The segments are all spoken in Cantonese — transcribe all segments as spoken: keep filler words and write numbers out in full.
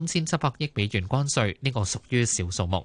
五千七百億美元關稅，呢個屬於小數目。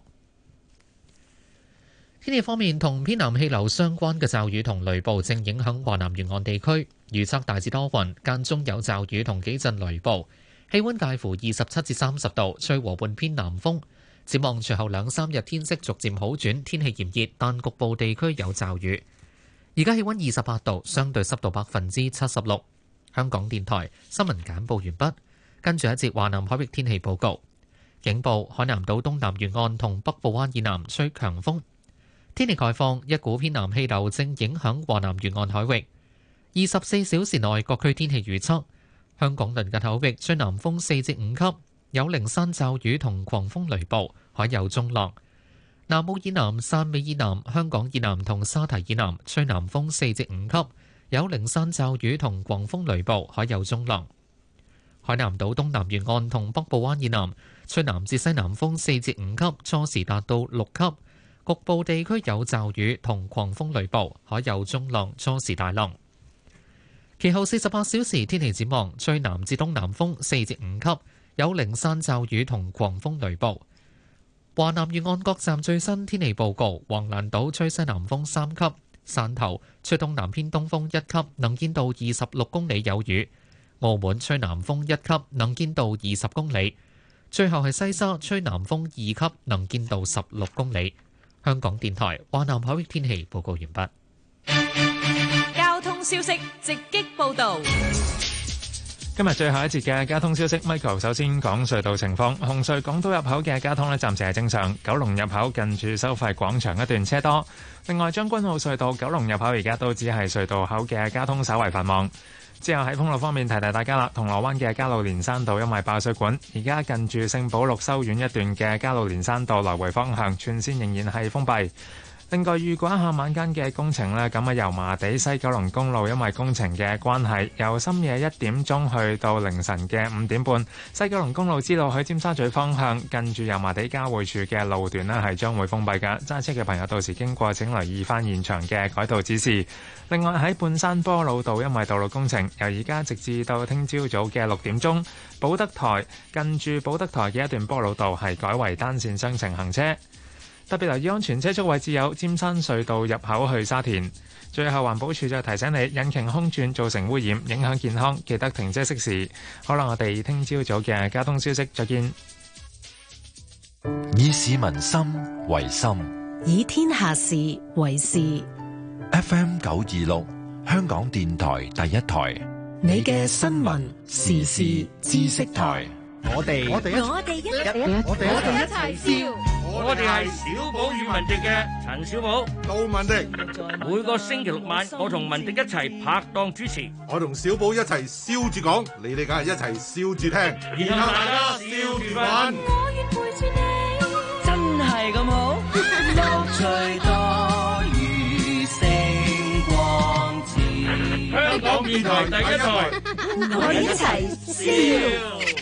天氣方面，同偏南氣流相關嘅驟雨同雷暴正影響華南沿岸地區，預測大致多雲，間中有驟雨同幾陣雷暴，氣溫介乎二十七至三十度，吹和緩偏南風。展望隨後兩三日天色逐漸好轉，天氣炎熱，但局部地區有驟雨。而家氣溫二十八度，相對濕度百分之七十六。香港電台新聞簡報完畢，跟住一節華南海域天氣報告。警報：海南島東南沿岸同北部灣以南吹強風。天氣概況：一股偏南氣流正影響華南沿岸海域。二十四小時內各區天氣預測：香港鄰近海域吹南風四至五級，有零散驟雨同狂風雷暴，海有中浪。南澳以南、汕尾以南、香港以南同沙堤以南吹南風四至五級，有零散驟雨同狂風雷暴，海有中浪。海南島東南沿岸同北部灣以南吹南至西南風四至五級，初時達到六級。局部地區有驟雨同狂風雷暴，海有中浪，初時大浪。其後四十八小時天氣展望，吹南至東南風四至五級，有零散驟雨同狂風雷暴。華南沿岸各站最新天氣報告：橫瀾島吹西南風三級，汕頭吹東南偏東風一級，能見度二十六公里有雨；澳門吹南風一級，能見度二十公里。最後係西沙吹南風二級，能見度十六公里。香港電台華南海域天氣報告完畢。 交通消息直擊報道。 今日最後一節嘅交通消息 ，Michael 首先講隧道情況。紅隧港島入口嘅交通呢，暫時係正常。九龍入口近住收費廣場一段車多。另外，將軍澳隧道九龍入口而家都只係隧道口嘅交通稍為繁忙。之後喺封路方面提提大家啦，銅鑼灣嘅加路連山道因為爆水管，而家近住聖保祿修院一段嘅加路連山道來回方向全線仍然係封閉。另外預告一下晚間嘅工程呢，咁啊油麻地西九龍公路因為工程嘅關係，由深夜一點鐘去到凌晨嘅五點半，西九龍公路支路去尖沙咀方向近住油麻地交匯處嘅路段呢係將會封閉㗎，揸車嘅朋友到時經過請留意翻現場嘅改道指示。另外喺半山坡老道因為道路工程，由而家直至到聽朝早嘅六點鐘，寶德台近住寶德台嘅一段坡老道係改為單線雙程行車。特別留意安全車速位置有尖山隧道入口去沙田。最後環保署就提醒你，引擎空轉造成污染，影響健康，記得停車熄匙。好啦，我哋聽朝早嘅交通消息再見。 以市民心為心， 以天下事為事。 F M 九二六，香港電台第一台， 你嘅新聞時事知識台。 我哋我哋我哋一我哋我哋一齊笑。 我哋係小寶與文迪嘅陳小寶、 杜文迪。 每個星期六晚，我同文迪一齊拍檔主持， 我同小寶一齊笑住講，你哋梗係一齊笑住聽， 然後大家笑住玩。 我願陪住你， 真係咁好，樂趣多於星光照。 香港電台第一台， 我哋一齊笑。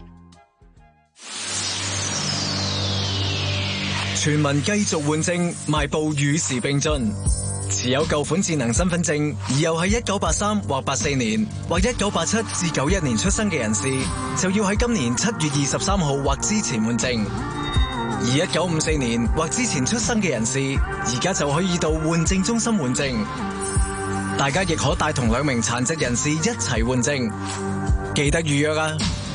全民繼續換證，邁步與時並進。持有舊款智能身份證而又喺一九八三或八四年或一九八七至九一年出生嘅人士，就要喺今年七月二十三號或之前換證。而一九五四年或之前出生嘅人士，而家就可以到換證中心換證。大家亦可帶同兩名殘疾人士一齊換證，記得預約啊！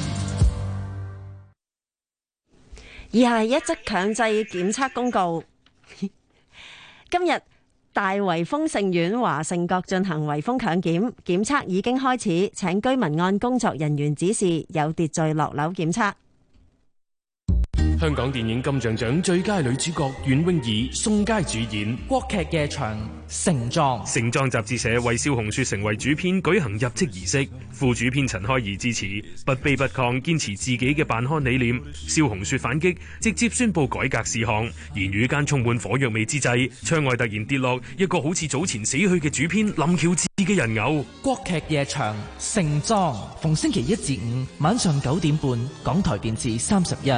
以下係一則強制檢測公告。今日大圍豐盛苑華盛閣進行圍封強檢，檢測已經開始，請居民按工作人員指示有秩序落樓檢測。 香港電影金像獎最佳女主角袁詠儀、宋佳主演國劇夜場盛裝。 盛裝雜誌社為蕭紅雪成為主編舉行入職儀式，副主編陳開怡致辭，不卑不亢，堅持自己嘅辦刊理念。蕭紅雪反擊，直接宣布改革事項，言語間充滿火藥味之際，窗外突然跌落一個好似早前死去嘅主編林喬治嘅人偶。 國劇夜場盛裝，逢星期一至五晚上九點半，港台電視三十一。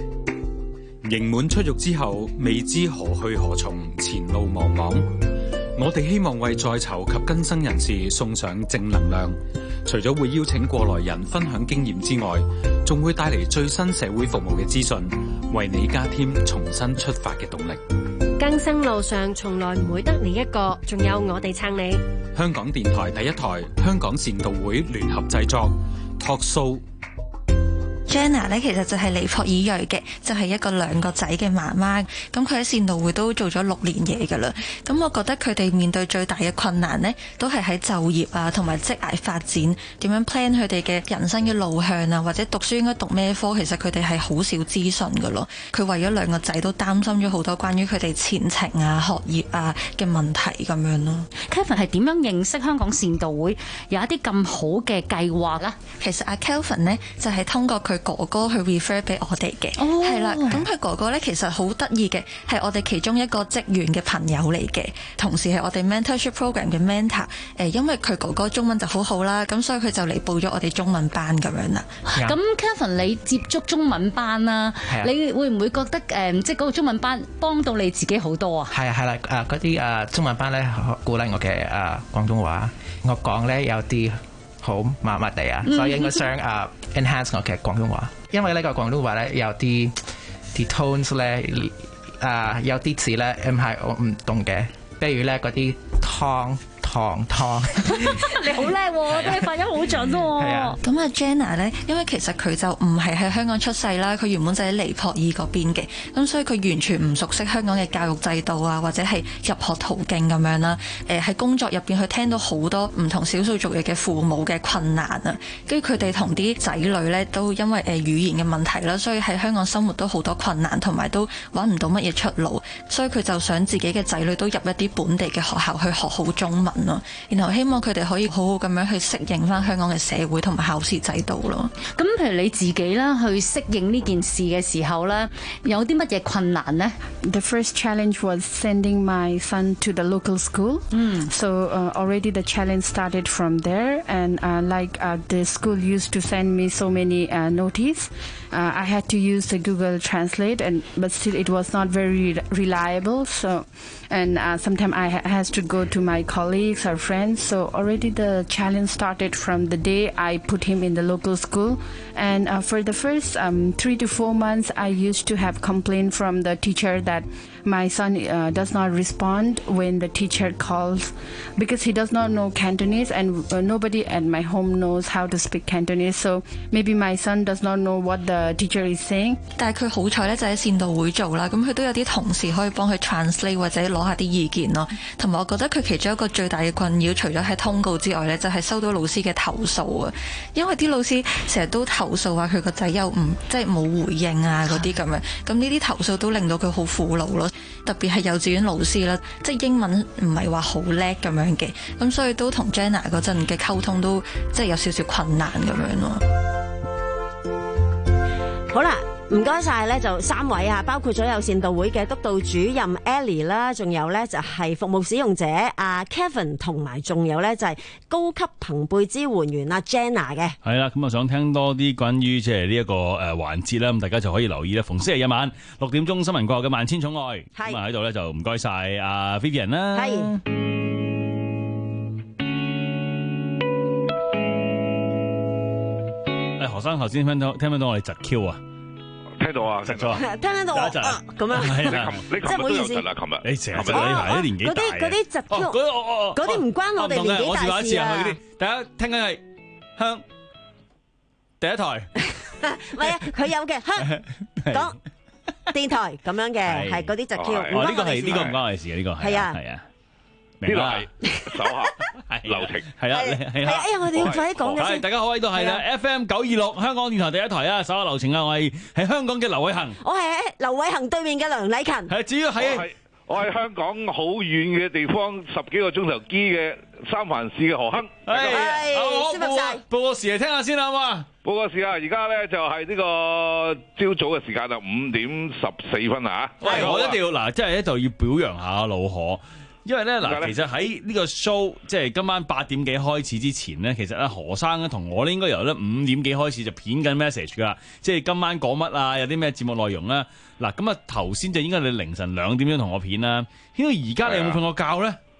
刑滿出獄之後，未知何去何從，前路茫茫。 我哋希望為在囚及更生人士送上正能量，除咗會邀請過來人分享經驗之外，仲會帶嚟最新社會服務嘅資訊，為你加添重新出發嘅動力。 更生路上從來唔會得你一個，仲有我哋撐你。 香港電台第一台，香港善導會聯合製作 Talk Show。 Jenna 咧其實就係尼泊爾裔嘅，就係、是、一個兩個仔嘅媽媽。咁佢喺善導會都做咗六年嘢㗎啦。咁我覺得佢哋面對最大嘅困難呢，都係喺就業啊同埋職涯發展，點樣 plan 佢哋嘅人生嘅路向啊，或者讀書應該讀咩科，其實佢哋係好少資訊㗎咯。佢為咗兩個仔都擔心咗好多關於佢哋前程啊、學業啊嘅問題咁樣咯。 Kevin 係點樣認識香港善導會有一啲咁好嘅計劃咧？ 其實阿 Kelvin 呢，就係通過佢哥哥去 refer 俾我哋嘅，係啦、oh.。咁佢哥哥咧其實好得意嘅，係我哋其中一個職員嘅朋友嚟嘅，同時係我哋 mentorship program 嘅 mentor。誒，因為佢哥哥中文就好好啦，咁所以佢就嚟報咗我哋中文班咁樣啦。 咁 Kevin 你接觸中文班啦，你會唔會覺得誒，即係嗰個中文班幫到你自己好多啊？ 係啊係啦，誒嗰啲誒中文班咧鼓勵我嘅誒廣東話，我講咧有啲好麻麻地啊，所以應該想誒 enhance 我嘅廣東話。因為呢個廣東話咧有啲啲 tones 咧，啊有啲字咧唔係我唔懂嘅，比如咧嗰啲湯湯湯， 你好叻喎，都係發音好準喎。 咁啊 Jenna 咧，因為其實佢就唔係喺香港出世啦，佢原本就喺尼泊爾嗰邊嘅，咁所以佢完全唔熟悉香港嘅教育制度啊，或者係入學途徑咁樣啦。誒喺工作入邊，佢聽到好多唔同少數族裔嘅父母嘅困難啊，跟住佢哋同啲仔女咧都因為誒語言嘅問題啦，所以喺香港生活都好多困難，同埋都揾唔到乜嘢出路，所以佢就想自己嘅仔女都入一啲本地嘅學校去學好中文咯，然後希望佢哋可以好好咁樣去適應翻香港嘅社會同埋考試制度咯。 咁譬如你自己啦，去適應呢件事嘅時候咧，有啲乜嘢困難呢？ The first challenge was sending my son to the local school. Mm. So uh, already the challenge started from there, and uh, like uh, the school used to send me so many uh, notice. Uh, I had to use the Google Translate, and but still it was not very reliable. So, and uh, sometimes I ha- has to go to my colleagues or friends. So already the challenge started from the day I put him in the local school. And uh, for the first um, three to four months, I used to have complaint from the teacher that my son uh, does not respond when the teacher calls because he does not know Cantonese, and uh, nobody at my home knows how to speak Cantonese. So maybe my son does not know what the teacher is saying. 但係佢好彩咧，就喺善導會做啦，咁佢都有啲同事可以幫佢 translate 或者攞下啲意見咯。同埋我覺得佢其中一個最大嘅困擾，除咗係通告之外咧，就係、是、收到老師嘅投訴啊。因為啲老師成日都投訴話佢個仔又唔即係冇回應啊嗰啲咁樣，咁呢啲投訴都令到佢好苦惱咯。特別係幼稚園老師啦，即係英文唔係話好叻咁樣嘅，咁所以都同 Jenna 嗰陣嘅溝通都即係有少少困難咁樣咯。 好啦，唔該晒咧，就三位啊，包括咗有善導會嘅督導主任 Ellie 啦，仲有咧就係服務使用者阿 Kevin， 同埋仲有咧就係高級朋輩支援員阿 Jenna 嘅。 係啦，咁啊想聽多啲關於即係呢一個誒環節啦，咁大家就可以留意啦。逢星期日晚六點鐘新聞過後嘅萬千寵愛，咁啊喺度咧就唔該晒阿 Vivian 啦。係。誒，何生頭先聽到聽唔聽到我哋窒 Q 啊？ 聽到啊， 窒咗啊， 聽聽到啊，咁樣， 係啦，你琴日都有窒啦，琴日你成日窒你排啲年紀大嗰啲嗰啲窒 Q，嗰啲唔關我哋年紀大事啊。 大家聽緊係香第一台， 唔係啊，佢有嘅香港電台咁樣嘅，係嗰啲窒 Q。 哦，呢個係呢個唔關我哋事嘅，呢個係啊係啊。 呢個係手下留情， 係啊，係啊， 哎呀，我哋要快啲講嘅先。 大家好，呢度係啦 F M 九二六香港電台第一台啊，手下留情啊，我係喺香港嘅劉偉恒， 我係喺劉偉恒對面嘅梁禮勤。 係，至於喺我喺香港好遠嘅地方，十幾個鐘頭機嘅三藩市嘅何亨。 係，好，報個報個時嚟聽下先啦，好嘛？ 報個時啊，而家咧就係呢個朝早嘅時間啊，五點十四分啊。 喂，我一定要嗱，即係咧就要表揚下老何。因為咧嗱，其實喺呢個 show 即係今晚八點幾開始之前咧，其實咧何生咧同我咧應該由咧五點幾開始就片緊 message 噶，即係今晚講乜啊，有啲咩節目內容啦。嗱咁啊頭先就應該你凌晨兩點鐘同我片啦。因為而家你有冇瞓過覺咧？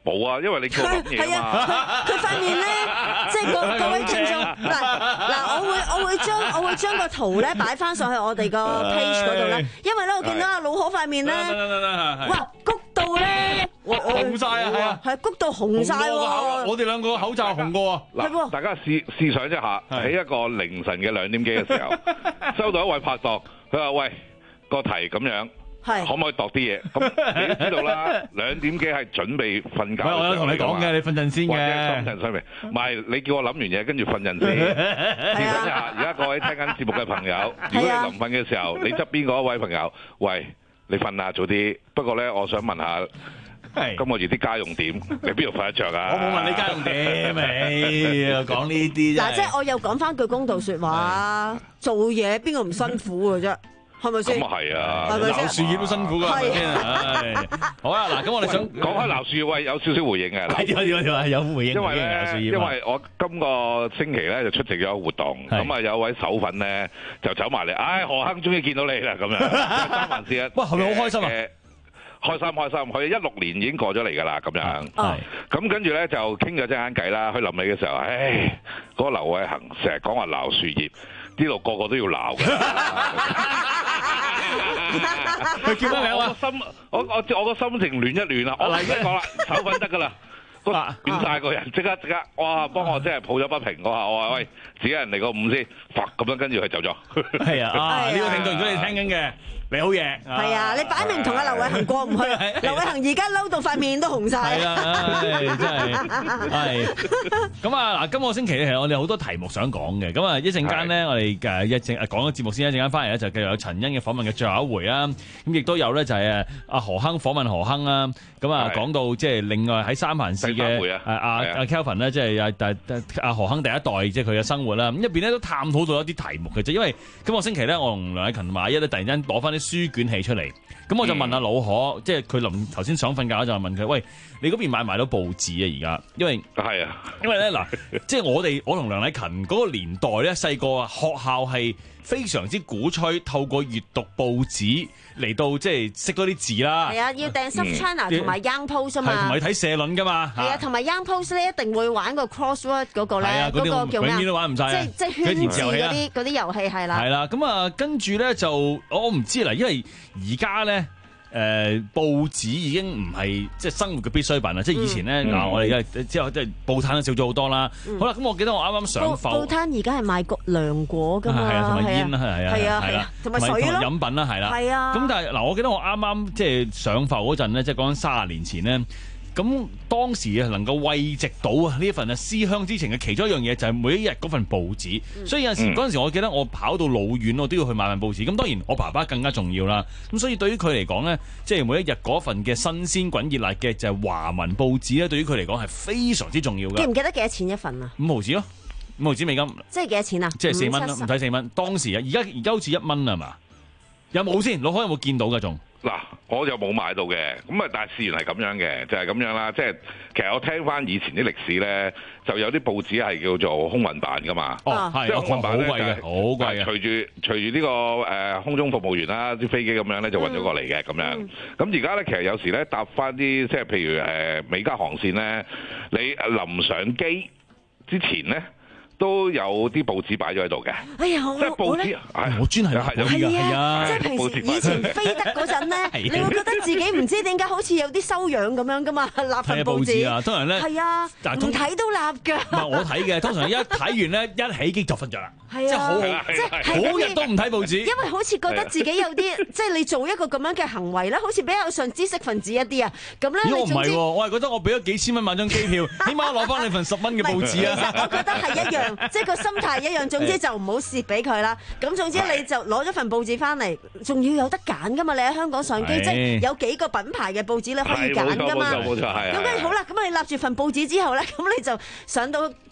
冇啊，因為你叫我諗嘢啊嘛。 佢塊面咧，即係各各位聽眾嗱嗱，我會我會將我會將個圖咧擺翻上去我哋個 page 嗰度咧，因為咧我見到阿老可塊面咧，哇谷到咧， 紅晒啊，係啊， 係谷到紅晒喎。 我哋兩個口罩紅過啊！ 嗱，大家試試想一下，喺一個凌晨嘅兩點幾嘅時候，收到一位拍檔，佢話：喂，個題咁樣。可唔可以度啲嘢？咁你都知道啦，兩點幾係準備瞓覺。 我有同你講嘅，你瞓陣先嘅。或者深層睡眠， 唔係你叫我諗完嘢，跟住瞓陣先。試想一下，而家各位聽緊節目嘅朋友，如果你臨瞓嘅時候，你側邊嗰一位朋友，喂，你瞓下早啲。不過咧，我想問下。今個月啲家用點？你邊度瞓得着啊？ 我冇問你家用點，咪講呢啲啫。 嗱，即係我又講翻句公道説話，做嘢邊個唔辛苦嘅啫？係咪先？ 咁啊係啊， 鬧樹葉都辛苦㗎，係咪先？好啊，嗱，咁我哋想講開鬧樹葉，喂，有少少回應嘅。 有有有有回應。 因為咧，因為我今個星期咧就出席咗活動，咁啊有位手粉咧就走埋嚟，唉，何亨終於見到你啦，咁樣三萬四啊！ 哇，係咪好開心啊？ 開心開心，佢一六年已經過咗嚟㗎啦，咁樣。係。咁跟住咧就傾咗陣間偈啦。去臨尾嘅時候，唉，嗰個劉偉恒成日講話鬧樹葉，呢度個個都要鬧㗎。 佢叫咩名啊？ 我個心，我我我個心情亂一亂啦。我嚟一講啦，手粉得㗎啦。亂晒個人，即刻即刻，哇！幫我真係抱咗不平，我話我話喂，自己人嚟個五先，咁樣跟住佢走咗。 係啊，啊呢個聽眾如果你聽緊嘅，你好嘢。 係啊，你擺明同阿劉偉恒過唔去，劉偉恒而家嬲到塊面都紅晒。 係啊，真係係。咁啊嗱，今個星期咧，其實我哋好多題目想講嘅。咁啊，一陣間咧，我哋誒一陣講咗節目先，一陣間翻嚟咧就繼續有陳欣嘅訪問嘅最後一回啦。咁亦都有咧就係誒阿何亨訪問何亨啦。咁啊講到即係另外喺三藩市嘅誒阿阿 Kelvin 咧，即係阿阿何亨第一代，即係佢嘅生活啦。咁入邊咧都探討到一啲題目嘅啫。因為今個星期咧，我同梁禮勤同馬一咧突然間攞翻啲書卷氣出嚟，咁我就問阿老可，即係佢臨頭先想瞓覺就問佢：喂，你嗰邊買唔買到報紙啊？而家因為係啊， 因為咧嗱，即係我哋我同梁禮勤嗰個年代咧，細個啊學校係非常之鼓吹透過閱讀報紙嚟到即係識多啲字啦。 係啊，要訂 South China 同埋 Young Post 啊嘛。 係同埋睇社論㗎嘛。 係啊，同埋 Young Post 咧一定會玩個 crossword 嗰個咧，嗰個叫咩啊？ 永遠都玩唔晒。 即係即係圈字嗰啲嗰啲遊戲係啦。 係啦，咁啊跟住咧就我唔知啦，因為而家咧。誒、呃、報紙已經唔係即係生活嘅必需品啦，即係以前咧嗱，嗯、我哋而家之後即係報攤都少咗好多啦。嗯、好啦，咁我記得我啱啱上報報攤而家係賣個涼果㗎嘛， 係啊，同埋煙啦，係啊， 係啊，係啊，同埋水咯， 飲品啦，係啦， 係啊。 咁但係嗱，我記得我啱啱即係上報嗰陣咧，即係講緊三十年前咧。咁當時啊，能夠慰藉到啊呢一份啊思鄉之情嘅其中一樣嘢，就係每一日嗰份報紙。嗯、所以有陣時嗰陣時，我記得我跑到老遠，我都要去買份報紙。咁當然我爸爸更加重要啦。咁所以對於佢嚟講呢，即係每一日嗰份嘅新鮮滾熱辣嘅就係華文報紙咧，對於佢嚟講係非常之重要嘅。 記唔記得幾多錢一份啊？ 五毫紙咯，五毫紙美金。即係幾多錢啊？ 即係四蚊咯，唔使四蚊。當時啊，而家而家好似一蚊啊嘛？有冇先？老可有冇見到㗎仲？ 嗱，我就冇買到嘅，咁啊，但係事緣係咁樣嘅，就係、是、咁樣啦。即係其實我聽翻以前啲歷史咧，就有啲報紙係叫做空運版噶嘛。 哦，係， 即係空運版咧，好貴嘅， 好貴嘅。 隨住隨住呢個誒、呃、空中服務員啦，啲飛機咁樣咧就運咗過嚟嘅咁樣。咁而家咧其實有時咧搭翻啲即係譬如誒、呃、美加航線咧，你臨上機之前咧。都有啲報紙擺咗喺度嘅。 哎呀， 即係報紙， 我專係係係啊，即係平時以前飛得嗰陣咧，你會覺得自己唔知點解好似有啲修養咁樣噶嘛，立份報紙啊，通常咧係啊，唔睇都立㗎。 啊唔係我睇嘅，通常一睇完咧，一起機就瞓着啦。 係啊， 即係好好，即係好日都唔睇報紙。 因為好似覺得自己有啲，即係你做一個咁樣嘅行為咧，好似比較上知識分子一啲啊。咁咧， 我唔係喎，我係覺得我俾咗幾千蚊買張機票，起碼攞翻你份十蚊嘅報紙啊。 其實我覺得係一樣，即係個心態。係一樣，總之就唔好蝕俾佢啦。咁總之你就攞咗份報紙翻嚟，仲要有得揀噶嘛？你喺香港上機，即係有幾個品牌嘅報紙你可以揀噶嘛。咁跟住好啦，咁你立住份報紙之後咧，咁你就上到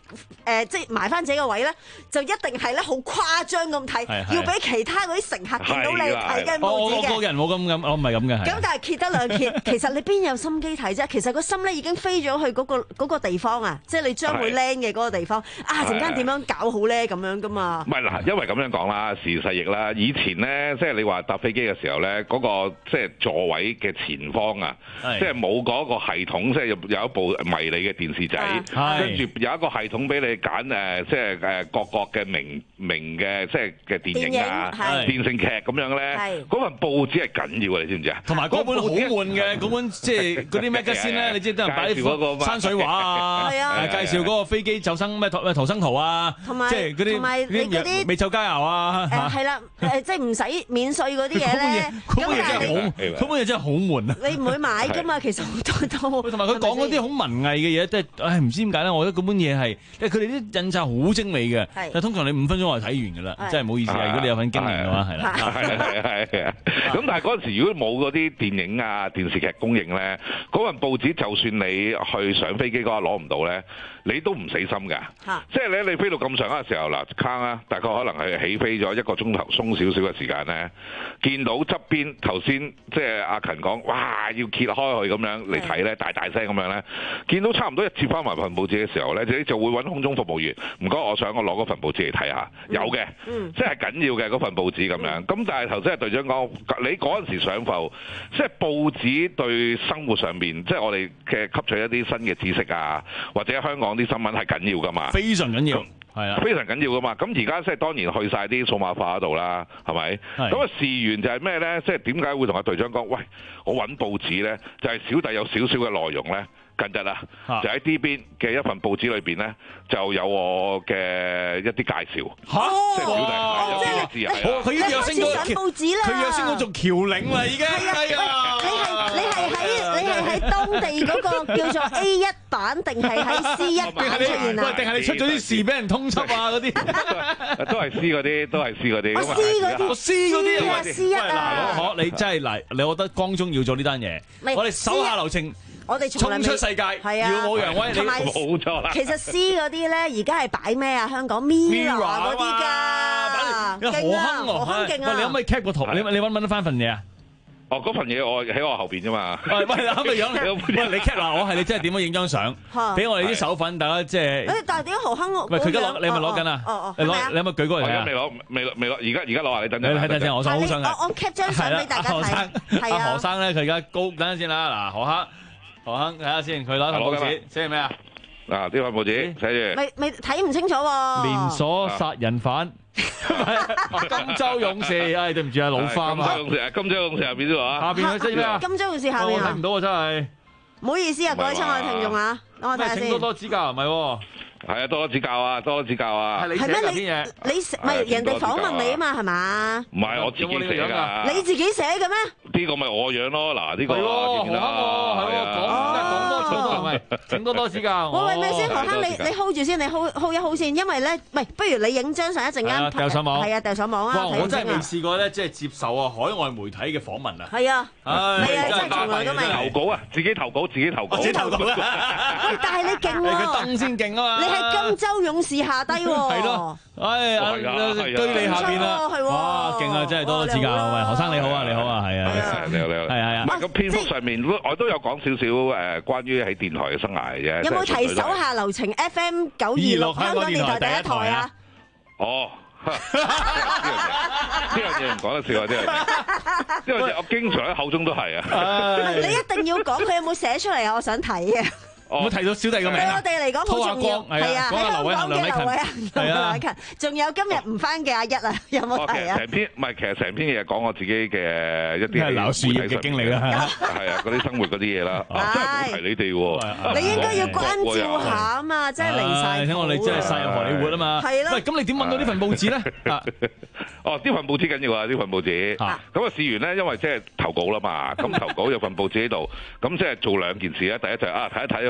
誒即係埋翻自己個位咧，就一定係咧好誇張咁睇，要俾其他嗰啲乘客見到你睇嘅報紙嘅。 我我個人冇咁咁，我唔係咁嘅。 咁但係揭得兩揭，其實你邊有心機睇啫？其實個心咧已經飛咗去嗰個嗰個地方啊，即係你將會 land 嘅嗰個地方啊，陣間點樣搞好咧咁樣噶嘛？ 唔係嗱，因為咁樣講啦，時勢易啦。以前咧，即係你話搭飛機嘅時候咧，嗰個即係座位嘅前方啊，即係冇嗰個系統，即係有有一部迷你嘅電視仔，跟住有一個系統俾你揀誒，即係誒各國嘅名名嘅即係嘅電影啊、電視劇咁樣咧。嗰份報紙係緊要嘅，你知唔知啊？ 同埋嗰本好悶嘅嗰本，即係嗰啲咩嘅先咧？你知得人擺啲山水畫啊，介紹嗰個飛機走生咩逃生圖啊，即係嗰啲嗰啲美酒佳肴啊。 誒係啦，誒即係唔使免稅嗰啲嘢咧。 嗰本嘢真係好，嗰本嘢真係好悶啊！ 你唔會買㗎嘛？其實好多都。 同埋佢講嗰啲好文藝嘅嘢，即係唉唔知點解咧？我覺得嗰本嘢係，因為佢哋啲印刷好精美嘅，但係通常你五分鐘就睇完㗎啦，真係唔好意思啊！如果你有份經驗嘅話，係啦。 係係係係。咁但係嗰陣時，如果冇嗰啲電影啊、電視劇供應咧，嗰份報紙就算你去上飛機嗰日攞唔到咧，你都唔死心㗎。即係咧，你飛到咁上下嘅時候嗱，卡啦，大概可能係起飛咗一個鐘頭鬆少少嘅時間咧，見到側邊頭先即係阿勤講，哇要揭開佢咁樣嚟睇咧，大大聲咁樣咧，見到差唔多一接翻埋份報紙嘅時候咧，你就會揾空中服務員，唔該，我想我攞嗰份報紙嚟睇下，有嘅，即係緊要嘅嗰份報紙咁樣。咁但係頭先係隊長講，你嗰陣時上浮，即係報紙對生活上面，即係我哋嘅吸取一啲新嘅知識啊，或者香港啲新聞係緊要噶嘛， 非常緊要。係啊， 非常緊要噶嘛。咁而家即係當然去晒啲數碼化嗰度啦，係咪？咁啊事緣就係咩咧？即係點解會同阿隊長講？喂，我揾報紙咧，就係、是、小弟有少少嘅內容咧。近日啊，就喺呢邊嘅一份報紙裏邊咧，就有我嘅一啲介紹。 嚇！ 即係小弟係有啲字係。 佢已經有升到報紙啦， 佢有升到做僑領啦，已經。 係啊！你係你係喺你係喺當地嗰個叫做 A 一版，定係喺 C 一版出現啊？ 定係你出咗啲事俾人通緝啊？嗰啲都係 C 嗰啲，都係 C 嗰啲。 我 C 嗰啲， 我 C 嗰啲啊，C 一啊！ 嗱，可你真係嗱，你覺得光宗要做呢單嘢，我哋手下留情。 我哋衝出世界， 係啊， 耀武揚威， 同埋冇錯啦。 其實 C 嗰啲咧，而家係擺咩啊？香港 Mirror 嗰啲㗎， 勁啊！何亨勁啊！你可唔可以 cap 個圖？你你揾唔揾得翻份嘢啊？ 哦，嗰份嘢我喺我後邊啫嘛。 喂喂，咁嘅樣你，喂你 cap 嗱，我係你真係點樣影張相，俾我哋啲手粉，大家即係。誒， 但係點解何亨我？ 喂，佢而家攞，你係咪攞緊啊？ 哦哦， 你攞，你有冇舉過嚟啊？ 未攞，未攞，未攞，而家而家攞啊！你等陣。 你睇等陣，我想好想我我 cap 張相俾大家睇。係啊。 阿何生咧，佢而家高，等陣先啦。嗱，何生。何亨睇下先，佢攞份報紙寫咩啊？ 嗱，呢份報紙寫住， 未未睇唔清楚喎。 連鎖殺人犯，金州勇士，唉，對唔住啊，老花啊。 金州勇士，金州勇士下邊啲話。 下邊佢寫咩啊？ 金州勇士下邊啊？ 睇唔到啊，真係。 唔好意思啊，各位親愛聽眾啊，等我睇下先。 請多多指教，唔係喎。 係啊，多多指教啊，多多指教啊。 係你寫嘅篇嘢， 你唔係人哋訪問你啊嘛，係嘛？ 唔係我自己寫㗎。 你自己寫嘅咩？ 呢個咪我樣咯，嗱呢個。 係喎，何亨喎，係喎，講即係講多錯多，係咪？請多多指教。 喂喂，咪先，何亨，你你 hold 住先，你 hold hold 一 hold 先，因為咧，唔係，不如你影張相一陣間。 掉上網。 係啊，掉上網啊。 哇！我真係未試過咧，即係接受啊海外媒體嘅訪問啊。 係啊。係啊，真係從來都未。 投稿啊！自己投稿，自己投稿。 自己投稿啊！ 喂，但係你勁喎。 佢登先勁啊嘛！ 你係金州勇士下低喎。 係咯。唉，居你下邊啦。哇！勁啊！真係多多指教。喂，何生你好啊，你好啊，係啊。 你好，你好。係係啊。 唔係咁篇幅上面，我都有講少少誒，關於喺電台嘅生涯嘅啫。 有冇提手下留情 F M 九二六香港電台第一台啊？ 哦。呢樣嘢唔講得笑啊！呢樣嘢，因為我經常喺口中都係啊。 你一定要講，佢有冇寫出嚟啊？我想睇啊！ 我提到小弟個名， 對我哋嚟講好重要，係啊，喺香港嘅劉偉恒、劉偉勤，仲有今日唔翻嘅阿一啊，有冇提啊？ 成篇唔係，其實成篇嘢講我自己嘅一啲係鬧事業嘅經歷啦， 係啊，嗰啲生活嗰啲嘢啦，真係冇提你哋喎。 你應該要關照下啊嘛，真係離曬譜。 聽我哋真係殺入荷里活啊嘛。 係咯。 喂，咁你點揾到呢份報紙咧？ 哦，呢份報紙緊要啊！呢份報紙，咁啊試完咧，因為即係投稿啦嘛，咁投稿有份報紙喺度，咁即係做兩件事咧。第一就係啊睇一睇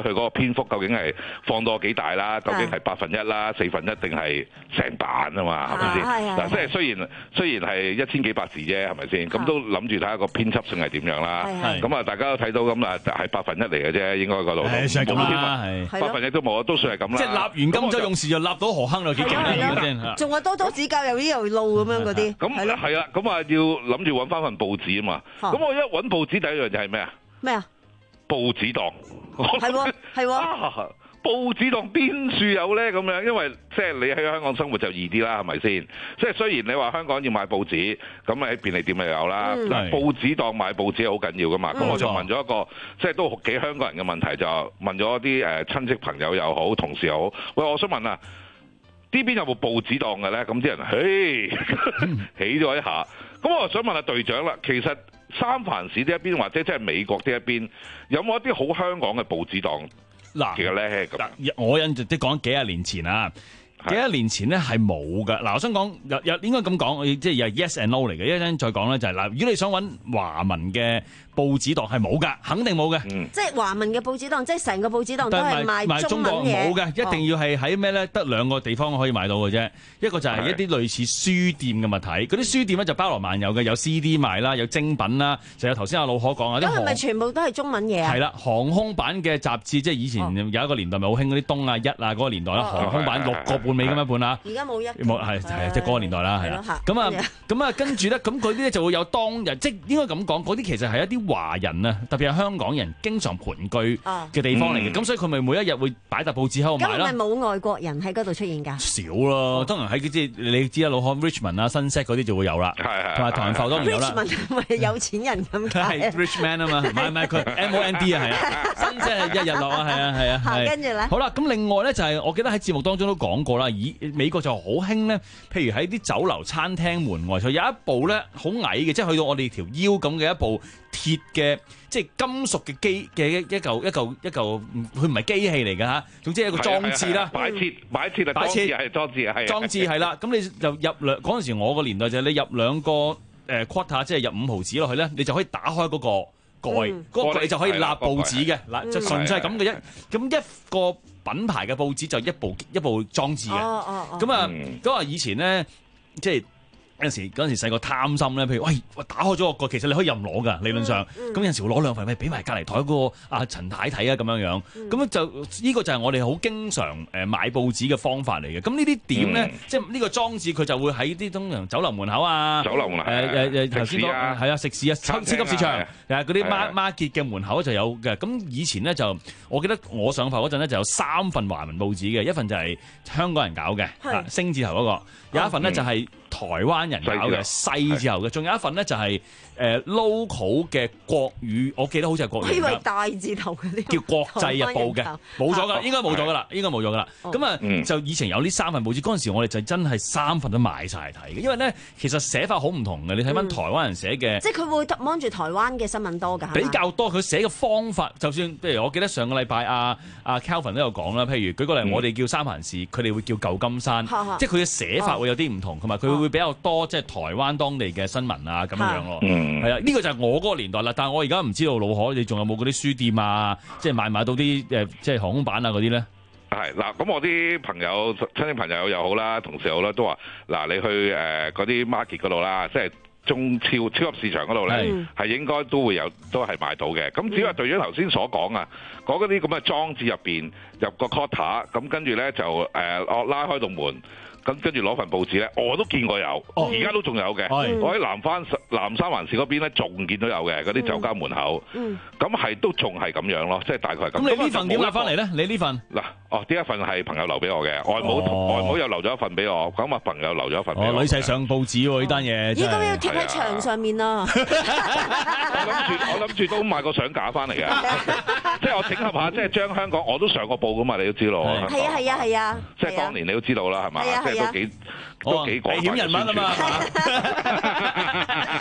佢嗰個篇幅究竟係放到幾大啦？究竟係百分一啦、四分一定係成版啊嘛？係咪先？嗱，即係雖然雖然係一千幾百字啫，係咪先？咁都諗住睇下個編輯性係點樣啦。咁啊，大家都睇到咁啦，係百分一嚟嘅啫，應該嗰度冇添啊，百分一都冇，都算係咁啦。 即係立完金州勇士就立到河坑度幾勁啦先。 仲話多多指教又呢又路咁樣嗰啲。 咁係係啦，咁啊要諗住揾翻份報紙啊嘛。咁我一揾報紙第一樣就係咩啊？ 咩啊？ 報紙檔。 係喎係喎。 報紙檔邊處有咧咁樣？因為即係你喺香港生活就易啲啦，係咪先？即係雖然你話香港要買報紙，咁喺便利店咪有啦。 嗯、 報紙檔買報紙係好緊要噶嘛。咁、嗯、我就問咗一個即係都幾香港人嘅問題，就問咗啲誒親戚朋友又好，同事又好。喂，我想問啊，呢邊有冇報紙檔嘅咧？咁啲人嘿起咗一下。咁我就想問下隊長啦，其實三藩市呢一邊或者即係美國呢一邊，有冇一啲好香港嘅報紙檔？嗱，其實咧咁， 我印象即係講幾廿年前啊，幾廿年前咧係冇㗎。嗱，我想講有有應該咁講，即係有 yes and no 嚟嘅。一陣再講咧就係、是、嗱，如果你想揾華文嘅報紙檔係冇㗎，肯定冇嘅。 嗯、即係華文嘅報紙檔，即係成個報紙檔都係賣中文嘢。冇嘅，一定要係喺咩咧？得兩個地方可以買到嘅啫。一個就係一啲類似書店嘅物體，嗰啲書店咧就包羅萬有嘅，有 C D 賣啦，有精品啦，就有頭先阿老可講啊。 咁係咪全部都係中文嘢啊？ 係啦，航空版嘅雜誌，即係以前有一個年代咪好興嗰啲東啊一啊嗰個年代啦，航空版六個半美金一本啊。 而家冇一冇係係即係嗰個年代啦，係啦。咁啊咁啊，跟住咧，咁嗰啲咧就會有當日，即係應該咁講，嗰啲其實係一啲華人啊，特別係香港人經常盤踞嘅地方嚟嘅。咁、嗯、所以佢咪每一日會擺沓報紙喺度賣啦。 咁係咪冇外國人喺嗰度出現㗎？ 少咯，當然喺即係你知啊，老漢 Richmond 啊、Sunset 嗰啲就會有啦，同埋唐人埠當然有啦。 Richmond 咪有錢人咁解？ 係 rich man 啊嘛，唔係唔係佢 M O N D 啊，係啊，Sunset 係一日落啊，係啊係啊。 跟住咧， 好啦，咁另外咧就係、是、我記得喺節目當中都講過啦，以美國就好興咧，譬如喺啲酒樓餐廳門外就有一部咧好矮嘅，即係去到我哋條腰咁嘅一部鐵嘅，即係金屬嘅機嘅一嚿一嚿一嚿，佢唔係機器嚟㗎嚇，總之係一個裝置啦。 擺設擺設啊，裝置係裝置係。 裝置係啦，咁你就入兩嗰陣時，我個年代就係你入兩個誒 quota，即係入五毫紙落去咧，你就可以打開嗰個蓋，嗰、嗯、個蓋你就可以立報紙嘅，嗱、嗯、就純粹係咁嘅啫。咁一個品牌嘅報紙就一部一部裝置嘅。咁、哦、啊，咁啊、嗯，以前咧即係。有陣時嗰陣時細個貪心咧，譬如喂，打開咗個蓋，其實你可以任攞㗎，理論上。咁、嗯嗯、有陣時會攞兩份，咪俾埋隔離台嗰個阿陳太睇啊，咁樣樣。咁、嗯、就呢、呢個就係我哋好經常誒買報紙嘅方法嚟嘅。咁呢啲點咧，嗯、即係呢個裝置佢就會喺啲通常酒樓門口啊， 酒樓門口誒誒誒頭先講係啊食肆啊超級市場，誒嗰啲孖孖結嘅門口就有嘅。咁以前咧就我記得我上課嗰陣咧就有三份華文報紙嘅，一份就係香港人搞嘅，星字頭嗰、嗰個，有一份咧就係、是。台灣人搞嘅細字頭嘅，仲有一份咧就係誒 local 嘅國語，我記得好似係國語。我以為大字頭嗰啲叫國際日報嘅，冇咗㗎，應該冇咗㗎啦，應該冇咗㗎啦。咁啊、嗯，就以前有呢三份報紙，嗰陣時我哋就真係三份都買晒嚟睇嘅，因為咧其實寫法好唔同嘅。你睇翻台灣人寫嘅、嗯，即係佢會望住台灣嘅新聞多㗎，比較多。佢寫嘅方法，就算譬如我記得上個禮拜阿阿 Calvin 都有講啦，譬如舉個例，我哋叫三藩市，佢哋會叫舊金山，嗯、即係佢嘅寫法會有啲唔同，同埋佢會比較多即係台灣當地嘅新聞啊咁樣咯。係啊，呢、呢個就係我嗰個年代啦。但係我而家唔知道老可，你仲有冇嗰啲書店啊，即係買買到啲誒即係航空版啊嗰啲咧？ 係嗱，咁我啲朋友、親戚朋友又好啦，同事又好啦，都話嗱，你去誒嗰啲 market 嗰度啦，即係中超超級市場嗰度咧，係應該都會有，都係買到嘅。咁只係對於頭先所講啊，講嗰啲咁嘅裝置入邊入個 quota，咁跟住咧就誒我、呃、拉開道門。咁跟住攞份報紙咧，我都見過有，而家都仲有嘅。我喺南番南三環市嗰邊咧，仲見到有嘅嗰啲酒家門口。咁係都仲係咁樣咯，即係大概係咁。 咁你呢份點攞翻嚟咧？你呢份嗱，哦，呢一份係朋友留俾我嘅，外母外母又留咗一份俾我，咁啊朋友留咗一份俾我。 女婿上報紙喎呢單嘢， 依家要貼喺牆上面啊！ 我諗住我諗住都買個相架翻嚟嘅，即係我整合下，即係將香港我都上過報噶嘛，你都知道。 係啊係啊係啊！ 即係當年你都知道啦，係嘛？即係都幾都幾危險人物啊嘛！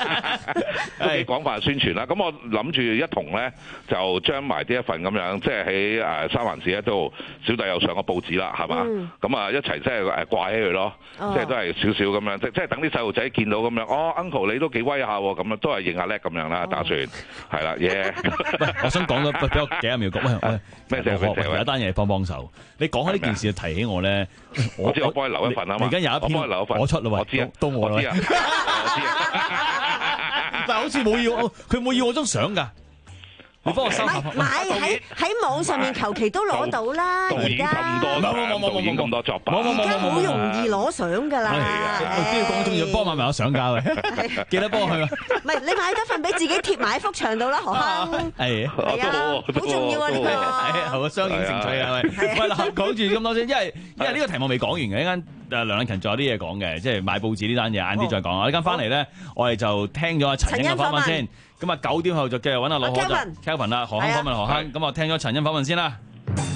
都幾廣泛宣傳啦。咁我諗住一同咧就將埋呢一份咁樣，即係喺誒三藩市咧都小弟又上個報紙啦，係嘛？咁啊、嗯、一齊即係誒掛起佢咯，哦、即係都係少少咁樣，即即係等啲細路仔見到咁樣，哦 Uncle 你都幾威下喎，咁樣都係認下叻咁樣啦，打算係啦，耶！ 我想講到俾我幾廿秒講，喂咩事？ 有一單嘢幫幫手。你講開呢件事就提起我咧， 我知我幫你留一份啊嘛。而家有一篇我幫你留一份， 我出啦喎， 我知啊， 到我啦。 我知啊，我知啊。 但係好似冇要我，佢冇要我張相㗎。你幫我收下。 買喺喺網上面求其都攞到啦，而家。 咁多，冇冇冇冇冇咁多作品。 而家好容易攞相㗎啦。 邊個講中意幫買埋我相架嘅？記得幫我去啊！ 唔係你買多份俾自己貼埋喺幅牆度啦，何生。 係係啊，好重要啊呢個。 係好雙影成趣啊！喂，喂嗱，講住咁多先，因為因為呢個題目未講完嘅，一間誒梁禮勤仲有啲嘢講嘅，即係買報紙呢單嘢，晏啲再講啊！呢間翻嚟咧，我哋就聽咗阿陳欣嘅訪問先。咁啊，九點後就繼續揾阿老何就 Kelvin 啦，何鏗訪問何鏗。咁我聽咗陳欣訪問先啦。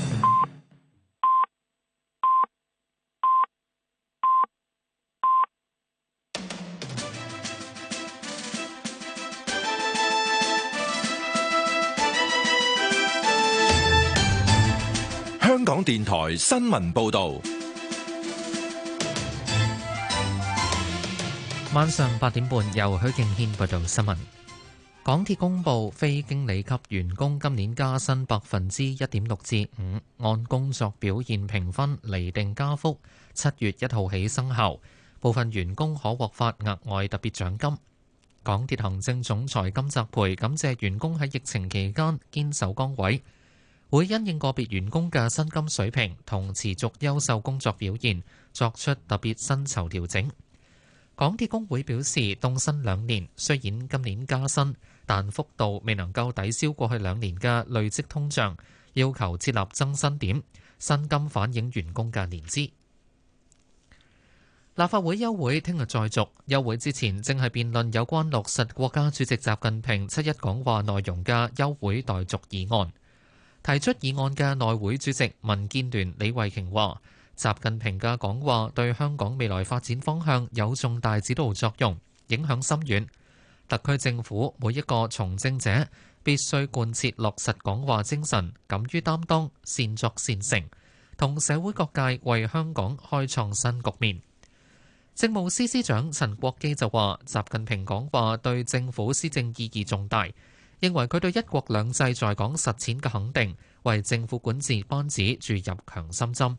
香港電台新聞報導。 晚上八點半，由許敬軒報道新聞。港鐵公布非經理級員工今年加薪百分之一點六至五，按工作表現評分釐定加幅，七月一號起生效。部分員工可獲發額外特別獎金。港鐵行政總裁金澤培感謝員工喺疫情期間堅守崗位，會因應個別員工嘅薪金水平同持續優秀工作表現，作出特別薪酬調整。港鐵工會表示，凍薪兩年，雖然今年加薪，但幅度未能夠抵消過去兩年嘅累積通脹，要求設立增薪點，薪金反映員工嘅年資。立法會休會聽日再續，休會之前正係辯論有關落實國家主席習近平七一講話內容嘅休會待續議案。提出議案嘅內會主席民建聯李慧瓊話，習近平嘅講話對香港未來發展方向有重大指導作用，影響深遠。特區政府每一個從政者必須貫徹落實講話精神，敢於擔當，善作善成，同社會各界為香港開創新局面。政務司司長陳國基就話，習近平講話對政府施政意義重大，認為佢對一國兩制在港實踐嘅肯定，為政府管治班子注入強心針。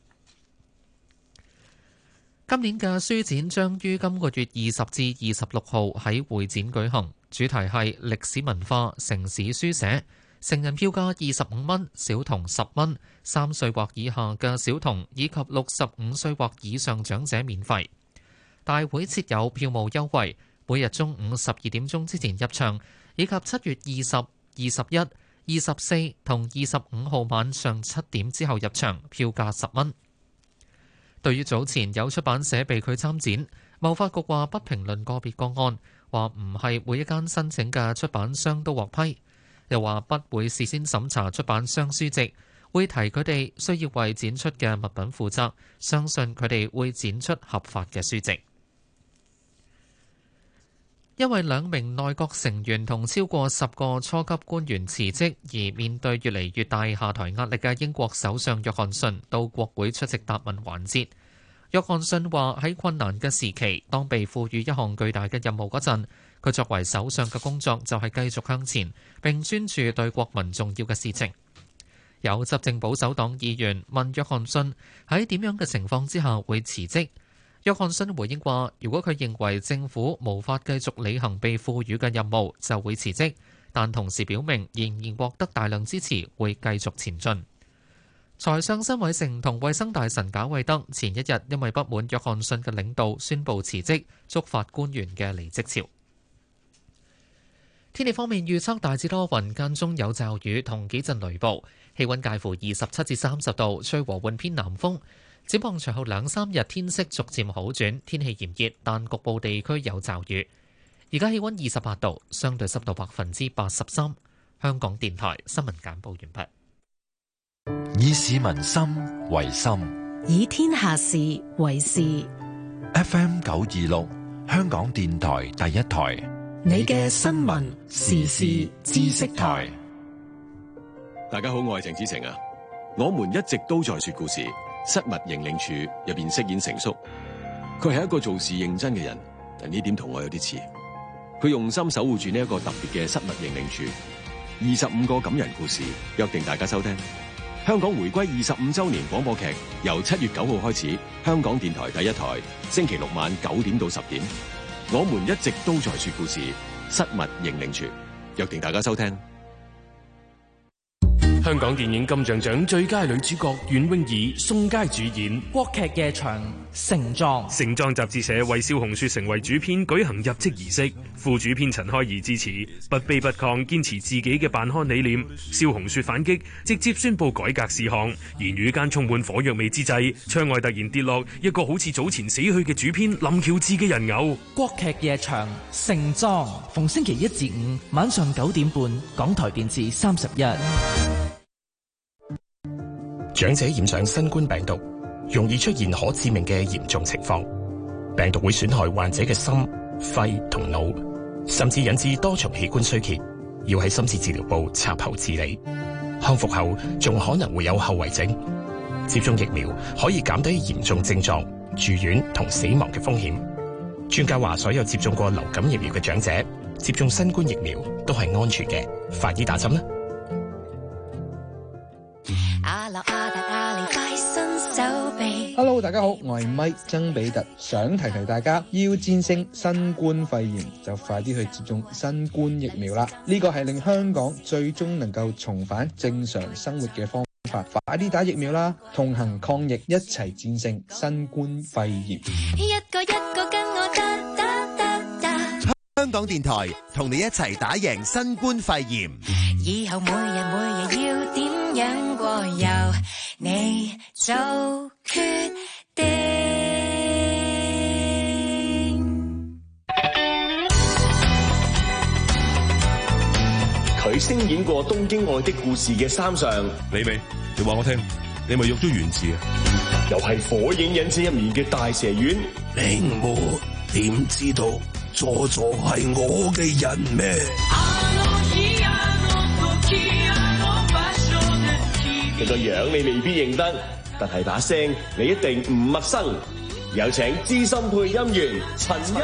今年嘅書展將於今個月二十至二十六號喺會展舉行，主題係歷史文化城市書寫。成人票價二十五蚊，小童十蚊，三歲或以下嘅小童以及六十五歲或以上長者免費。大會設有票務優惠，每日中午十二點鐘之前入場，以及七月二十、二十一、二十四同二十五號晚上七點之後入場，票價十蚊。對於早前有出版社被拒參展，貿發局話不評論個別個案，話唔係每一間申請嘅出版商都獲批，又話不會事先審查出版商書籍，會提佢哋需要為展出嘅物品負責，相信佢哋會展出合法嘅書籍。因為兩名內閣成員同超過十個初級官員辭職，而面對越嚟越大下台壓力嘅英國首相約翰遜到國會出席答問環節。約翰遜話喺困難嘅時期，當被賦予一項巨大嘅任務嗰陣，佢作為首相嘅工作就係繼續向前，並專注對國民重要嘅事情。有執政保守黨議員問約翰遜喺點樣嘅情況之下會辭職。約翰遜回應話，如果佢認為政府無法繼續履行被賦予嘅任務，就會辭職，但同時表明仍然獲得大量支持，會繼續前進。財相辛偉誠同衛生大臣賈偉德前一日因為不滿約翰遜嘅領導宣布辭職，觸發官員嘅離職潮。天氣方面預測大致多雲，間中有驟雨同幾陣雷暴，氣溫介乎二十七至三十度，吹和緩偏南風。展望隨後兩三日天色逐漸好轉，天氣炎熱，但局部地區有驟雨。而家氣溫二十八度，相對濕度百分之八十三。香港電台新聞簡報完畢。以市民心為心， 以天下事為事。 F M 九二六，香港電台第一台， 你嘅新聞時事知識台。 大家好，我係鄭子誠啊。我們一直都在說故事。失物認領處入邊飾演成叔，佢係一個做事認真嘅人，但呢點同我有啲似。佢用心守護住呢一個特別嘅失物認領處。二十五個感人故事，約定大家收聽。香港回歸二十五週年廣播劇由七月九號開始，香港電台第一台，星期六晚九點到十點。我們一直都在說故事，失物認領處，約定大家收聽。 香港電影金像獎最佳女主角袁詠儀、宋佳主演。 國劇夜場盛裝， 盛裝雜誌社為蕭紅雪成為主編舉行入職儀式，副主編陳開怡致辭，不卑不亢，堅持自己嘅辦刊理念。蕭紅雪反擊，直接宣布改革事項，言語間充滿火藥味之際，窗外突然跌落一個好似早前死去嘅主編林喬治嘅人偶。 國劇夜場盛裝，逢星期一至五晚上九點半，港台電視三十一。 長者染上新冠病毒，容易出現可致命嘅嚴重情況。病毒會損害患者嘅心、肺同腦，甚至引致多重器官衰竭，要喺深切治療部插喉治理。康復後仲可能會有後遺症。接種疫苗可以減低嚴重症狀、住院同死亡嘅風險。專家話，所有接種過流感疫苗嘅長者接種新冠疫苗都係安全嘅。快啲打針啦！ Hello， 大家好，我係 Mike 曾比特，想提提大家，要戰勝新冠肺炎，就快啲去接種新冠疫苗啦！呢個係令香港最終能夠重返正常生活嘅方法，快啲打疫苗啦！同行抗疫，一齊戰勝新冠肺炎。 一個一個跟我打打打打。 香港電台同你一齊打贏新冠肺炎。 以後每日每日要點樣過，由你做決定。 佢聲演過《東京愛的故事》嘅三上， 你未？你話我聽，你咪喐咗原字啊？ 又係《火影忍者》入面嘅大蛇丸， 令我點知道佐助係我嘅人咩？ 你個樣你未必認得，但係把聲你一定唔陌生。有請資深配音員陳欣。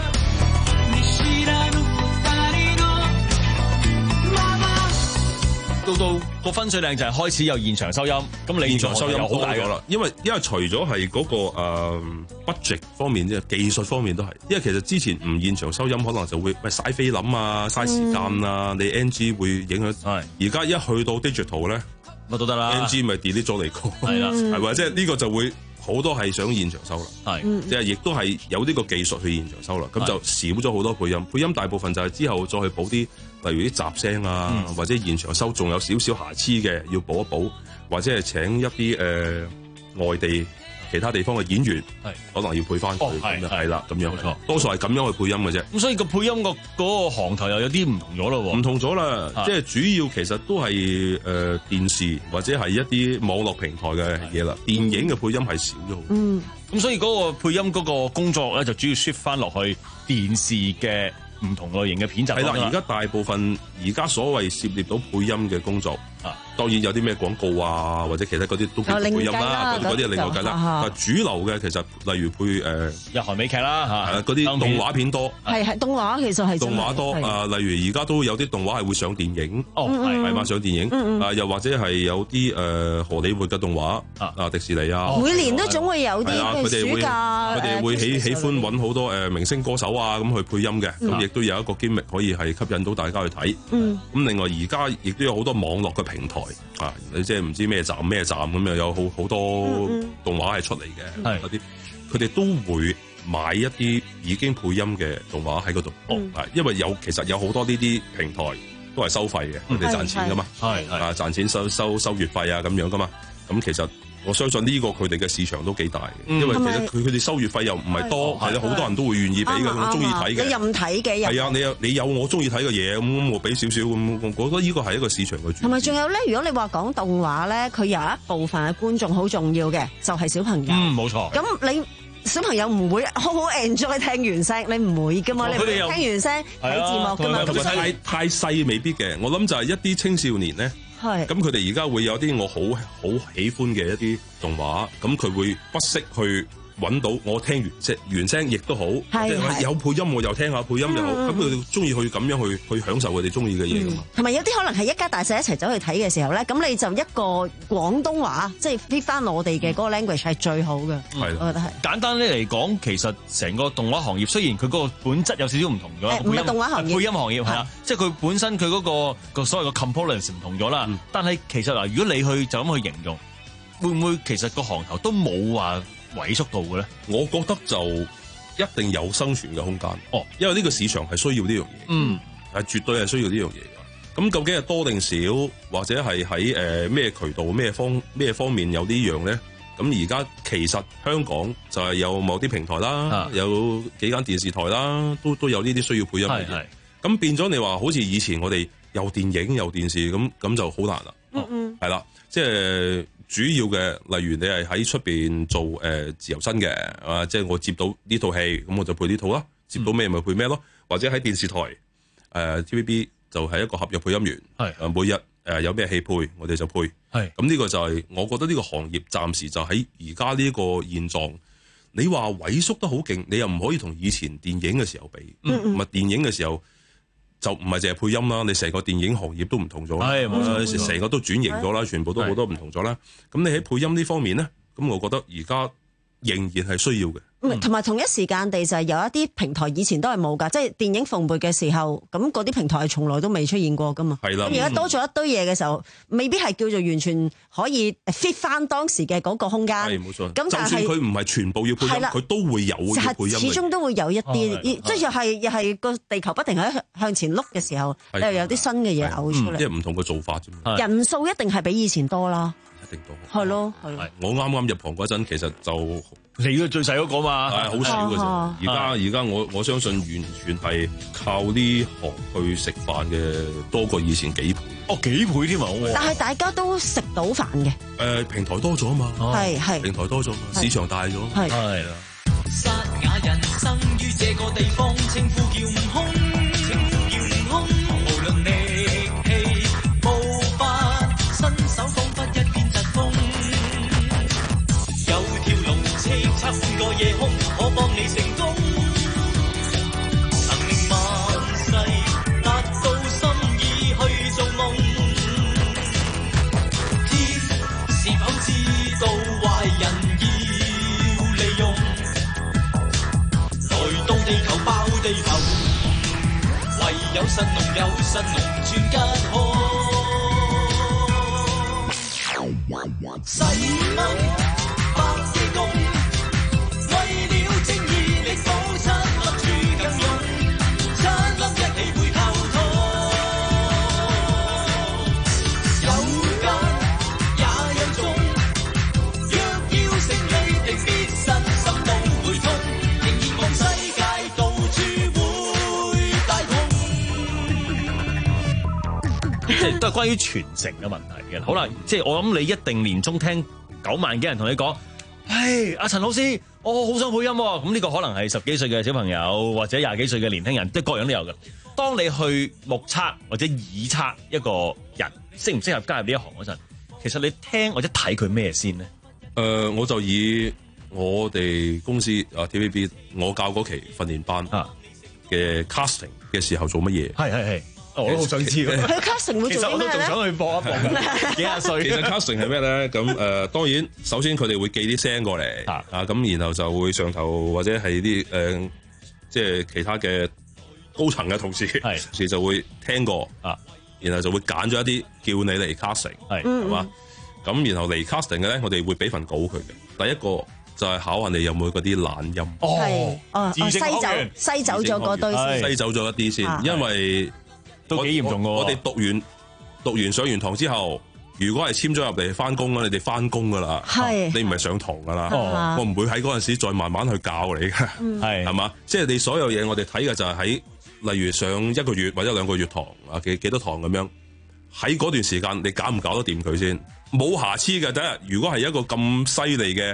到到個分水嶺就係開始有現場收音，咁你現場收音好大咗啦，因為因為除咗係嗰個誒、呃、budget 方面啫，技術方面都係，因為其實之前唔現場收音可能就會咪嘥菲林啊、嘥時間啊，嗯、你 N G 會影響。係而家一去到 digital 咧，乜都得啦 ，N G 咪 delete 咗嚟個，係啦，係咪？即係呢個就會好多係想現場收啦，係即係亦都係有呢個技術去現場收啦，咁就少咗好多配音，配音大部分就係之後再去補啲，例如啲雜聲啊，嗯、或者現場收仲有少少瑕疵嘅要補一補，或者係請一啲誒、呃、外地其他地方嘅演員，可能要配翻佢，係啦咁樣，多數係咁樣去配音嘅啫。咁所以個配音個嗰個行頭又有啲唔同咗咯喎， 唔同咗啦，即係主要其實都係誒、呃、電視或者係一啲網絡平台嘅嘢啦，電影嘅配音係少咗。 嗯，咁所以嗰個配音嗰個工作咧就主要 shift 翻落去電視嘅唔同類型嘅片集。 係啦，而家大部分而家所謂涉獵到配音嘅工作。啊，當然有啲咩廣告啊，或者其他嗰啲都叫配音啦，嗰啲係另外計啦。但主流嘅其實例如配誒日韓美劇啦嚇， 嗰啲動畫片多。 係係動畫其實係動畫多啊，例如而家都有啲動畫係會上電影， 哦係係嘛上電影啊，又或者係有啲誒荷里活嘅動畫啊，迪士尼啊， 每年都總會有啲嘅暑假， 佢哋會喜喜歡揾好多誒明星歌手啊咁去配音嘅，咁亦都有一個 gimmick可以係吸引到大家去睇。咁另外而家亦都有好多網絡嘅平台啊，你即係唔知咩站咩站咁樣有好好多動畫係出嚟嘅，係嗰啲佢哋都會買一啲已經配音嘅動畫喺嗰度，係、嗯、因為有其實有好多呢啲平台都係收費嘅，佢哋賺錢噶嘛，係啊賺錢收收收月費啊咁樣噶嘛，咁其實。我相信呢個佢哋嘅市場都幾大嘅，嗯、因為其實佢佢哋收月費又唔係多，係啦，好多人都會願意俾嘅，我中意睇嘅。 你任睇嘅， 係啊，你有你有我中意睇嘅嘢，咁我俾少少咁，我覺得呢個係一個市場嘅。 同埋仲有咧，如果你話講動畫咧，佢有一部分嘅觀眾好重要嘅，就係、是、小朋友。 嗯，冇錯。 咁你小朋友唔會好好 enjoy 聽原聲，你唔會噶嘛？你唔會聽原聲睇字幕噶嘛？ 咁太太細未必嘅，我諗就係一啲青少年咧，咁佢哋而家會有啲我好好喜歡嘅一啲動畫，咁佢會不惜去揾到我聽原聲原聲亦都好，即係有配音我又聽下配音又好，咁佢哋中意去咁樣去去享受佢哋中意嘅嘢噶嘛。 同埋有啲可能係一家大細一齊走去睇嘅時候咧，咁你就一個廣東話，即係 fit 翻我哋嘅嗰個 language 係最好嘅。 係， 我覺得係。 簡單啲嚟講，其實成個動畫行業雖然佢嗰個本質有少少唔同咗， 唔係動畫行業， 配音行業係啦，即係佢本身佢嗰個個所謂嘅 components 唔同咗啦。但係其實嗱，如果你去就咁去形容，會唔會其實個行頭都冇話萎縮到嘅咧？ 我覺得就一定有生存嘅空間。哦，因為呢個市場係需要呢樣嘢。嗯，係絕對係需要呢樣嘢嘅。咁究竟係多定少，或者係喺誒咩渠道、咩方咩方面有呢樣咧？咁而家其實香港就係有某啲平台啦，啊、有幾間電視台啦，都都有呢啲需要配音嘅嘢。咁變咗你話好似以前我哋有電影有電視咁，咁就好難啦。嗯嗯，係啦，即係。主要嘅，例如你係喺出邊做誒、呃、自由身嘅，啊，即係我接到呢套戲，咁我就配呢套啦。接到咩咪配咩咯，或者喺電視台誒、呃、T V B 就係一個合約配音員，係誒每日誒、呃、有咩戲配，我哋就配。係咁呢個就係、是、我覺得呢個行業暫時就喺而家呢個現狀。你話萎縮得好勁，你又唔可以同以前電影嘅時候比。嗯嗯，唔係電影嘅時候。就唔係淨係配音啦，你成個電影行業都唔同咗啦，係成個都轉型咗啦，全部都好多唔同咗啦。咁你喺配音呢方面咧，咁我覺得而家仍然係需要嘅。 同埋同一時間地就係有一啲平台以前都係冇㗎，即係電影蓬勃嘅時候，咁嗰啲平台係從來都未出現過㗎嘛。係啦，咁而家多咗一堆嘢嘅時候，未必係叫做完全可以 fit 翻當時嘅嗰個空間。係冇錯。咁就算佢唔係全部要配音，佢都會有要配音。始終都會有一啲，即係又係又係個地球不停喺向前碌嘅時候，你又有啲新嘅嘢嘔出嚟。 即係唔同嘅做法啫嘛。 人數一定係比以前多啦。 一定多。 係咯，係咯。 我啱啱入行嗰陣，其實就。 你個最細嗰個嘛， 係好少嘅啫。而家而家我我相信完全係靠呢行去食飯嘅多過以前幾倍。 哦，幾倍添啊！ 但係大家都食到飯嘅。 誒，平台多咗啊嘛， 係係平台多咗，市場大咗， 係係啦。 沙啞人生於這個地方，稱呼叫悟空，稱呼叫悟空。無論力氣步伐，身手彷彿一片疾風。有條龍叱咤半個夜空，可幫你成功。能令萬世達到心意去做夢。天是否知道壞人要利用？來到地球爆地球，唯有神龍有神龍專家可。細蚊。百億公，為了正義力保七粒珠更勇，七粒一起會溝通。有間也有種，若要勝利，定必身心都會通，仍然望世界到處會大同。 即係都係關於傳承嘅問題嘅。好啦，即係我諗你一定年中聽。九萬幾人同你講，唉，阿陳老師，我好想配音喎。咁呢個可能係十幾歲嘅小朋友，或者廿幾歲嘅年輕人，即係各樣都有嘅。當你去目測或者耳測一個人適唔適合加入呢一行嗰陣，其實你聽或者睇佢咩先咧？ 誒、呃，我就以我哋公司啊 T V B 我教嗰期訓練班嘅 casting 嘅時候做乜嘢？ 係係係。我都好想知佢 casting 會做啲咩咧？ 其實我都仲想去播一播。幾廿歲。 其實 casting 係咩咧？咁誒、呃，當然首先佢哋會寄啲聲過嚟啊，咁然後就會上頭或者係啲誒，即係其他嘅高層嘅同事，係，同事就會聽過啊，然後就會揀咗一啲叫你嚟 casting，係，係嘛？咁然後嚟 casting 嘅咧，我哋會俾份稿佢嘅。第一個就係考下你有冇嗰啲懶音。 哦，哦，西走西走咗嗰堆先， 西走咗一啲先，因為。 都幾嚴重㗎喎！ 我哋讀完讀完上完堂之後，如果係簽咗入嚟翻工啦，你哋翻工噶啦，你唔係上堂噶啦，我唔會喺嗰陣時再慢慢去教你嘅，係係嘛？即係你所有嘢，我哋睇嘅就係喺例如上一個月或者兩個月堂啊，幾幾多堂咁樣，喺嗰段時間你搞唔搞得掂佢先？冇瑕疵嘅。第一，如果係一個咁犀利嘅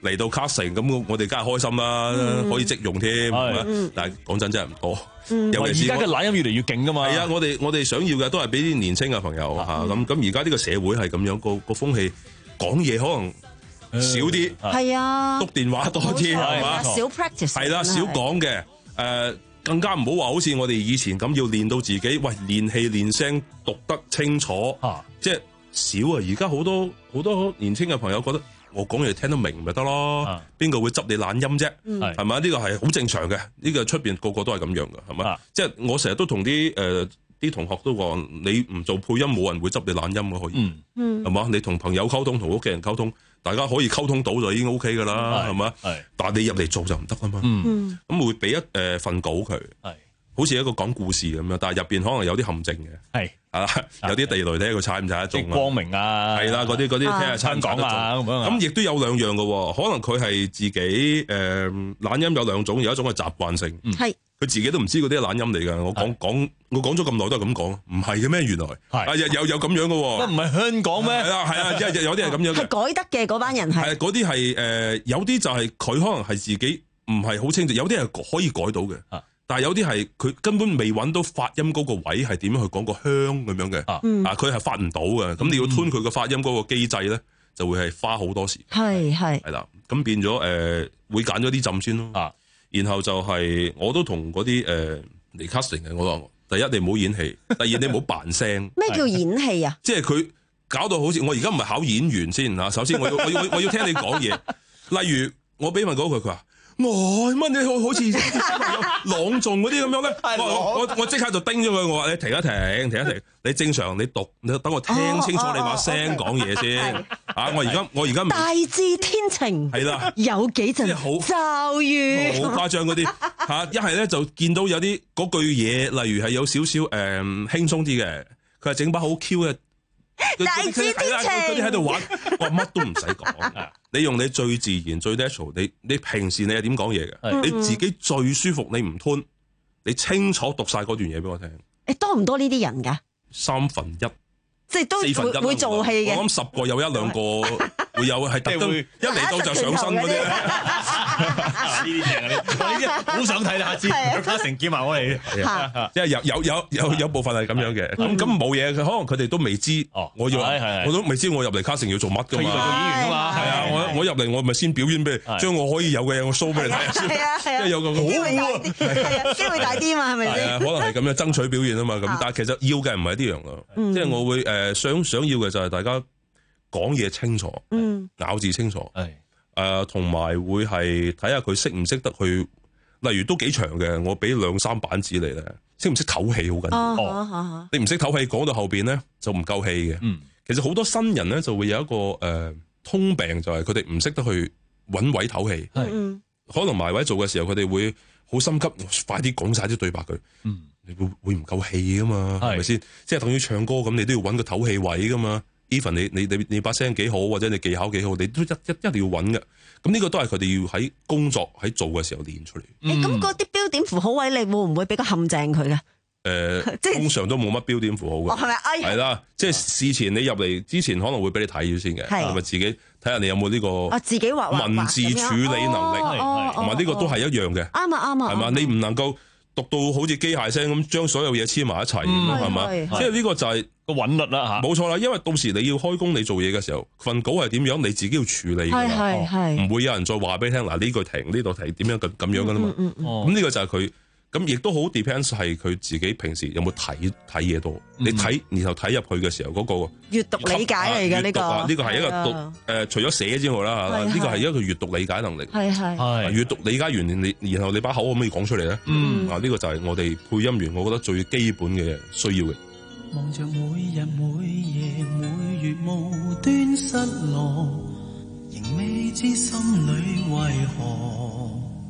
嚟到 casting，咁我哋梗係開心啦， 嗯、 可以即用添，係咪、嗯？但係講真真係唔多。 嗯、尤其是而家嘅懶音越嚟越勁噶嘛。 係啊，我哋我哋想要嘅都係俾啲年青嘅朋友嚇，咁咁而家呢個社會係咁樣，個個風氣講嘢可能少啲， 係啊， 篤電話多啲係嘛， 少 practice 係啦，少講嘅誒。更加唔好話好似我哋以前咁要練到自己，喂練氣練聲讀得清楚，啊、即係少啊！而家好多好多年輕嘅朋友覺得我講嘢聽得明咪得咯，邊個、啊、會執你懶音啫？係咪、嗯？呢個係好正常嘅，呢、呢個出邊個個都係咁樣嘅，係咪？啊、即係我成日都同啲誒啲同學都講，你唔做配音，冇人會執你懶音嘅，可以，係嘛、嗯？你同朋友溝通，同屋企人溝通。大家可以溝通到就已經 O K 噶啦，係嘛？但係你入嚟做就唔得啊嘛。咁、嗯、會俾一誒份稿佢，好似一個講故事咁樣，但係入邊可能有啲陷阱嘅，係啊，有啲地雷睇佢踩唔踩得中啊？光明啊，係啦，嗰啲嗰啲聽下參講啊咁樣。咁亦都有兩樣嘅，可能佢係自己誒懶音有兩種，有一種係習慣性，係佢自己都唔知嗰啲係懶音嚟㗎。我講講我講咗咁耐都係咁講，唔係嘅咩？原來係有有有咁樣嘅喎，唔係香港咩？係啊係啊，即係有啲係咁樣嘅， 係改得嘅嗰班人係。 係嗰啲係誒，有啲就係佢可能係自己唔係好清楚，有啲係可以改到嘅。但係有啲係佢根本未揾到發音嗰個位係點樣去講個香咁樣嘅，啊佢係發唔到嘅，咁你要吞佢個發音嗰個機制咧，就會係花好多時。係係係啦，咁變咗誒、呃、會揀咗啲浸先咯，啊、然後就係、是、我都同嗰啲誒嚟 casting 嘅，我話第一你唔好演戲，第二你唔好扮聲。咩叫演戲啊？ 即係佢搞到好似我而家唔係考演員先嚇，首先我要我要我要聽你講嘢，例如我俾問嗰句佢話。我乜你好好似朗誦嗰啲咁樣咧？我我我即刻就叮咗佢，我話你停一停，停一停，你正常你讀，你等我聽清楚你把聲講嘢先。啊，我而家我而家大致天晴係啦，有幾陣驟雨， 好誇張嗰啲嚇。一係咧就見到有啲嗰句嘢，例如係有少少誒輕鬆啲嘅，佢係整把好 Q 嘅。 大致天晴， 嗰啲喺度玩，我乜都唔使講，你用你最自然、最 natural， 你你平時你係點講嘢嘅？你自己最舒服，你唔吞，你清楚讀晒嗰段嘢俾我聽。 誒，多唔多呢啲人㗎？ 三分一， 即係都會會做戲嘅。 我諗十個有一兩個會有，係特登一嚟到就上身嗰啲。 呢啲正啊！呢啲好想睇啦，下次嘉誠叫埋我嚟。 即係有有有有有部分係咁樣嘅，咁咁冇嘢，佢可能佢哋都未知，我要我都未知我入嚟嘉誠要做乜㗎嘛。佢以為做演員㗎嘛。係啊，我我入嚟我咪先表演俾你，將我可以有嘅嘢我 show 俾你睇。係啊係啊，即係有個機會大啲，係啊，機會大啲嘛，係咪先？可能係咁樣爭取表現啊嘛，咁但係其實要嘅唔係呢樣咯，即係我會誒想想要嘅就係大家講嘢清楚，咬字清楚。誒，同埋、呃、會係睇下佢識唔識得去，例如都幾長嘅，我俾兩三板紙你咧，識唔識唞氣好緊要。哦哦、你唔識唞氣，講到後邊咧就唔夠氣嘅。嗯、其實好多新人咧就會有一個誒、呃、通病，就係佢哋唔識得去揾位唞氣。嗯、可能埋位做嘅時候，佢哋會好心急，快啲講晒啲對白佢。嗯、你會會唔夠氣噶嘛？係咪先？即係等於唱歌咁，你都要揾個唞氣位噶嘛。even 你你你你把聲幾好，或者你技巧幾好，你都一一一定要揾嘅。咁呢個都係佢哋要喺工作喺做嘅時候練出嚟。 誒咁嗰啲標點符號位，你會唔會俾個陷阱佢嘅？ 誒，通常都冇乜標點符號嘅。係咪？係啦，即係事前你入嚟之前可能會俾你睇咗先嘅，係咪自己睇下你有冇呢個自己畫文字處理能力，同埋呢個都係一樣嘅。啱啊啱啊，係嘛？你唔能夠讀到好似機械聲咁，將所有嘢黐埋一齊咁，係嘛？即係呢個就係個韻律啦嚇。冇錯啦，因為到時你要開工你做嘢嘅時候，份稿係點樣，你自己要處理㗎嘛。唔會有人再話俾你聽嗱，呢句停，呢度停，點樣咁咁樣㗎啦嘛。咁呢個就係佢。咁亦都好 depends 係佢自己平時有冇睇睇嘢多，嗯、你睇然後睇入去嘅時候嗰、那個閱讀理解嚟嘅呢個， 呢個係一個讀誒、啊呃，除咗寫之外啦，呢個係一個閱讀理解能力。係係係閱讀理解完你，然後你把口可唔可以講出嚟咧？嗯、啊，呢、這個就係我哋配音員，我覺得最基本嘅需要嘅。望着每日每夜每月無端失落，仍未知心裏為何。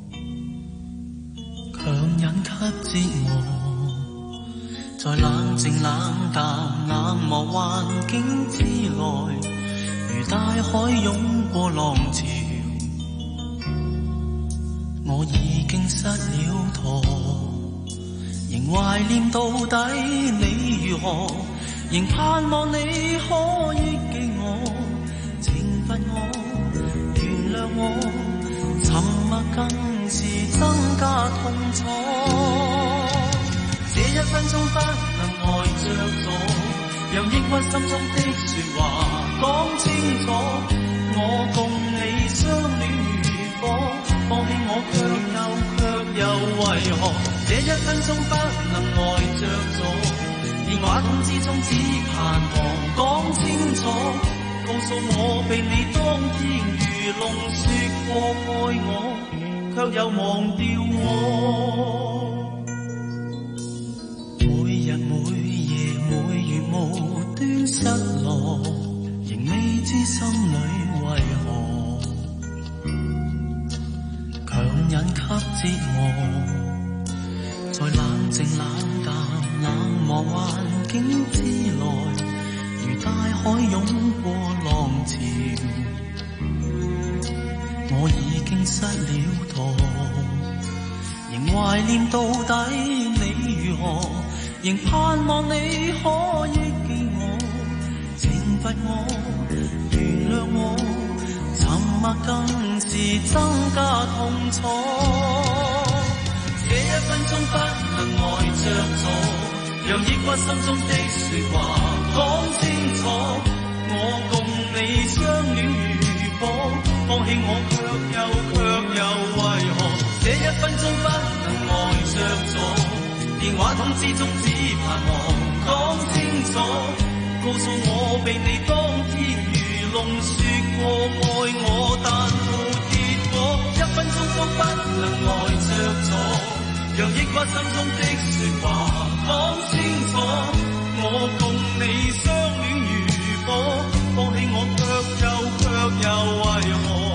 強忍給折磨，在冷靜冷淡冷漠環境之內，如大海湧過浪潮，我已經失了舵，仍懷念到底你如何，仍盼望你可憶記我，懲罰我，原諒我。 更是增加痛楚。這一分鐘不能呆着坐，讓抑鬱心中的說話講清楚。我共你相戀如火，放棄我卻又卻又為何？這一分鐘不能呆着坐，電話筒之中只盼望講清楚，告訴我被你當天如龍說過愛我，卻又忘掉我。每日每夜每月無端失落，仍未知心裏為何強忍給折磨，在冷靜冷淡冷漠環境之內，如大海湧過浪潮，我已經失了舵，仍懷念到底你如何，仍盼望你可憶記我，懲罰我，原諒我，沉默更是增加痛楚。這一分鐘不能呆着坐，讓抑鬱心中的說話講清楚。我共你相戀如火，放棄我卻又卻又為何？這一分鐘不能呆着坐，電話筒之中只盼望講清楚，告訴我被你當天如龍說過愛我，但沒結果。一分鐘都不能呆着坐，讓抑鬱心中的說話講清楚。我共你相戀如火，放棄我卻又卻又為何？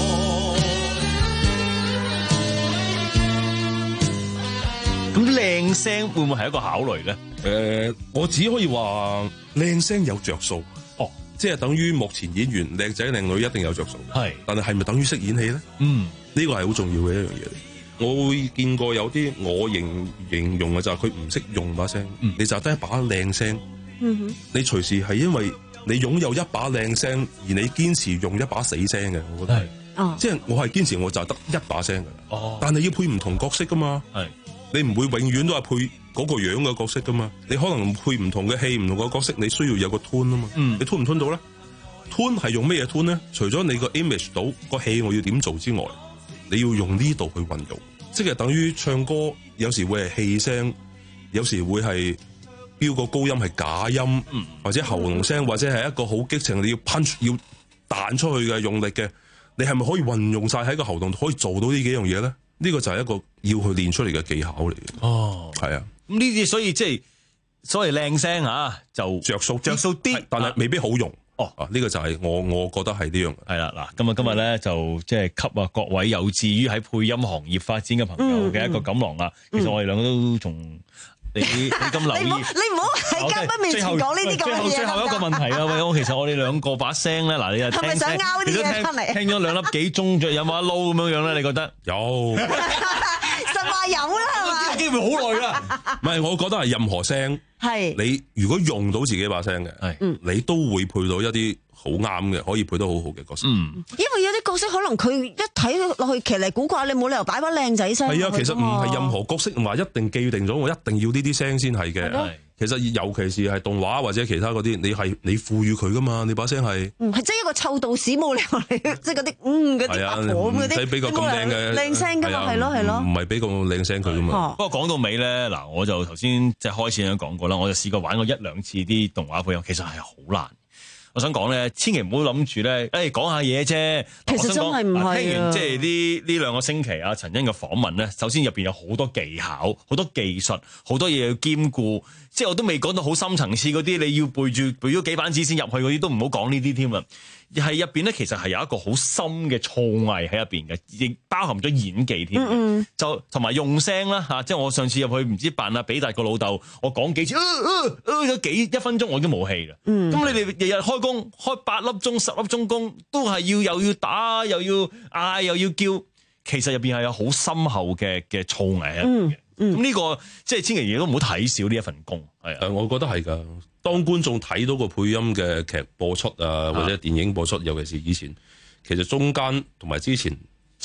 咁靚聲會唔會係一個考慮咧？ 誒、呃，我只可以話靚聲有着數。 哦， 即係等於幕前演員靚仔靚女一定有着數。 係， 但係係咪等於識演戲咧？ 嗯， 呢個係好重要嘅一樣嘢。我會見過有啲我形形容嘅就係佢唔識用把聲，嗯、你就得一把靚聲。嗯哼，你隨時係因為你擁有一把靚聲，而你堅持用一把死聲嘅，我覺得係。哦，即係我係堅持我就係得一把聲嘅。哦，但係要配唔同角色噶嘛。係。你唔會永遠都係配嗰個樣嘅角色噶嘛？你可能配唔同嘅戲、唔同嘅角色，你需要有個 tone 啊嘛。嗯、你 tone 唔 tone 到咧 ？tone 係用咩嘢 tone 咧？除咗你個 image 到個戲我要點做之外，你要用呢度去運用，即係等於唱歌有時會係氣聲，有時會係飆個高音係假音，嗯、或者喉嚨聲，或者係一個好激情你要 punch 要彈出去嘅用力嘅，你係咪可以運用晒喺個喉嚨可以做到呢幾樣嘢咧？呢個就係一個要去練出嚟嘅技巧嚟嘅。哦，係啊，咁呢啲所以即係所謂靚聲嚇就着數着數啲，但係未必好用。哦，啊呢、呢個就係我我覺得係呢樣。係啦，嗱，咁啊今日咧就即係給啊各位有志於喺配音行業發展嘅朋友嘅一個錦囊啦。嗯嗯、其實我哋兩個都仲。你你咁留意，你唔好喺嘉賓面前講呢啲咁嘅嘢。最後一個問題啊，喂，我其實我哋兩個把聲咧，嗱，你又係咪想拗啲嘢出嚟？聽咗兩粒幾鐘，仲有冇一撈咁樣樣咧？你覺得有？ 實話有啦，係嘛？ 機會好耐啦。唔係，我覺得係任何聲，係你如果用到自己把聲嘅，係，你都會配到一啲好啱嘅，可以配得好好嘅角色。嗯， 因為有啲角色可能佢一睇落去奇離古怪，你冇理由擺把靚仔聲。 係啊，其實唔係任何角色話一定既定咗，我一定要呢啲聲先係嘅。係，其實尤其是係動畫或者其他嗰啲，你係你賦予佢噶嘛，你把聲係。嗯，係即係一個臭道士冇理由嚟，即係嗰啲嗯嗰啲阿婆咁嗰啲。唔使俾個咁靚嘅靚聲噶嘛，係咯係咯。唔係俾個靚聲佢噶嘛。 不過講到尾咧，嗱，我就頭先即係開始咁講過啦，我就試過玩過一兩次啲動畫配音，其實係好難。我想講咧，千祈唔好諗住咧，誒講下嘢啫。 其實真係唔係啊！ 聽完即係呢呢兩個星期啊，陳欣嘅訪問咧，首先入邊有好多技巧、好多技術、好多嘢要兼顧。即係我都未講到好深層次嗰啲，你要背住背咗幾板紙先入去嗰啲，都唔好講呢啲添啊！係入邊咧，其實係有一個好深嘅造詣喺入邊嘅，亦包含咗演技添。嗯嗯，就同埋用聲啦嚇，即係我上次入去唔知扮阿比達個老豆，我講幾次，咗、呃呃、幾一分鐘我已經冇氣啦。嗯，咁你哋日日開工開八粒鐘、十粒鐘工，都係要又要打又要嗌又要叫，其實入邊係有好深厚嘅嘅造詣喺入邊嘅。咁呢、嗯這個即係千祈亦都唔好睇少呢一份工。係啊， 我覺得係㗎。當觀眾睇到個配音嘅劇播出啊，或者電影播出，尤其是以前，其實中間同埋之前，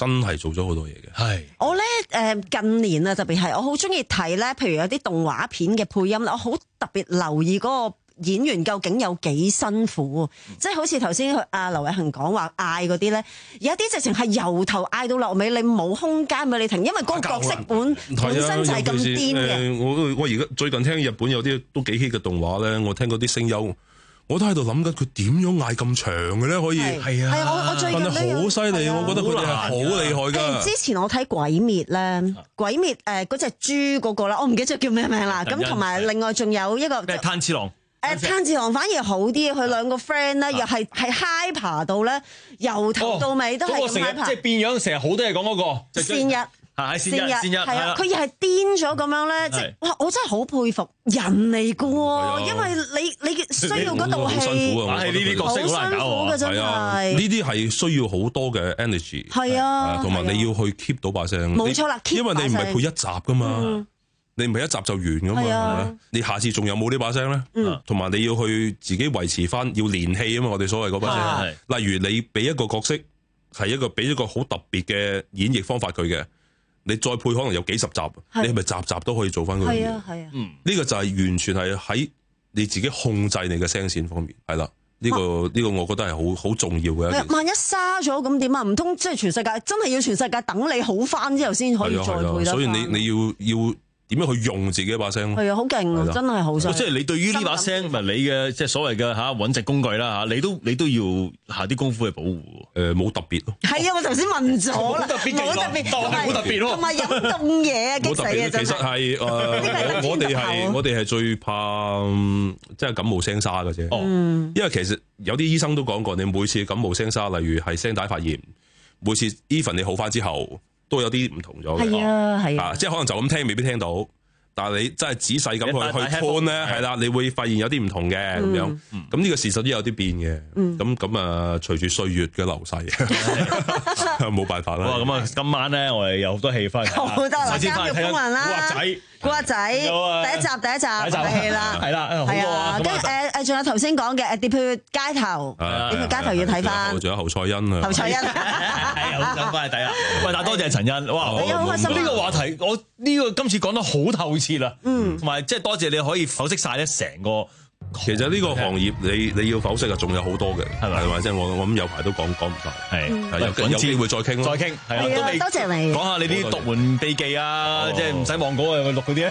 真係做咗好多嘢嘅。 係我咧誒近年啊，特別係我好中意睇咧，譬如有啲動畫片嘅配音啦，我好特別留意嗰個演員究竟有幾辛苦，嗯、即係好似頭先阿劉偉恒講話嗌嗰啲咧，有啲直情係由頭嗌到落尾，你冇空間俾你停，因為嗰個角色本本身就係咁癲嘅。 我我而家最近聽日本有啲都幾 hit 嘅動畫咧，我聽嗰啲聲優。我都喺度諗緊佢點樣嗌咁長嘅咧？可以係啊，係啊，我我最近咧好犀利，我覺得佢哋係好厲害㗎。 之前我睇《鬼滅》咧，《鬼滅》誒嗰隻豬嗰個啦，我唔記得咗叫咩名啦。咁同埋另外仲有一個咩炭治郎。 誒炭治郎反而好啲，佢兩個 friend 咧又係係 hyper 到咧，由頭到尾都係咁 hyper。 即係變樣，成日好多嘢講嗰個。 善日。 係善日，善日係啊！佢又係癲咗咁樣咧，即係哇！我真係好佩服人嚟㗎喎，因為你你需要嗰道氣， 係呢啲角色好難搞喎， 真係呢啲係需要好多嘅 energy， 係啊， 同埋你要去 keep 到把聲， 冇錯啦， 因為你唔係配一集㗎嘛，你唔係一集就完㗎嘛，係咪？你下次仲有冇呢把聲咧？同埋你要去自己維持翻，要連戲啊嘛！我哋所謂嗰把聲，例如你俾一個角色係一個俾一個好特別嘅演繹方法佢嘅。你再配可能有幾十集，你係咪集集都可以做翻嗰樣嘢？ 係啊係啊， 嗯，呢個就係完全係喺你自己控制你嘅聲線方面，係啦，呢個呢個我覺得係好好重要嘅一件事。 萬一沙咗咁點啊？唔通即係全世界真係要全世界等你好翻之後先可以再配得？ 所以你你要要。點樣去用自己一把聲？ 係啊，好勁啊，真係好犀利。 即係你對於呢把聲，咪你嘅即係所謂嘅嚇穩值工具啦嚇，你都你都要下啲功夫去保護。 誒，冇特別咯。 係啊，我頭先問咗啦，冇特別， 冇特別，當係冇特別咯。 同埋飲凍嘢啊，激死啊！ 其實係誒，我哋係我哋係最怕即係感冒聲沙嘅啫。哦，因為其實有啲醫生都講過，你每次感冒聲沙，例如係聲帶發炎，每次 even 你好翻之後。都有啲唔同咗嘅， 係啊係啊， 即係可能就咁聽未必聽到，但係你真係仔細咁去去 tune 咧，係啦，你會發現有啲唔同嘅咁樣，咁呢個事實都有啲變嘅，咁咁啊隨住歲月嘅流逝，冇辦法啦。 咁啊，今晚咧我哋有好多戲翻嚟， 好多啦，監獄風雲啦，古惑仔，古惑仔，第一集第一集係啦， 係啦，係啊， 跟住誒誒，仲有頭先講嘅誒跌血街頭，跌血街頭要睇翻， 仲有侯賽因啊， 侯賽因係好想翻去睇啦。喂，但係多謝陳欣，哇，好開心呢個話題，我呢個今次講得好透徹啦，嗯，同埋即係多謝你可以剖析晒咧成個。 其實呢個行業你你要剖析啊，仲有好多嘅，係咪？係咪？即係我我諗有排都講講唔晒，係有有機會再傾咯， 再傾係啊， 多謝你講下你啲獨門秘技啊，即係唔使望稿啊，錄嗰啲咧。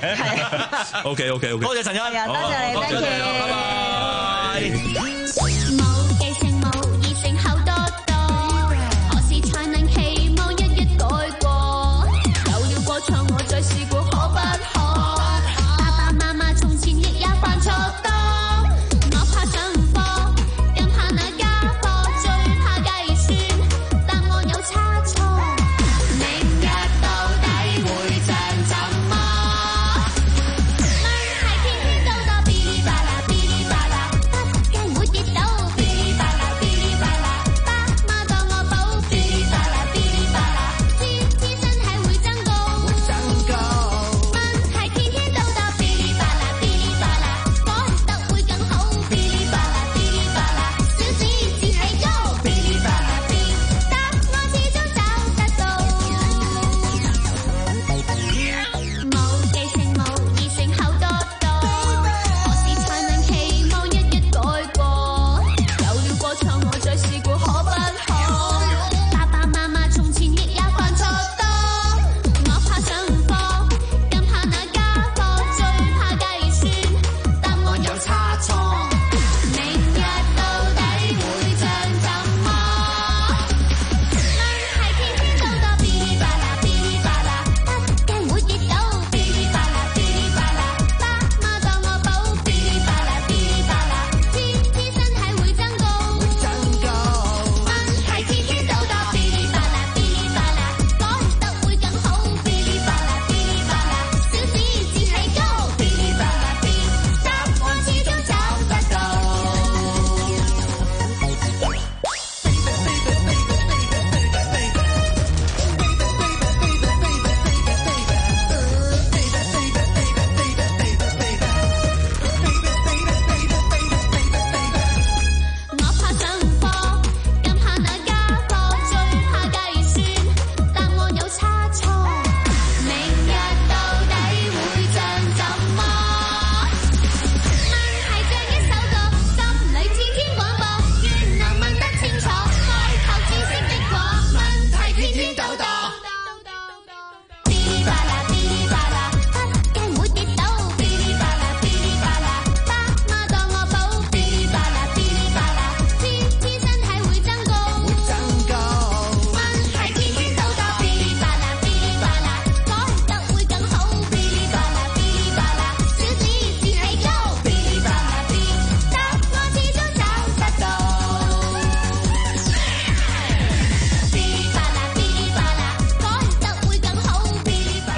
OK OK OK， 多謝陳欣， 多謝你，多謝， 拜拜。 冇記性冇異性好多多，何時才能期望一一改過？有了過錯我再試過，可不可？爸爸媽媽從前亦也犯錯多，我怕上課，更怕那家課，最怕計算答案有差錯。明日到底會像怎麼？問題天天都多，嗶哩吧啦嗶哩吧啦，不計每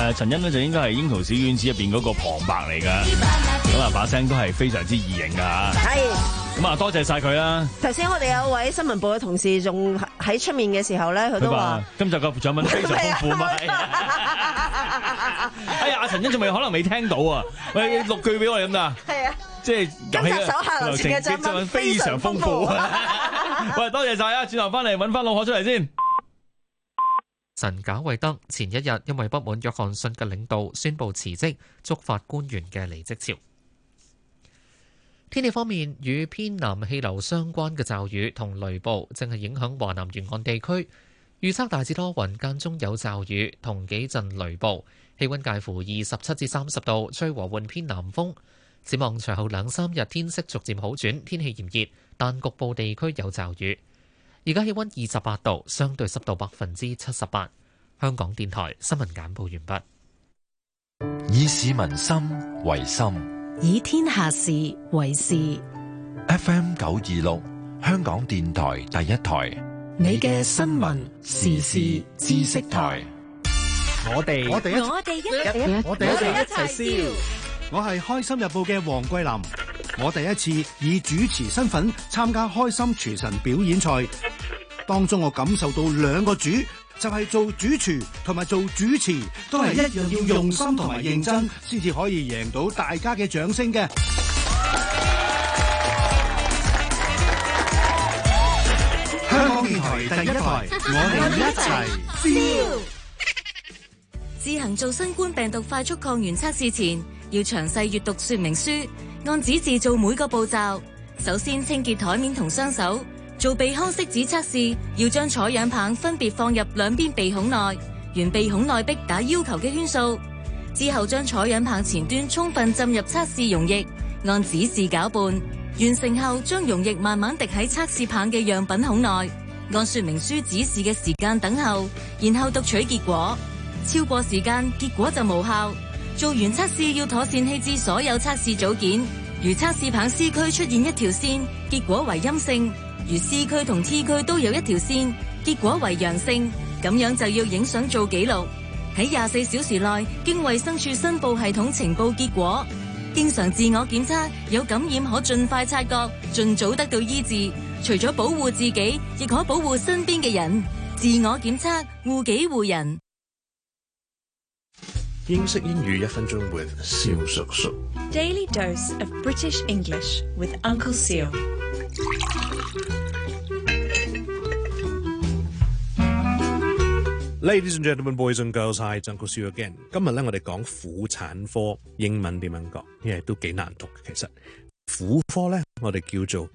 誒陳欣咧就應該係櫻桃小丸子入邊嗰個旁白嚟㗎，咁啊把聲都係非常之異形㗎嚇。 係。 咁啊多謝晒佢啦。 頭先我哋有位新聞部嘅同事仲喺出面嘅時候咧，佢都話今集個獎品非常豐富嘛。哎呀，阿陳欣仲未可能未聽到啊！喂，錄句俾我哋咁啊！係啊，即係今集手下留情嘅獎品非常豐富。 喂，多謝晒啊！轉頭翻嚟揾翻老何出嚟先。 陳賈偉德前一日因為不滿約翰遜嘅領導，宣布辭職，觸發官員嘅離職潮。天氣方面，與偏南氣流相關嘅驟雨同雷暴正係影響華南沿岸地區。預測大致多雲，間中有驟雨同幾陣雷暴，氣溫介乎二十七至三十度，吹和緩偏南風。展望隨後兩三日天色逐漸好轉，天氣炎熱，但局部地區有驟雨。而家氣溫二十八度，相對濕度百分之七十八。香港電台新聞簡報完畢。以市民心為心， 以天下事為事。 F M 九二六，香港電台第一台。 你嘅新聞時事知識台， 我哋我哋一我哋一我哋一齊笑。我係開心日報嘅黃桂林，我第一次以主持身份參加開心廚神表演賽，當中我感受到兩個主，就係做主廚同埋做主持都係一樣要用心同埋認真，先至可以贏到大家嘅掌聲嘅。香港電台第一台，我哋一齊笑。 自行做新冠病毒快速抗原測試前，要詳細閱讀說明書，按指示做每個步驟。首先清潔台面同雙手。做鼻腔拭子測試，要將採樣棒分別放入兩邊鼻孔內，沿鼻孔內壁打要求嘅圈數。之後將採樣棒前端充分浸入測試溶液，按指示攪拌。完成後，將溶液慢慢滴喺測試棒嘅樣品孔內，按說明書指示嘅時間等候，然後讀取結果。超過時間，結果就無效。做完測試要妥善棄置所有測試組件。如測試棒 C 區出現一條線，結果為陰性；如 C 區同 T 區都有一條線，結果為陽性。咁樣就要影相做記錄，喺廿四小時內經衛生署申報系統呈報結果。經常自我檢測，有感染可盡快察覺，盡早得到醫治。除咗保護自己，亦可保護身邊嘅人。自我檢測，護己護人。 英式英語一分鐘 with 蕭叔叔。 Daily dose of British English with Uncle Seal。 Ladies and gentlemen, boys and girls, hi, it's Uncle Seal again。今日咧，我哋講婦產科英文點樣講，因為都幾難讀嘅。其實婦科咧，我哋叫做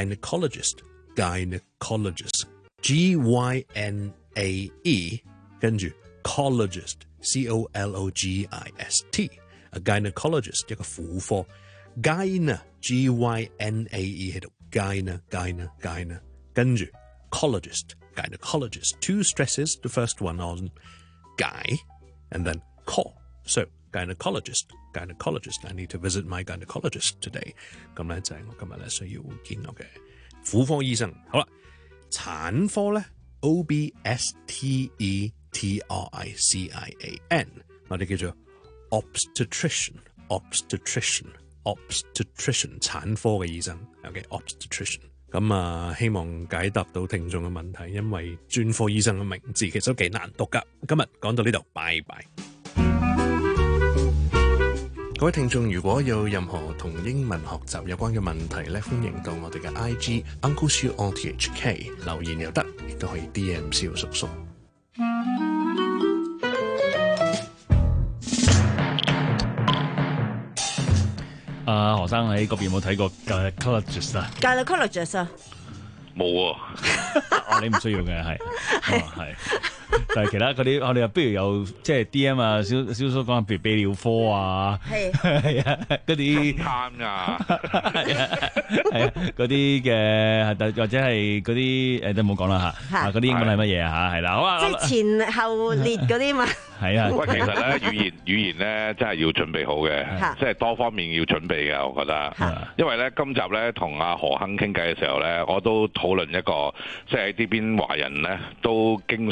gynecologist，gynecologist，G Y N A E， 跟住 cologist，C O L O G I S T。A gynecologist 一個婦科 ，gyne，G Y N A E 喺度 gyne，gyne，gyne， 跟住 cologist。Gynecologist. Two stresses. The first one on guy and then call. So, gynecologist, gynecologist. I need to visit my gynecologist today. 咁咧就係我今日咧需要見我嘅婦科醫生。好啦，產科咧 O B S T E T R I C I A N， 我哋叫做 obstetrician, obstetrician, obstetrician 產科嘅醫生。OK, obstetrician。咁啊，希望解答到聽眾嘅問題，因為專科醫生嘅名字其實都幾難讀噶。今日講到呢度，拜拜。 各位聽眾，如果有任何同英文學習有關嘅問題咧，歡迎到我哋嘅 I G Uncle Siu O T H K 留言又得，亦都可以 D M 蕭叔叔。 啊，何生喺嗰邊有冇睇過 gynecologist 啊 ？gynecologist 啊， 冇啊。 哦，你唔需要嘅係，係、哦。但係其他嗰啲，我哋又不如有即係 D M 啊，蕭蕭叔講，譬如泌尿科啊，係係啊，嗰啲啱啊， 係啊，係啊，嗰啲嘅，或者係嗰啲誒都冇講啦嚇，啊嗰啲英文係乜嘢啊嚇？係啦，好啊， 即係前後列嗰啲嘛。 係啊， 喂，其實咧語言語言咧真係要準備好嘅，即係多方面要準備嘅，我覺得。因為咧今集咧同阿何亨傾偈嘅時候咧，我都討論一個即係喺呢邊華人咧都經常會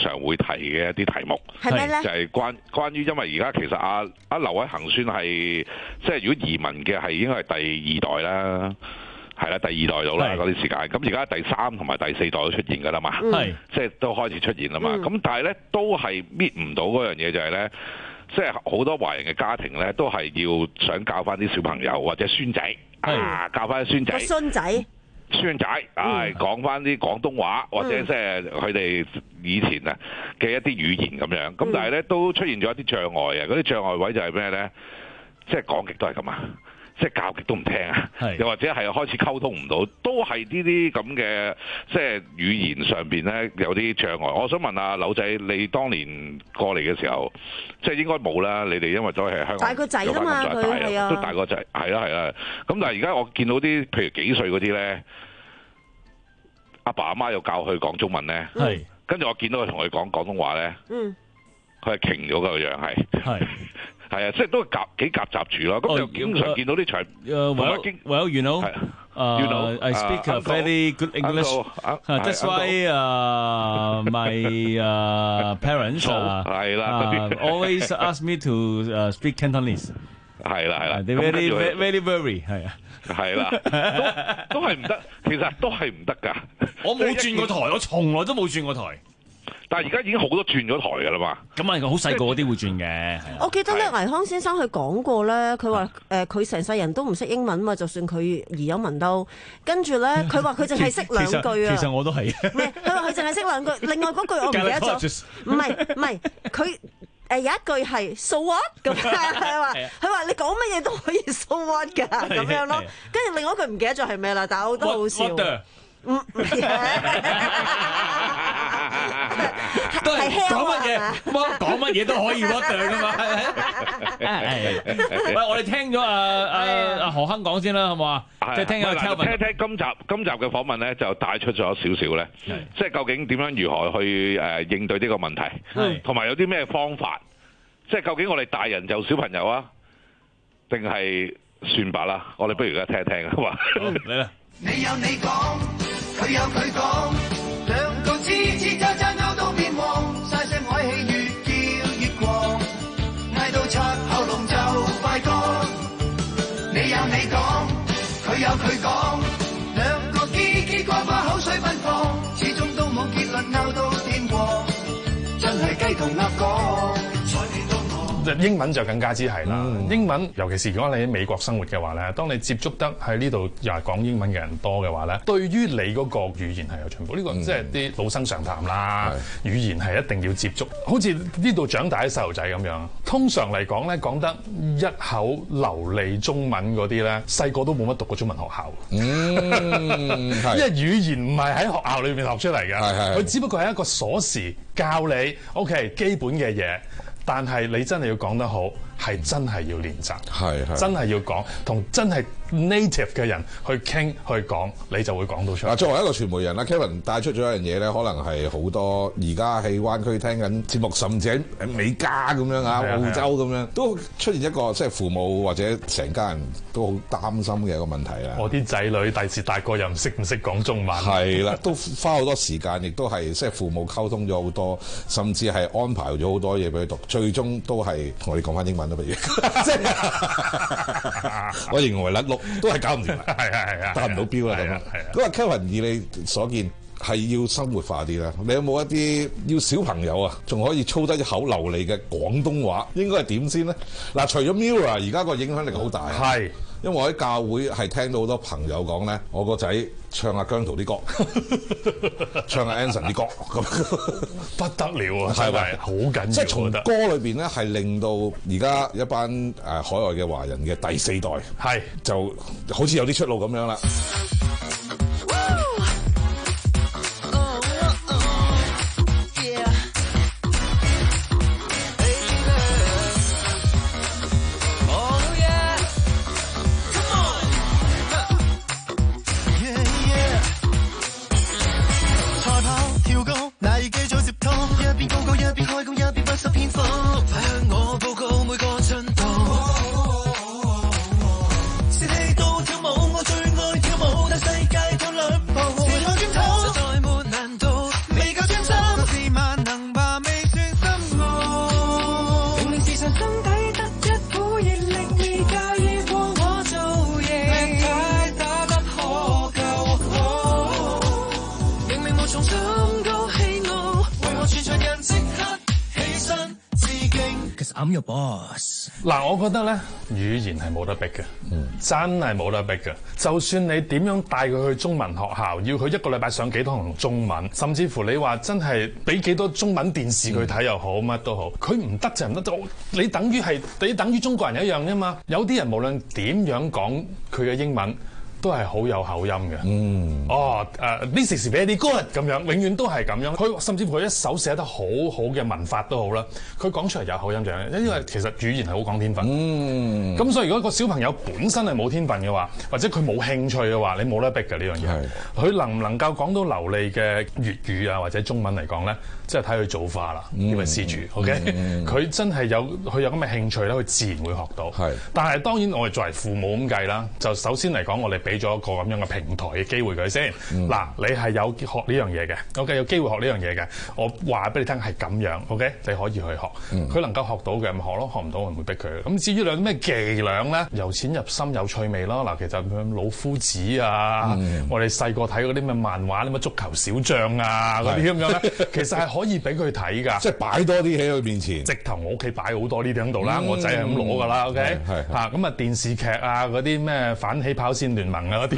題嘅一啲題目， 係咩咧？ 就係關關於因為而家其實阿阿劉偉恒算係即係如果移民嘅係應該係第二代啦。係啦，第二代到啦嗰啲時間，咁而家第三同埋第四代都出現㗎啦嘛，即係都開始出現啦嘛。咁、嗯、但係咧都係搣唔到嗰樣嘢，就係咧，即係好多華人嘅家庭咧都係要想教翻啲小朋友或者孫仔啊，教翻啲孫仔。 孫仔。 孫仔，唉、嗯，講翻啲廣東話或者即係佢哋以前啊嘅一啲語言咁樣。咁、嗯、但係咧都出現咗一啲障礙啊！嗰啲障礙位就係咩咧？即係講極都係咁啊！即係教極都唔聽啊，又或者係開始溝通唔到，都係呢啲咁嘅即係語言上邊咧有啲障礙。我想問下柳仔，你當年過嚟嘅時候，即係應該冇啦。你哋因為都係香港大個仔啊嘛，佢係啊， 都大個仔，係啦係啦。咁但係而家我見到啲譬如幾歲嗰啲咧，阿爸阿媽又教佢講中文咧，跟住我見到佢同佢講廣東話咧，佢係傾咗個樣係。係啊，即係都係夾幾夾雜住咯。咁就經常見到啲場， 誒，well well you know，誒，I speak a very good English。That's why 誒 my 誒 parents 係啦 ，always ask me to 誒 speak Cantonese。 係啦係啦 ，they very very very 係啊， 係啦，都都係唔得，其實都係唔得㗎。 我冇轉過台，我從來都冇轉過台。 但係而家已經好多轉咗台㗎啦嘛， 咁啊好細個嗰啲會轉嘅。 我記得咧，倪康先生佢講過咧，佢話誒佢成世人都唔識英文嘛，就算佢移咗民都，跟住咧佢話佢淨係識兩句啊。 其實我都係。 唔係，佢話佢淨係識兩句，另外嗰句我唔記得咗。唔係唔係，佢誒有一句係 so what 咁，佢話佢話你講乜嘢都可以 so what 㗎咁樣咯。跟住另外一句唔記得咗係咩啦，但係我都好笑。嗯， 都係講乜嘢，講乜嘢都可以 what 㗎嘛。喂，我哋聽咗阿阿阿何亨講先啦，好唔好啊？即係聽下 Kelvin。 聽聽今集今集嘅訪問咧，就帶出咗少少咧，即係究竟點樣如何去誒應對呢個問題，同埋有啲咩方法？即係究竟我哋大人就小朋友啊，定係算吧啦？我哋不如而家聽一聽啊，好嘛？ 嚟啦！ 你有你講，佢有佢講，兩個吱吱喳喳拗到面黃，晒聲海氣越叫越狂，嗌到拆喉嚨就快乾。你有你講，佢有佢講，兩個嘰嘰呱呱口水奔放，始終都冇結論拗到天光，真係雞同鴨講。 英文就更加之係啦，嗯、英文尤其是如果你喺美國生活嘅話咧，當你接觸得喺呢度又係講英文嘅人多嘅話咧，對於你嗰個語言係有進步。呢、呢個即係啲老生常談啦，嗯、語言係一定要接觸。好似呢度長大嘅細路仔咁樣，通常嚟講咧，講得一口流利中文嗰啲咧，細個都冇乜讀過中文學校。嗯，因為語言唔係喺學校裏邊學出嚟嘅，佢只不過係一個鎖匙教你 OK 基本嘅嘢。但係你真係要講得好，係真係要練習，係係真係要講，同真係 native 嘅人去傾去講，你就會講到出嚟。 嗱，作為一個傳媒人啦 Kevin 帶出咗一樣嘢咧，可能係好多而家喺灣區聽緊節目，甚至喺美加咁樣啊、澳洲咁樣，都出現一個即係父母或者成家人都好擔心嘅一個問題啦。 我啲仔女第時大個又唔識唔識講中文， 係啦，都花好多時間，亦都係即係父母溝通咗好多，甚至係安排咗好多嘢俾佢讀，最終都係我哋講翻英文都不如。即係我認為甩碌都係搞唔掂啦，係係係啊，達唔到標啦咁啊。咁啊 Kevin 以你所見係要生活化啲啦，你有冇一啲要小朋友啊，仲可以操得一口流利嘅廣東話，應該係點先咧？嗱，除咗 Mirror 而家個影響力好大，係因為我喺教會係聽到好多朋友講咧，我個仔唱阿姜濤啲歌，唱阿 Anson 啲歌，咁不得了啊！係咪好緊要？ 即係從歌裏邊咧，係令到而家一班誒海外嘅華人嘅第四代係就好似有啲出路咁樣啦。 Cause I'm your boss。 嗱，我覺得咧語言係冇得逼嘅， 嗯、 真係冇得逼嘅。就算你點樣帶佢去中文學校，要佢一個禮拜上幾堂中文，甚至乎你話真係俾幾多中文電視佢睇又好，乜、嗯、都好，佢唔得就唔得。就你等於係你等於中國人一樣啫嘛。有啲人無論點樣講佢嘅英文，都係好有口音嘅。嗯，哦，誒、uh, ，this is very good 咁樣，永遠都係咁樣。佢甚至乎佢一手寫得好好嘅文法都好啦，佢講出嚟有口音就係，因為其實語言係好講天分。嗯，咁所以如果個小朋友本身係冇天分嘅話，或者佢冇興趣嘅話，你冇得逼嘅呢樣嘢。佢能唔能夠講到流利嘅粵語啊，或者中文嚟講咧，即係睇佢造化啦，呢位施主。OK，佢、嗯、真係有佢有咁嘅興趣咧，佢自然會學到。係，但係當然我哋作為父母咁計啦，就首先嚟講，我哋俾俾咗一個咁樣嘅平台嘅機會佢先，嗱、嗯，你係有學呢樣嘢嘅 ，OK， 有機會學呢樣嘢嘅，我話俾你聽係咁樣 ，OK， 你可以去學，佢、嗯、能夠學到嘅咪學咯，學唔到我唔會逼佢。咁至於兩啲咩伎倆咧，由淺入深有趣味咯。嗱，其實老夫子啊，嗯、我哋細個睇嗰啲咩漫畫，啲咩足球小將啊嗰啲咁樣咧，其實係可以俾佢睇㗎，即係擺多啲喺佢面前。直頭我屋企擺好多呢啲喺度啦，嗯、我仔係咁攞㗎啦 ，OK， 嚇咁啊電視劇啊嗰啲咩反起跑線聯盟嗰啲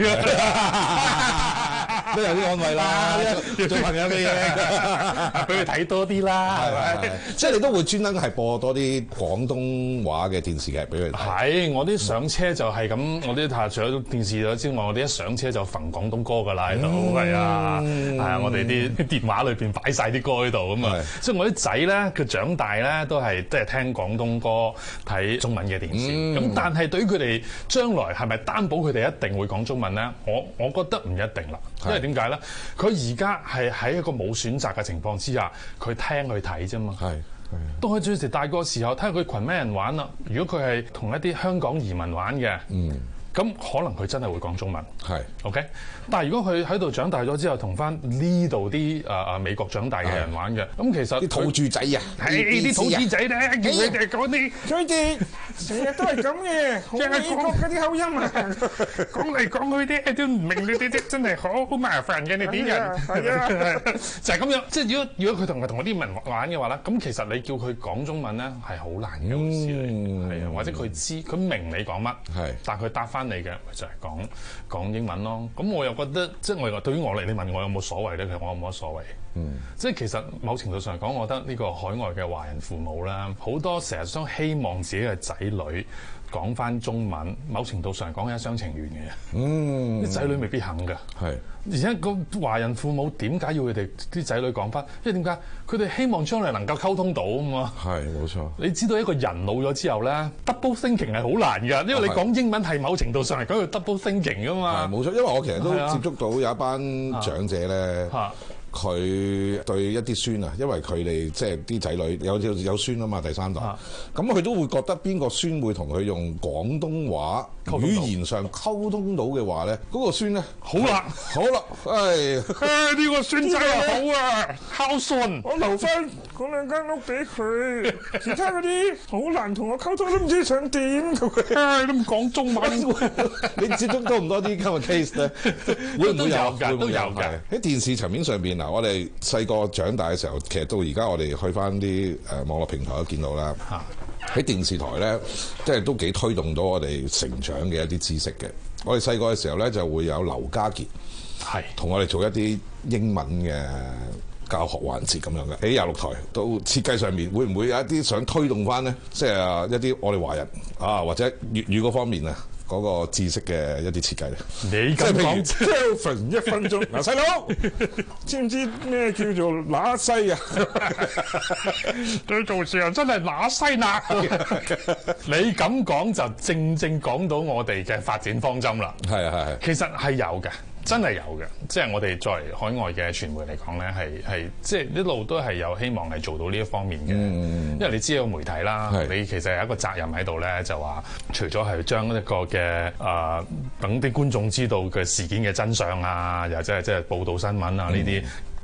都有啲安慰啦，做朋友嘅嘢， 俾佢睇多啲啦，係咪？ 即係你都會專登係播多啲廣東話嘅電視劇俾佢睇。 係，我啲上車就係咁，我啲除咗電視之外，我哋一上車就揈廣東歌㗎啦喺度，係啊，係啊，我哋啲電話裏邊擺晒啲歌喺度咁啊。所以我啲仔咧，佢長大咧都係即係聽廣東歌、睇中文嘅電視。咁、嗯、但係對於佢哋將來係咪擔保佢哋一定會講中文咧？我我覺得唔一定啦，因為點解咧？佢而家係喺一個冇選擇嘅情況之下，佢聽去睇啫嘛。係，當佢最時大個時候，睇下佢群咩人玩啦。如果佢係同一啲香港移民玩嘅，嗯，咁可能佢真係會講中文。係 ，OK。但係如果佢喺度長大咗之後，同翻呢度啲誒誒美國長大嘅人玩嘅，咁其實啲土著仔啊， 係啲土著仔咧，叫佢哋講啲， 佢哋成日都係咁嘅，好美國嗰啲口音啊， 講嚟講去啲都唔明你啲啲，真係好好麻煩嘅你啲人，係啊，就係咁樣。即係如果如果佢同佢同嗰啲人玩嘅話咧，咁其實你叫佢講中文咧係好難嘅事嚟，係啊，或者佢知佢明你講乜，係，但係佢答翻你嘅就係講講英文咯。咁我又覺得即係我話對於我嚟，你問我有冇所謂咧？其實我冇乜所謂。嗯，即係其實某程度上嚟講，我覺得呢個海外嘅華人父母啦，好多成日想希望自己嘅仔女講翻中文，某程度上嚟講係一廂情願嘅。嗯，啲仔女未必肯㗎。係，而且個華人父母點解要佢哋啲仔女講翻？因為點解佢哋希望將來能夠溝通到啊嘛。係，冇錯。你知道一個人老咗之後咧 ，double thinking 係好難㗎，因為你講英文係某程度上嚟講要 double thinking 㗎嘛。係，冇錯。因為我其實都接觸到有一班長者咧。佢對一啲孫啊，因為佢哋即係啲仔女有有有孫啊嘛，第三代，咁佢都會覺得邊個孫會同佢用廣東話語言上溝通到嘅話咧，嗰、嗰個孫咧好啦，好啦，誒誒呢個孫仔好啊，孝順， 我留翻嗰兩間屋俾佢，其他嗰啲好難同我溝通，都唔知想點，都唔講中文。 你接觸多唔多啲咁嘅 case 咧？會唔會有㗎？都有㗎。喺電視層面上邊啊！我哋細個長大嘅時候，其實到而家我哋去翻啲誒網絡平台都見到啦。喺電視台咧，即係都幾推動到我哋成長嘅一啲知識嘅。我哋細個嘅時候咧，就會有劉家傑係同我哋做一啲英文嘅教學環節咁樣嘅。喺廿六台到設計上面，會唔會有一啲想推動翻咧？即係一啲我哋華人啊，或者粵語嗰方面啊？嗰個知識嘅一啲設計咧， 你咁講，即係分一分鐘。嗱，細佬，知唔知咩叫做乸西啊？ 對做事又真係乸西嗱。你咁講就正正講到我哋嘅發展方針啦。係啊係係，其實係有嘅。真係有嘅，即係我哋作為海外嘅傳媒嚟講咧，係係即係一路都係有希望係做到呢一方面嘅。嗯、因為你知道媒體啦，你其實有一個責任喺度咧，就話除咗係將一個嘅誒等啲觀眾知道嘅事件嘅真相啊，又即係即係報導新聞啊呢啲。嗯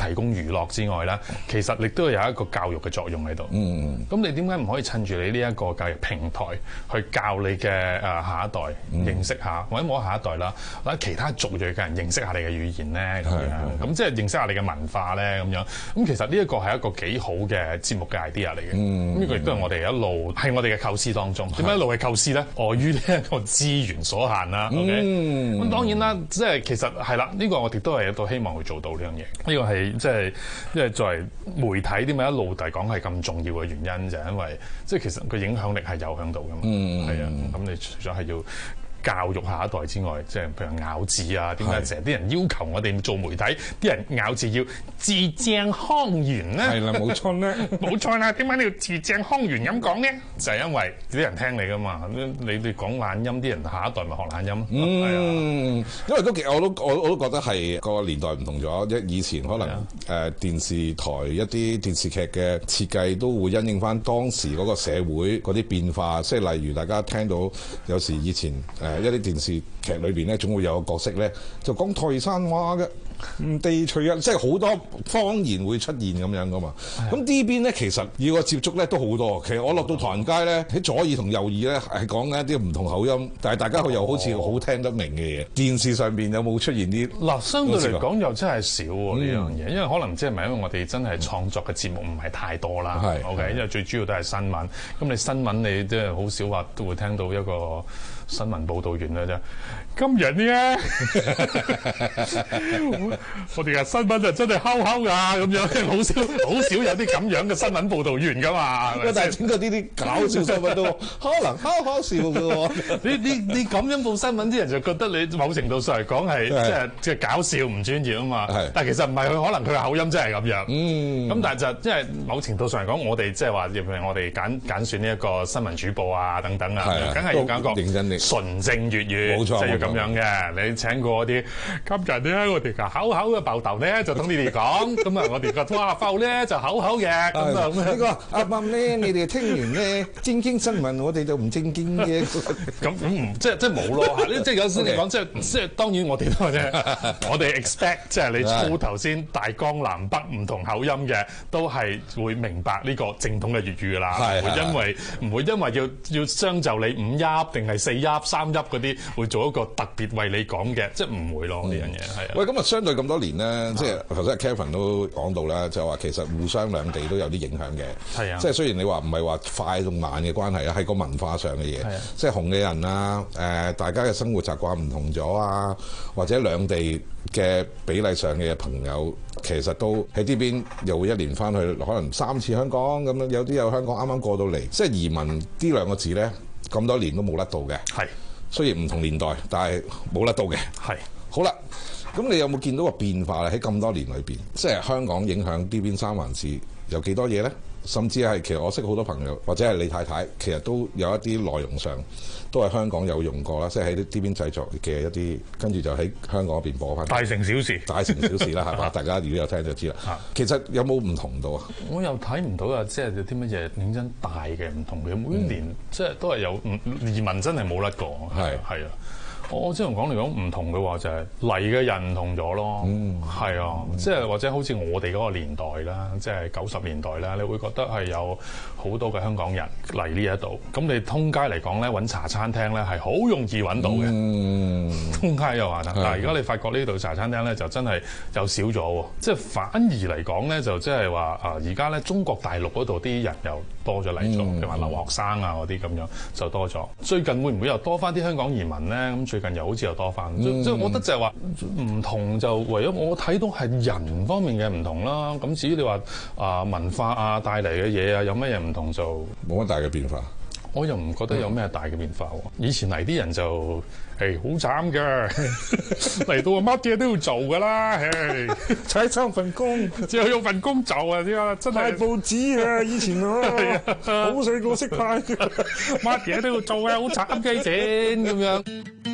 提供娛樂之外咧，其實亦都有一個教育嘅作用喺度。 嗯， 咁你點解唔可以趁住你呢一個教育平台去教你嘅誒下一代認識下，或者冇下一代啦，或者其他族裔嘅人認識下你嘅語言咧？咁樣咁即係認識下你嘅文化咧？咁樣咁其實呢一個係一個幾好嘅節目嘅 idea 嚟嘅。咁呢個亦都係我哋一路喺我哋嘅構思當中。點解一路嘅構思咧？礙於呢一個資源所限啦。OK，咁、嗯、當然啦，即係其實係啦，呢、呢個我哋都係一度希望去做到呢樣嘢。呢個係即係因為作為媒體點解一路嚟講係咁重要嘅原因，就係因為即係其實個影響力係有喺度㗎嘛。嗯，係啊。咁你除咗係要教育下一代之外，即係譬如咬字啊，點解成日啲人要求我哋做媒體，啲人咬字要字正腔圓咧？ 係啦，冇錯咧， 冇錯啦。點解你要字正腔圓咁講咧？就係、是、因為啲人聽你噶嘛，你哋講懶音，啲人下一代咪學懶音。 嗯， 係啊， 因為都幾，我都我我都覺得係個年代唔同咗。一以前可能誒、呃、電視台一啲電視劇嘅設計都會因應翻當時嗰個社會嗰啲變化，即係例如大家聽到有時以前誒。呃一啲電視劇裏邊咧，總會有個角色咧，就講台山話嘅，唔地隨啊，即係好多方言會出現咁樣噶嘛。咁呢邊咧，其實要個接觸咧都好多。其實我落到唐人街咧，喺左耳同右耳咧係講緊一啲唔同口音，但係大家又好似好聽得明嘅嘢。電視上邊有冇出現啲？嗱， 相對嚟講又真係少喎呢樣嘢，因為可能即係咪因為我哋真係創作嘅節目唔係太多啦。係 OK，因為最主要都係新聞。咁你新聞你即係好少話都會聽到一個新聞報導員啦啫。今日呢，我哋嘅新聞就真係敲敲㗎咁樣，好少好少有啲咁樣嘅新聞報導員㗎嘛。 但係整個呢啲搞笑新聞都可能敲敲笑㗎喎。 你你你咁樣報新聞，啲人就覺得你某程度上嚟講係即係即係搞笑唔專業啊嘛。但係其實唔係，佢可能佢嘅口音真係咁樣。嗯。咁但係就即係某程度上嚟講，我哋即係話，譬如我哋揀揀選呢一個新聞主播啊等等啊，梗係要揀個認真啲純正粵語，冇錯，就要咁樣嘅。你請過啲今日咧，我哋嘅口口嘅爆頭咧，就等你哋講。咁啊，我哋嘅哇爆咧就口口嘅。咁啊， 呢個阿媽咧，你哋聽完咧正經新聞，我哋就唔正經嘅。 咁咁唔即係即係冇咯。即係有時嚟講，即係即係當然我哋都係我哋 expect 即係你操頭先大江南北唔同口音嘅，都係會明白呢個正統嘅粵語㗎啦。唔會因為唔會因為要要將就你五邑定係四邑三邑嗰啲，會做一個特別為你講嘅，即係唔會咯呢樣嘢係啊。 喂，咁啊，相對咁多年咧，即係頭先 Kevin 都講到啦，就話其實互相兩地都有啲影響嘅。係啊，即係雖然你話唔係話快同慢嘅關係啊，係個文化上嘅嘢。係啊，即係紅嘅人啊，誒，大家嘅生活習慣唔同咗啊，或者兩地嘅比例上嘅朋友，其實都喺呢邊又會一年翻去，可能三次香港咁樣，有啲有香港啱啱過到嚟，即係移民呢兩個字咧，咁多年都冇甩到嘅。係。雖然唔同年代，但係冇甩到嘅。係。好啦，咁你有冇見到個變化咧？喺咁多年裏邊，即係香港影響呢邊三藩市有幾多嘢咧？甚至係其實我識好多朋友，或者係你太太，其實都有一啲內容上都係香港有用過啦，即係喺呢邊製作嘅一啲，跟住就喺香港嗰邊播翻。 大城小事， 大城小事啦，係嘛？大家如果有聽就知啦。其實有冇唔同到啊？ 我又睇唔到啊，即係有啲乜嘢認真大嘅唔同嘅，每一年、嗯、即係都係有移民真係冇甩過。係係啊。我即係講嚟講唔同嘅話，就係嚟嘅人唔同咗咯。嗯，係啊，即係或者好似我哋嗰個年代啦，即係九十年代啦，你會覺得係有好多嘅香港人嚟呢一度。咁你通街嚟講咧，揾茶餐廳咧係好容易揾到嘅。嗯，通街又話得，但係而家你發覺呢度茶餐廳咧就真係又少咗喎。即係反而嚟講咧，就即係話啊，而家咧中國大陸嗰度啲人又多咗嚟咗，譬如話留學生啊嗰啲咁樣就多咗。最近會唔會又多翻啲香港移民咧？咁最近又好似又多翻，即係、嗯、我覺得就係話唔同就唯咗我睇到係人方面嘅唔同啦。咁至於你話啊文化啊帶嚟嘅嘢啊有乜嘢唔同就冇乜大嘅變化。 我又唔覺得有咩大嘅變化喎。以前嚟啲人就係好慘嘅，嚟到乜嘢都要做㗎啦，誒踩三份工，只有用份工做啊！啲啊真係派報紙啊！以前啊，好細個識派，乜嘢都要做啊，好慘嘅錢咁樣。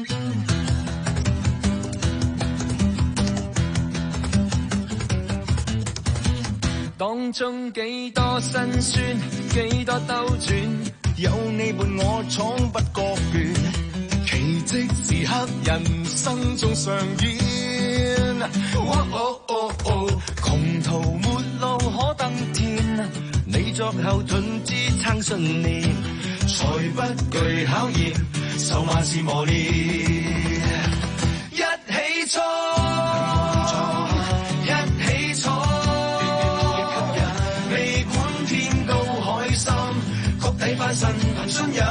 當中幾多辛酸，幾多兜轉，有你伴我闖不覺倦，奇蹟時刻人生中上演。哦哦哦哦，窮途沒路可登天，你作後盾支撐信念，才不懼考驗，受萬事磨練，一起衝，一起闖，未管天高海深，谷底翻身憑信任，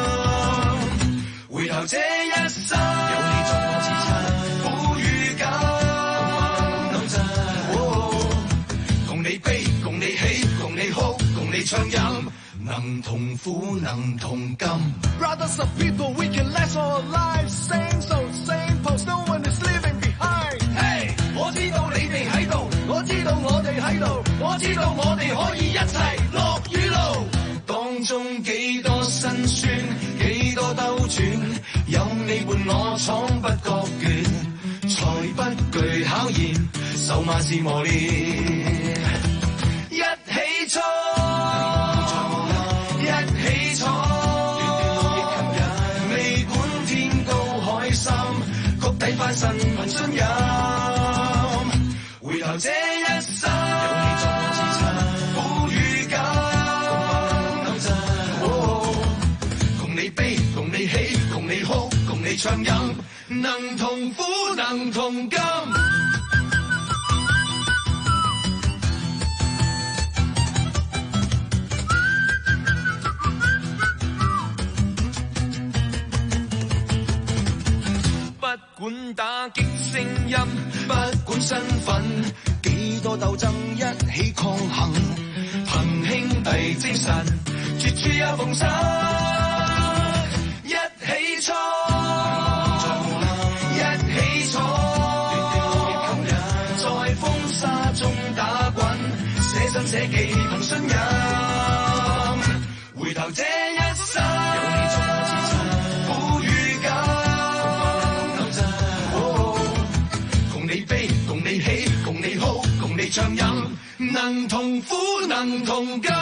回頭這一生有你作我支撐，苦與甘，共你悲，共你喜，共你哭，共你暢飲，能同苦，能同甘。Brothers of people, we can last all our lives. Same soul, same pulse, no one is leaving behind. Hey, 我知道你哋喺度，我知道我哋喺度，我知道我哋可以一齊樂與怒。當中幾多辛酸，幾多兜轉，有你伴我闖不覺倦，才不懼考驗，受萬事磨練，一起衝。底翻身憑信任，回頭這一生有你作我支撐，苦與甘，共你悲，共你喜，共你哭，共你暢飲，能同苦，能同甘。不管打擊聲音，不管身份，幾多鬥爭一起抗衡，憑兄弟精神，絕處有逢生，一起衝，一起闖，在風沙中打滾，捨身捨技憑信任，回頭這一生有你作我支撐。暢飲，能同苦，能同甘。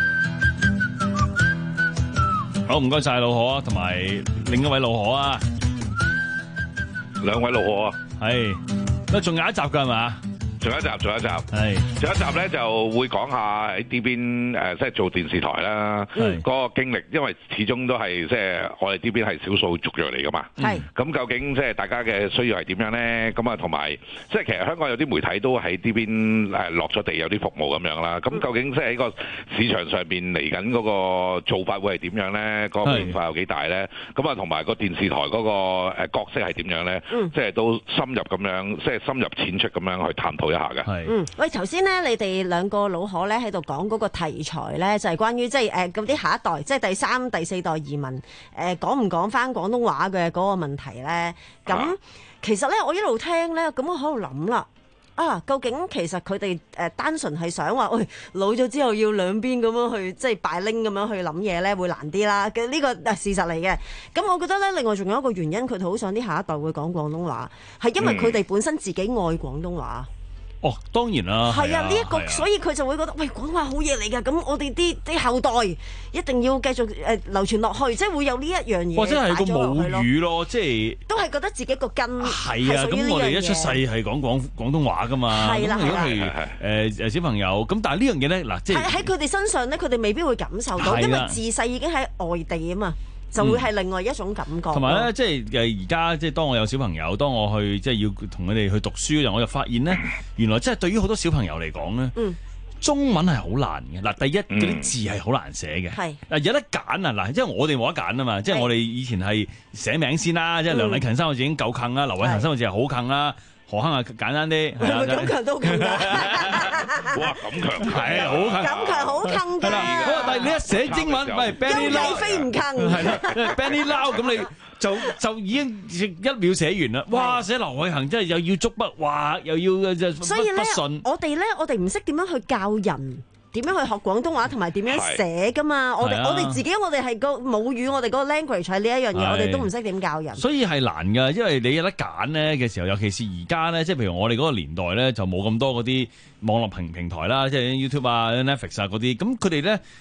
好，唔該晒老何啊，同埋另一位老何啊， 兩位老何啊， 係，都仲有一集㗎係嘛？ 仲有一集，仲有一集， 係， 仲有一集咧就會講下喺呢邊誒，即係做電視台啦，嗰個經歷，因為始終都係即係我哋呢邊係少數族裔嚟噶嘛，係，咁究竟即係大家嘅需要係點樣咧？咁啊，同埋即係其實香港有啲媒體都喺呢邊誒落咗地有啲服務咁樣啦，咁究竟即係喺個市場上邊嚟緊嗰個做法會係點樣咧？嗰個變化有幾大咧？咁啊，同埋個電視台嗰個誒角色係點樣咧？即係都深入咁樣，即係深入淺出咁樣去探討一下嘅。 嗯，喂，頭先咧，你哋兩個老可咧喺度講嗰個題材咧，就係關於即係誒嗰啲下一代，即係第三、第四代移民誒講唔講翻廣東話嘅嗰個問題咧。咁其實咧，我一路聽咧，咁我喺度諗啦。啊，究竟其實佢哋誒單純係想話，喂老咗之後要兩邊咁樣去，即係擺拎咁樣去諗嘢咧，會難啲啦。嘅呢個係事實嚟嘅。咁我覺得咧，另外仲有一個原因，佢哋好想啲下一代會講廣東話，係因為佢哋本身自己愛廣東話。 哦，當然啦。 係啊，呢一個，所以佢就會覺得，喂，廣東話好嘢嚟㗎，咁我哋啲啲後代一定要繼續誒流傳落去，即係會有呢一樣嘢。 或者係個母語咯，即係都係覺得自己個根係啊。咁我哋一出世係講廣廣東話㗎嘛。係啦，係啦。譬如誒誒小朋友，咁但係呢樣嘢咧，嗱，即係喺佢哋身上咧，佢哋未必會感受到，因為自細已經喺外地啊嘛。就會係另外一種感覺。 同埋咧，即係誒而家即係當我有小朋友，當我去即係要同佢哋去讀書嘅時候，我就發現咧，原來即係對於好多小朋友嚟講咧，嗯、中文係好難嘅。嗱，第一嗰啲、嗯、字係好難寫嘅。係嗱，有得揀啊！嗱，因為我哋冇得揀啊嘛，即係我哋以前係寫名先啦，即係梁禮勤三個字已經夠近啦，劉偉恒三個字係好近啦。何坑啊，簡單啲，係啊， 咁強都近㗎， 哇，咁強係好近， 咁強好近㗎。 但係你一寫英文，喂 Benny Lau 飛唔近， 係啦 Benny Lau 咁你就就已經一秒寫完啦。哇，寫劉偉恒真係又要捉筆畫，又要就所以咧，我哋咧，我哋唔識點樣去教人。點樣去學廣東話同埋點樣寫㗎嘛？我哋我哋自己我哋係個母語，我哋嗰個 language 係呢一樣嘢，我哋都唔識點教人。 所以係難㗎，因為你有得揀咧嘅時候，尤其是而家咧，即係譬如我哋嗰個年代咧，就冇咁多嗰啲網絡平平台啦，即係 YouTube 啊、Netflix 啊嗰啲，咁佢哋咧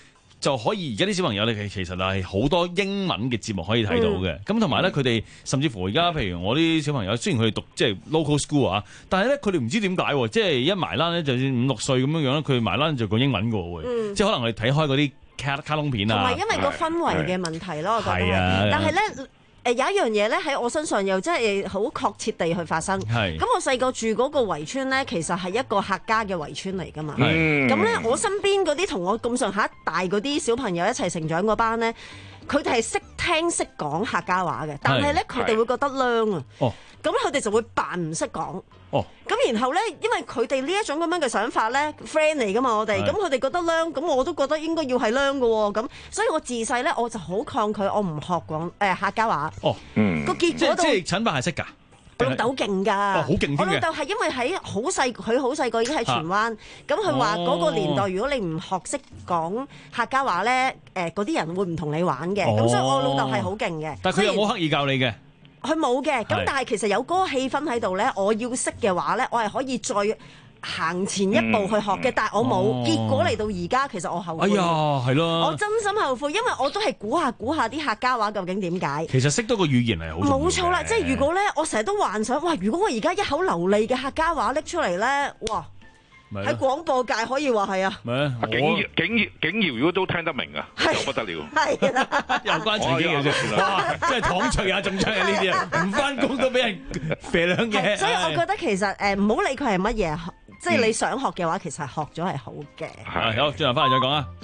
就可以而家啲小朋友咧，其實係好多英文嘅節目可以睇到嘅。咁同埋咧，佢哋甚至乎而家譬如我啲小朋友，雖然佢哋讀即係 local school 啊，但係咧佢哋唔知點解喎，即係一埋欄咧，就算五六歲咁樣樣咧，佢埋欄就講英文嘅喎， 嗯、 即係可能我哋睇開嗰啲卡卡通片啊， 同埋因為個氛圍嘅問題咯，我覺得係。 啊、 但係咧。誒有一樣嘢咧喺我身上又真係好確切地去發生。咁我細個住嗰個圍村咧，其實係一個客家嘅圍村嚟㗎嘛。咁咧我身邊嗰啲同我咁上下大嗰啲小朋友一齊成長嗰班咧，佢哋係識聽識講客家話嘅，但係咧佢哋會覺得娘啊。咁佢哋就會扮唔識講。 哦， 咁然後咧，因為佢哋呢一種咁樣嘅想法咧 ，friend 嚟噶嘛，我哋，咁佢哋覺得娘，咁我都覺得應該要係娘嘅喎，咁所以我自細咧我就好抗拒，我唔學廣誒、呃、客家話。 哦， 嗯，個結果都即係陳伯係識㗎。 我老豆勁㗎， 哦，好勁添嘅。 我老豆係因為喺好細，佢好細個已經喺荃灣，咁佢話嗰個年代，如果你唔學識講客家話咧，誒嗰啲人會唔同你玩嘅，咁、哦、所以我老豆係好勁嘅。 但係佢有冇刻意教你嘅？ 佢冇嘅，咁但係其實有嗰個氣氛喺度咧，我要識嘅話咧，我係可以再行前一步去學嘅，嗯、但係我冇，哦、結果嚟到而家，其實我後悔。 哎呀，係咯， 我真心後悔，因為我都係估下估下啲客家話究竟點解。 其實識多個語言係好重要嘅。 冇錯啦，即係如果咧，我成日都幻想，哇！如果我而家一口流利嘅客家話拎出嚟咧，哇！喺廣播界可以話係啊， 景瑤景瑤景瑤如果都聽得明啊，就不得了。 係啦， 又關自己嘅啫，哇！真係躺趣啊，仲唱啊呢啲啊，唔翻工都俾人肥兩嘢。 所以我覺得其實誒唔好理佢係乜嘢，即係你想學嘅話，其實學咗係好嘅。 係好，轉頭翻嚟再講啊。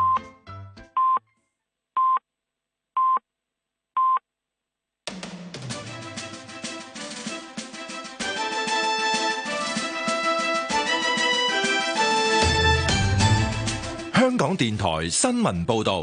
香港電台新聞報導，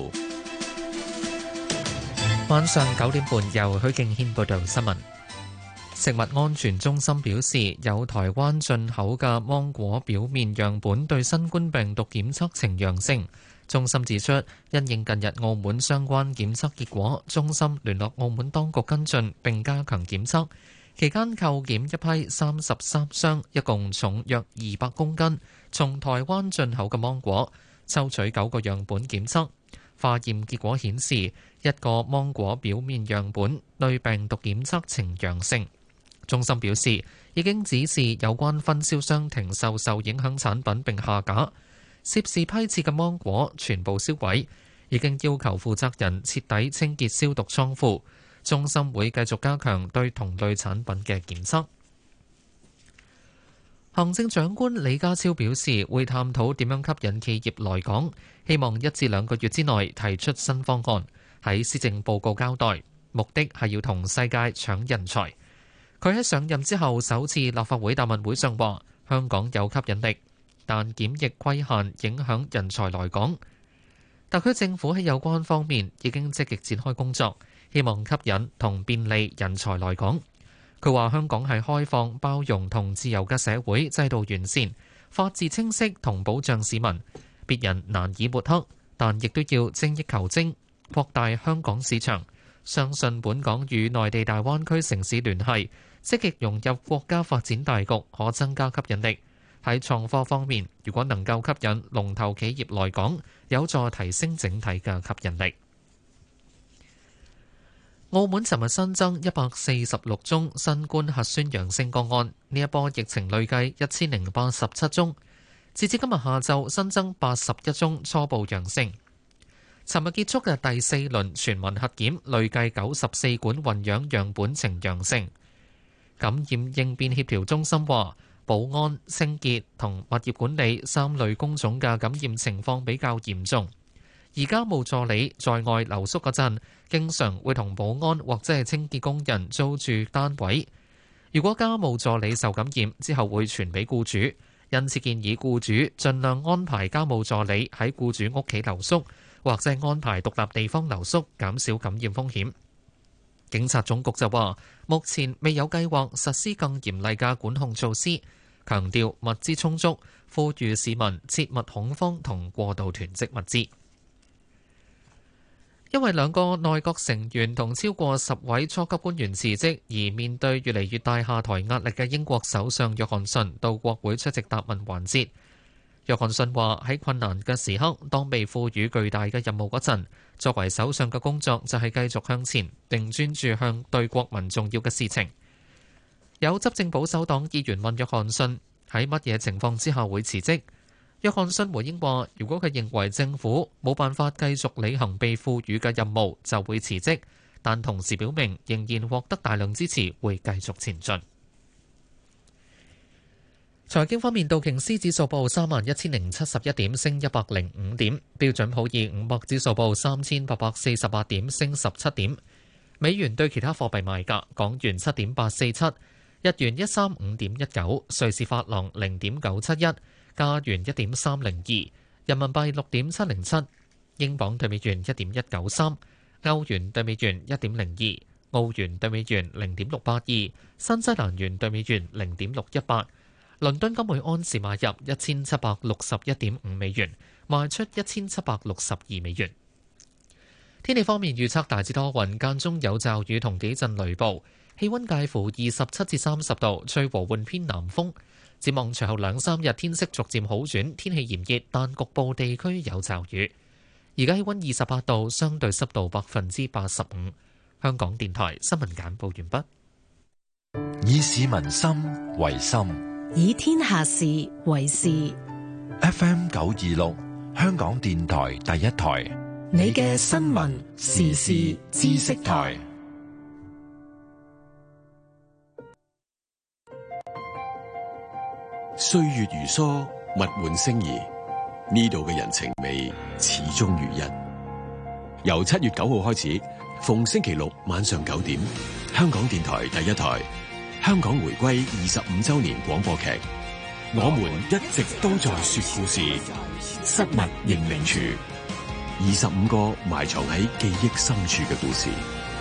晚上九點半由許敬軒報導新聞。食物安全中心表示，有台灣進口嘅芒果表面樣本對新冠病毒檢測呈陽性。中心指出，因應近日澳門相關檢測結果，中心聯絡澳門當局跟進並加強檢測。期間扣檢一批三十三箱，一共重約二百公斤，從台灣進口嘅芒果。抽取九個樣本檢測，化驗結果顯示一個芒果表面樣本對病毒檢測呈陽性。中心表示已經指示有關分銷商停售受影響產品並下架，涉事批次嘅芒果全部銷毀，已經要求負責人徹底清潔消毒倉庫。中心會繼續加強對同類產品嘅檢測。行政長官李家超表示，會探討點樣吸引企業來港，希望一至兩個月之內提出新方案，喺施政報告交代，目的係要同世界搶人才。佢喺上任之後首次立法會答問會上話，香港有吸引力，但檢疫規限影響人才來港。特區政府喺有關方面已經積極展開工作，希望吸引同便利人才來港。佢話香港係開放、包容同自由嘅社會，制度完善，法治清晰同保障市民，別人難以抹黑，但亦都要精益求精，擴大香港市場。相信本港與內地大灣區城市聯繫，積極融入國家發展大局，可增加吸引力。喺創科方面，如果能夠吸引龍頭企業來港，有助提升整體嘅吸引力。澳門尋日新增一百四十六宗新冠核酸陽性個案，呢一波疫情累計一千零八十七宗。截至今日下晝，新增八十一宗初步陽性。尋日結束嘅第四輪全民核檢，累計九十四管混樣樣本呈陽性。感染應變協調中心話，保安、清潔同物業管理三類工種嘅感染情況比較嚴重。而家務助理在外留宿嗰陣，經常會同保安或者係清潔工人租住單位。如果家務助理受感染之後，會傳俾僱主，因此建議僱主盡量安排家務助理喺僱主屋企留宿，或者安排獨立地方留宿，減少感染風險。警察總局就話，目前未有計劃實施更嚴厲嘅管控措施，強調物資充足，呼籲市民切勿恐慌同過度囤積物資。因為兩個內閣成員同超過十位初級官員辭職，而面對越嚟越大下台壓力嘅英國首相約翰遜到國會出席答問環節。 約翰遜話喺困難嘅時刻，當被賦予巨大嘅任務嗰陣，作為首相嘅工作就係繼續向前，並專注向對國民重要嘅事情。有執政保守黨議員問約翰遜喺乜嘢情況之下會辭職？約翰遜回應話：如果佢認為政府冇辦法繼續履行被賦予嘅任務，就會辭職。但同時表明仍然獲得大量支持，會繼續前進。財經方面，道瓊斯指數報三萬一千零七十一點，升一百零五點；標準普爾五百指數報三千八百四十八點，升十七點。美元對其他貨幣賣價：港元七點八四七，日元一三五點一九，瑞士法郎零點九七一，加元一點三零二，人民幣六點七零七，英鎊對美元一點一九三。歐元對美元一點零二，澳元對美元零點六八二，新西蘭元對美元零點六一八。倫敦金每安士買入一千七百六十一點五美元，賣出一千七百六十二美元。天氣方面預測大致多雲，間中有驟雨同幾陣雷暴，氣溫介乎二十七至三十度，吹和緩偏南風。展望隨後兩三日天色逐漸好轉，天氣炎熱，但局部地區有驟雨。而家氣溫二十八度，相對濕度百分之八十五。香港電台新聞簡報完畢。 以市民心為心， 以天下事為事。 F M 九二六，香港電台第一台， 你嘅新聞時事知識台。 歲月如梭，物換星移。呢度嘅人情味始終如一。由七月九號開始，逢星期六晚上九點，香港電台第一台，香港回歸二十五周年廣播劇，我們一直都在說故事，失物認領處，二十五個埋藏喺記憶深處嘅故事。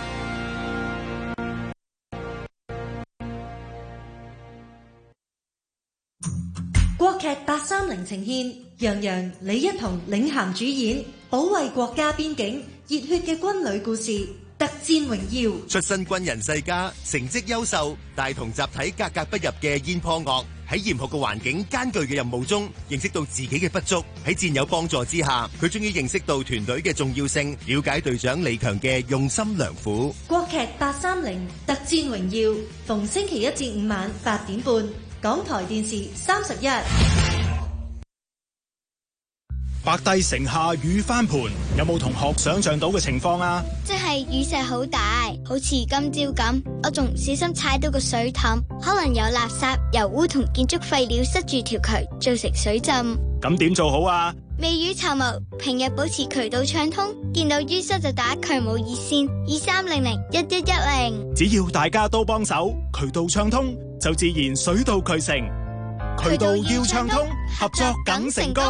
國劇八三零呈現楊洋、李一桐領銜主演，保衛國家邊境熱血嘅軍旅故事，特戰榮耀。 出身軍人世家，成績優秀，但同集體格格不入嘅燕破岳，喺嚴酷嘅環境、艱巨嘅任務中，認識到自己嘅不足。喺戰友幫助之下，佢終於認識到團隊嘅重要性，了解隊長李強嘅用心良苦。 國劇八三零特戰榮耀，逢星期一至五晚八點半，港台電視三十一。 白帝城下雨翻盤，有冇同學想象到嘅情況啊？ 即係雨勢好大，好似今朝咁，我仲唔小心踩到個水凼，可能有垃圾、油污同建築廢料塞住條渠，造成水浸。 咁點做好啊？ 未雨綢繆，平日保持渠道暢通，見到淤塞就打渠務熱線二三零零一一一零。 只要大家都幫手，渠道暢通就自然水到渠成。渠道要暢通，合作梗成功。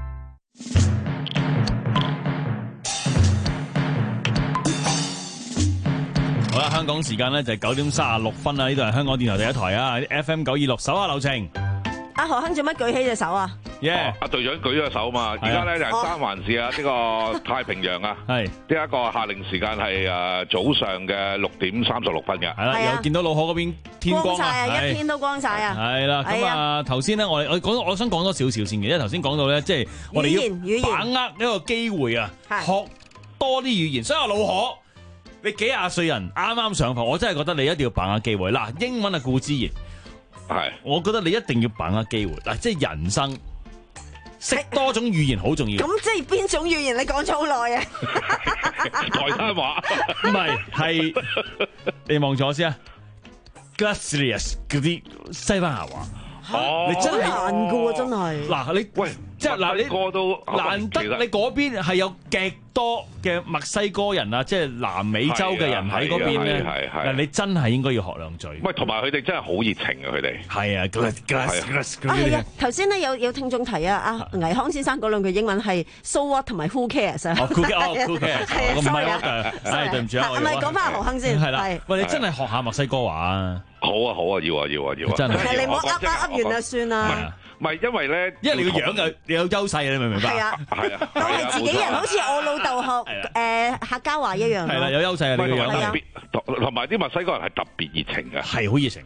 好啦，香港時間呢就係九點三十六分啦，呢度係香港電台第一台啊 ，F M 九二六，手下留情。 阿何亨做乜舉起隻手啊？ 耶！ 阿隊長舉咗手嘛，而家咧就係三環市啊，呢個太平洋啊， 係呢一個夏令時間係誒早上嘅六點三十六分嘅。 係啦，又見到老河嗰邊天光晒啊， 啊， 一天都光晒啊。 係啦，咁啊頭先咧，我哋我講，我想講多少少先嘅，因為頭先講到咧，即係我哋要把握一個機會啊，學多啲語言。所以話老河，你幾廿歲人啱啱上課，我真係覺得你一定要把握機會。嗱，英文係顧之言， 係，我覺得你一定要把握機會。嗱，即係人生。識多種語言好重要。 咁即係邊種語言？你講咗好耐啊！ 台山話唔係，係你望咗先啊 Gracias 嗰啲西班牙話。 哦， 你真係難㗎喎，真係。 嗱，你喂，即係嗱，你個都難得你嗰邊係有極多嘅墨西哥人啊，即係南美洲嘅人喺嗰邊咧。 係係。 嗱，你真係應該要學兩嘴。 喂，同埋佢哋真係好熱情啊！佢哋係啊 ，Gracias 啊係啊，頭先咧有有聽眾提啊，阿倪匡先生嗰兩句英文係 So what 同埋 Who cares 啊？ 哦，Who cares？係啊，唔係我誒，對唔住啊， 係咪講翻何亨先？ 係啦，喂，你真係學下墨西哥話啊！ 好啊好啊，要啊要啊要啊！ 真係， 係你唔好噏噏噏完就算啦。 唔係因為咧， 因為你個樣有你有優勢，你明唔明白？ 係啊係啊， 我係自己人，好似我老豆學誒客家話一樣。 係啦，有優勢啊！你個樣特別同埋啲墨西哥人係特別熱情嘅， 係好熱情嘅。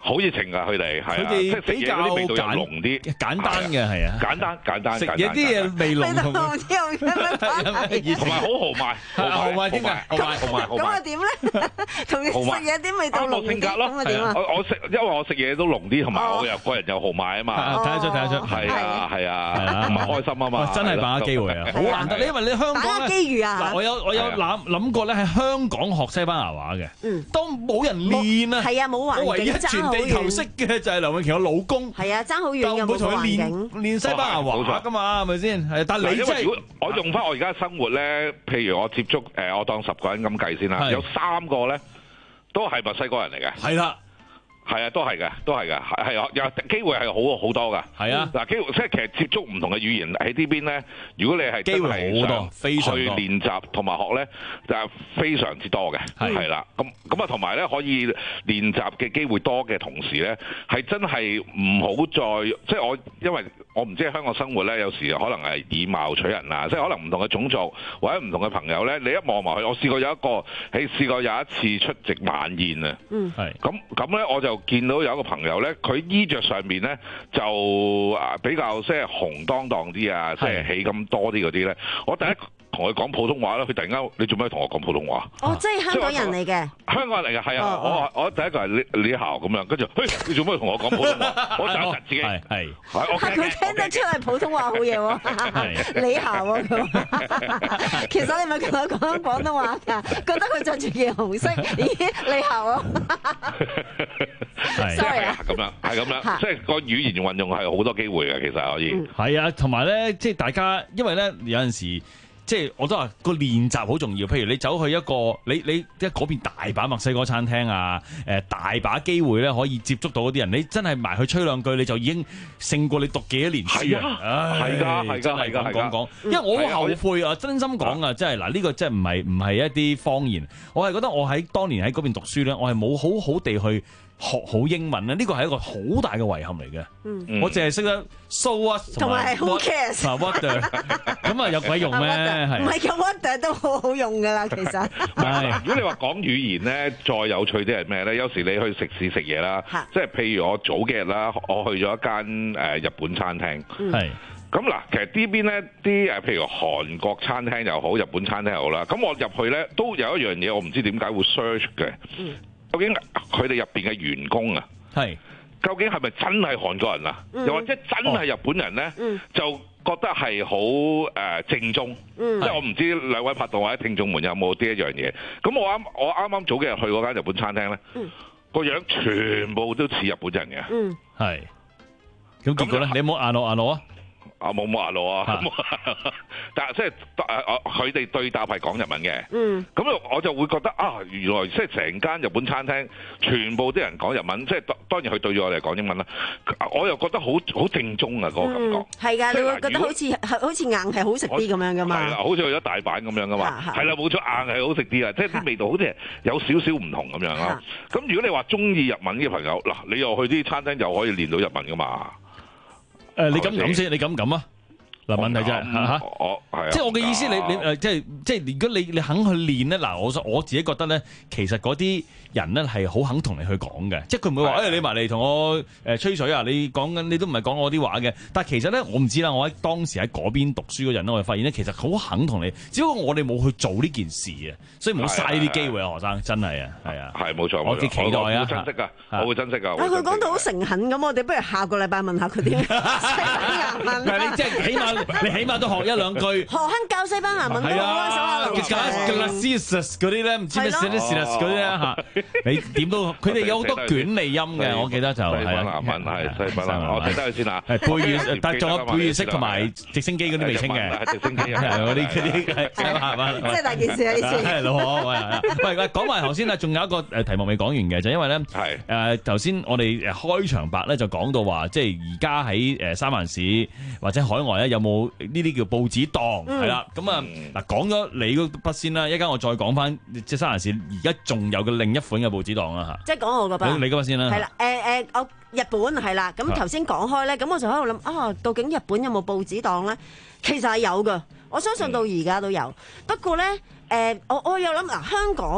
好熱情㗎，佢哋係啊， 佢哋比較即係食嘢嗰啲味道又濃啲， 簡單嘅係啊， 簡單簡單， 食嘢啲嘢味濃同同埋好豪邁， 豪邁添㗎，豪邁豪邁豪邁。 咁啊點咧？同佢食嘢啲味道濃啲，咁啊點啊？ 我我食，因為我食嘢都濃啲，同埋我又個人又豪邁啊嘛。 睇得出睇得出， 係啊係啊，同埋開心啊嘛。 真係把握機會啊，好難得。因為你香港把握機遇啊。 嗱，我有我有諗諗過咧，喺香港學西班牙話嘅，當冇人練啊， 係啊，冇環境， 我唯一全地球識嘅就係梁詠琪我老公， 係啊，爭好遠嘅， 冇同佢練練西班牙話㗎嘛，係咪先？係，但係你真係我用翻我而家生活咧，譬如我接觸誒，我當十個人咁計先啦，有三個咧都係墨西哥人嚟嘅， 係啦。 係啊，都係嘅，都係嘅，係係有機會係好好多㗎。 係啊， 嗱，機會即係其實接觸唔同嘅語言喺呢邊咧，如果你係機會好多，非常去練習同埋學咧，就係非常之多嘅。係啦，咁咁啊，同埋咧可以練習嘅機會多嘅同時咧，係真係唔好再即係我，因為我唔知喺香港生活咧，有時可能係以貌取人啊，即係可能唔同嘅種族或者唔同嘅朋友咧，你一望埋去，我試過有一個，係試過有一次出席晚宴啊。嗯，係。咁咁咧，我就見到有一個朋友咧，佢衣着上面咧就啊比較即係紅當當啲啊，即係起咁多啲嗰啲咧。我第一同佢講普通話啦，佢突然間你做咩同我講普通話？ 哦，即係香港人嚟嘅。 香港人嚟嘅，係啊！我我第一個係李李校咁樣，跟住，嘿，你做咩同我講普通話？我想實自己係係。 佢聽得出係普通話好嘢喎，李校喎咁。其實你咪同佢講廣東話㗎，覺得佢着住件紅色，咦，李校啊？ 係 sorry 啊，咁樣係咁樣，即係個語言運用係好多機會嘅，其實可以。 係啊，同埋咧，即係大家，因為咧有陣時。即係我都話個練習好重要，譬如你走去一個你你即係嗰邊大把墨西哥餐廳啊，誒大把機會咧可以接觸到嗰啲人，你真係埋去吹兩句，你就已經勝過你讀幾多年書啊！ 係㗎，係㗎，係㗎， 講講，因為我好後悔啊，真心講啊，即係嗱呢個真係唔係唔係一啲謊言，我係覺得我喺當年喺嗰邊讀書咧，我係冇好好地去學好英文咧，呢個係一個好大嘅遺憾嚟嘅。嗯、我淨係識得 so what 同埋 who cares 啊 what 咁啊有鬼用咩？ 唔係咁 what 都好好用㗎啦，其實。 如果你話講語言咧，再有趣啲係咩咧？有時你去食肆食嘢啦，即係譬如我早幾日啦，我去咗一間誒日本餐廳。係、嗯。咁嗱，其實呢邊咧啲誒，譬如韓國餐廳又好，日本餐廳又好啦。咁我入去咧都有一樣嘢，我唔知點解會 search 嘅。嗯。究竟佢哋入邊嘅員工啊，係究竟係咪真係韓國人啊？嗯、又或者真係日本人咧，嗯、就覺得係好誒正宗。嗯、即係我唔知兩位拍檔或者聽眾們有冇呢一樣嘢。咁我啱我啱啱早幾日去嗰間日本餐廳咧，個、嗯、樣全部都似日本人嘅。嗯，係。咁結果咧，你有冇眼落眼落啊？啊冇冇話路啊！但係即係誒佢哋對答係講日文嘅。嗯。咁我就會覺得啊，原來即係成間日本餐廳全部啲人講日文，即係當然佢對住我哋講英文啦。我又覺得好好正宗啊，嗰個感覺。係㗎、嗯，你會覺得好似好似硬係好食啲咁樣㗎嘛？係啦，好似去咗大阪咁樣㗎嘛。係啦，冇錯，硬係好食啲啊！即係啲味道好似有少少唔同咁樣咯。咁如果你話中意日文嘅朋友，嗱你又去啲餐廳又可以練到日文㗎嘛？誒，你敢唔敢先？你敢唔敢啊？嗱，問題就係嚇，我係即係我嘅意思，你你誒，即係即係，如果你你肯去練咧，嗱，我我自己覺得咧，其實嗰啲人咧係好肯同你去講嘅，即係佢唔會話誒你埋嚟同我誒吹水啊，你講緊你都唔係講我啲話嘅。但係其實咧，我唔知啦，我喺當時喺嗰邊讀書嗰陣咧，我就發現咧，其實好肯同你，只不過我哋冇去做呢件事啊，所以唔好嘥呢啲機會啊，何生，真係啊，係啊，係冇錯，我幾期待啊，我會珍惜噶，我會珍惜噶。但係佢講到好誠懇咁，我哋不如下個禮拜問下佢啲西班牙文。但係你即係起碼。你起碼都學一兩句，何亨教西班牙文都好啊，手下留情。嗰啲咧，唔知咩 Celsius 嗰啲咧嚇，你點都佢哋有好多捲脷音嘅，我記得就係西班牙文係西班牙，我記得佢先啦。係貝語，但仲有貝語式同埋直升機嗰啲未清嘅，直升機嗰啲嗰啲係係嘛？即係大件事啊！呢次係老何喂喂，講埋頭先啊，仲有一個誒題目未講完嘅，就因為咧係誒頭先我哋誒開場白咧就講到話，即係而家喺誒三藩市或者海外咧有冇？呢啲叫報紙檔係啦，咁啊嗱講咗你嗰筆先啦，一陣間我再講翻即係三藩市而家仲有嘅另一款嘅報紙檔啦嚇。即係講我嗰筆，你嗰筆先啦。係啦，誒誒，我日本係啦，咁頭先講開咧，咁我就喺度諗啊，究竟日本有冇報紙檔咧？其實係有㗎，我相信到而家都有。不過咧，誒，我我有諗嗱，香港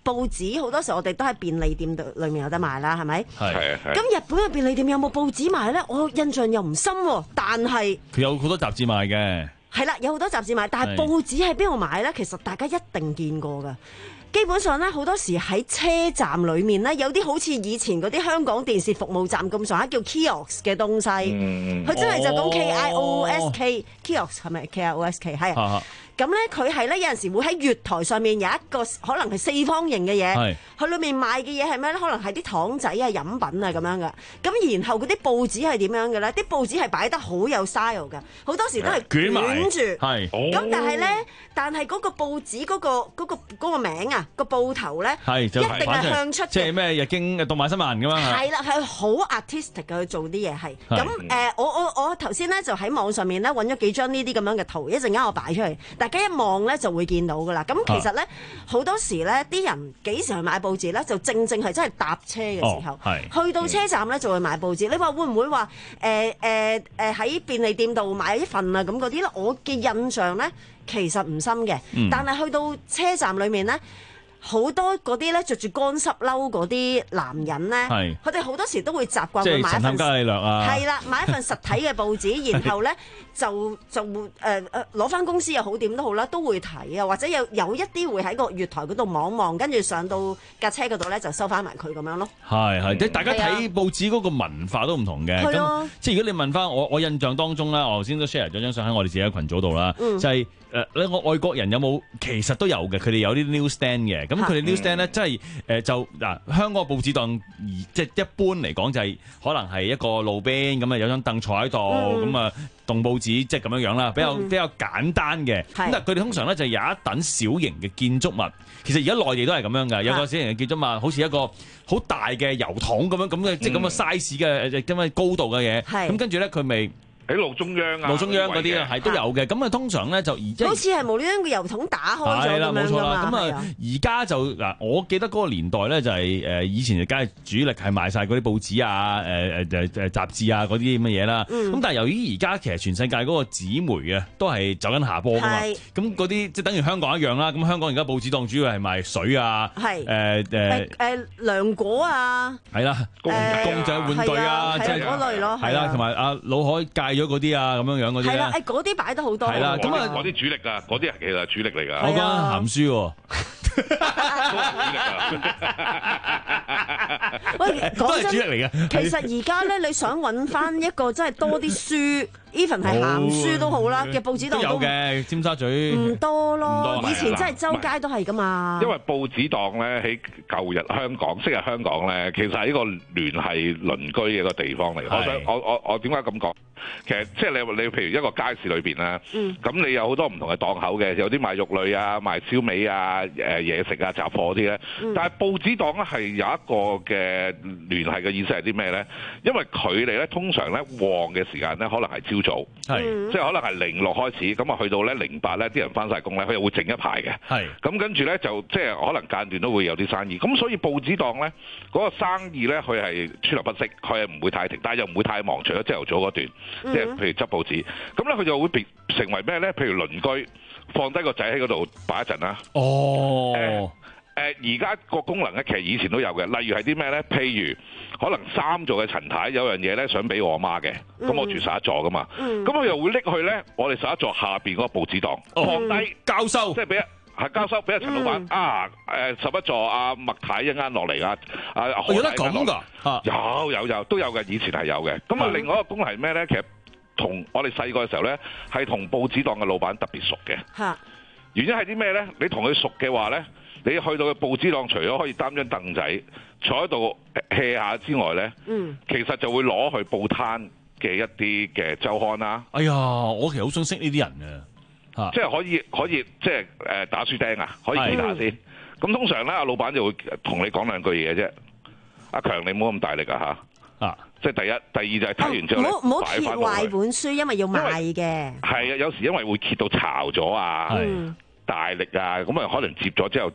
報紙好多時候我哋都喺便利店度裏面有得賣啦，係咪？ 係係係。 咁日本嘅便利店有冇報紙賣咧？我印象又唔深喎，但係佢有好多雜誌賣嘅。 係啦，有好多雜誌賣，但係報紙喺邊度買咧？其實大家一定見過㗎。基本上咧，好多時喺車站裏面咧，有啲好似以前嗰啲香港電視服務站咁上下叫 kiosk 嘅東西，佢、嗯、真係就咁 K I O S K kiosk 係咪 K I O S K 係啊？咁咧佢係咧有陣時會喺月台上面有一個可能係四方形嘅嘢，佢裏面賣嘅嘢係咩咧？可能係啲糖仔啊、飲品啊咁樣嘅。咁然後嗰啲報紙係點樣嘅咧？啲報紙係擺得好有 style 嘅，好多時都係捲住。係。咁但係咧，但係嗰個報紙嗰、嗰個嗰、嗰個嗰個名啊，個報頭咧，一定係向出嘅。即係咩日經動漫新聞咁樣。係啦，係好 artistic 嘅去做啲嘢係。咁誒、呃，我我我頭先咧就喺網上面咧揾咗幾張呢啲咁樣嘅圖，一陣間我擺出嚟。大家一望咧就會見到噶啦，咁其實咧好、啊、多時咧啲人幾時去買報紙咧，就正正係真係搭車嘅時候，哦、去到車站咧就會買報紙。嗯、你話會唔會話誒誒誒喺便利店度買一份啊咁嗰啲咧？我嘅印象咧其實唔深嘅，嗯、但係去到車站裏面咧。好多嗰啲咧着住乾濕褸嗰啲男人咧，佢哋好多時都會習慣去買一份，即係神探伽利略啊，係啦，買一份實體嘅報紙，然後咧就就誒誒攞翻公司又好點都好啦，都會睇啊，或者有有一啲會喺個月台嗰度望望，跟住上到架車嗰度咧就收翻埋佢咁樣咯。係係，即係大家睇報紙嗰個文化都唔同嘅。咁即係如果你問翻我，我印象當中咧，我頭先都 share 咗張相喺我哋自己嘅群組度啦，嗯、就係、是。誒咧，我外國人有冇？其實都有嘅，佢哋有啲 newsstand 嘅。咁佢哋 newsstand 咧，真係誒就嗱，香港嘅報紙檔，即係一般嚟講就係可能係一個路邊咁啊，有張凳坐喺度，咁啊棟報紙，即係咁樣樣啦，比較比較簡單嘅。咁但係佢哋通常咧就有一等小型嘅建築物。其實而家內地都係咁樣㗎，有個小型嘅建築物，好似一個好大嘅油桶咁樣咁嘅，即係咁嘅 size 嘅咁嘅高度嘅嘢。咁跟住咧，佢咪喺路中央啊，路中央嗰啲啊，係都有嘅。咁啊，通常咧就而家好似係無端端個油桶打開咗咁樣㗎嘛。係啦，冇錯啦。咁啊，而家就嗱，我記得嗰個年代咧就係誒以前就梗係主力係賣晒嗰啲報紙啊、誒誒誒誒雜誌啊嗰啲咁嘅嘢啦。咁但係由於而家其實全世界嗰個紙媒啊都係走緊下坡㗎嘛。咁嗰啲即係等於香港一樣啦。咁香港而家報紙檔主要係賣水啊，誒誒誒涼果啊， 係啦，公公仔玩具啊，即係嗰類咯。 係啦，同埋阿老海介咗嗰啲啊，咁樣樣嗰啲係啦，誒嗰啲擺得好多。 係啦，咁啊嗰啲主力㗎，嗰啲其實係主力嚟㗎。 我講鹹書喎。 喂，講真， 主力嚟嘅。 其實而家咧，你想揾翻一個真係多啲書，even 係鹹書都好啦嘅報紙檔都有嘅，尖沙咀唔多咯。以前真係周街都係㗎嘛。 因為報紙檔咧喺舊日香港，昔日香港咧，其實係一個聯繫鄰居嘅一個地方嚟。我想我我我點解咁講？其實即係你你譬如一個街市裏邊啦，咁、嗯、你有好多唔同嘅檔口嘅，有啲賣肉類啊、賣燒味啊、誒嘢食啊、雜貨啲咧。嗯、但係報紙檔咧係有一個嘅聯繫嘅意思係啲咩咧？因為佢哋咧通常咧旺嘅時間咧可能係朝早， 嗯、 即係可能係零六開始，咁啊去到咧零八咧啲人翻晒工咧，佢又會靜一排嘅。咁跟住咧就即係可能間斷都會有啲生意。咁所以報紙檔咧嗰個生意咧佢係川流不息，佢係唔會太停，但係又唔會太忙，除咗朝頭早嗰段。即係譬如執報紙，咁咧佢就會變成為咩咧？譬如鄰居放低個仔喺嗰度擺一陣啦。 哦。 誒誒，而家個功能咧，其實以前都有嘅。例如係啲咩咧？譬如可能三座嘅陳太有樣嘢咧，想俾我媽嘅，咁、嗯、我住十一座噶嘛。咁佢、嗯、又會拎去咧，我哋十一座下邊嗰個報紙檔、嗯、放低交收， 即係俾一。係交收俾阿陳老闆、嗯、啊！誒十一座阿麥太一間落嚟啊！啊有得咁㗎？ 有有有都有嘅，以前係有嘅。咁啊，另外一個功能係咩咧？其實同我哋細個嘅時候咧，係同報紙檔嘅老闆特別熟嘅。嚇！原因係啲咩咧？你同佢熟嘅話咧，你去到嘅報紙檔，除咗可以擔張凳仔坐喺度 hea 下之外咧，嗯，其實就會攞去報攤嘅一啲嘅週刊啦。 哎呀，我其實好想識呢啲人嘅。 啊、即係可以可以即係誒打書釘啊，可以見下先。咁通常咧，阿老闆就會同你講兩句嘢啫。阿強，你唔好咁大力啊嚇！啊，即係第一，第二就係睇完之後咧， 唔好唔好揭壞本書，因為要賣嘅。係啊，有時因為會揭到巢咗啊，大力啊，咁啊可能接咗之後啲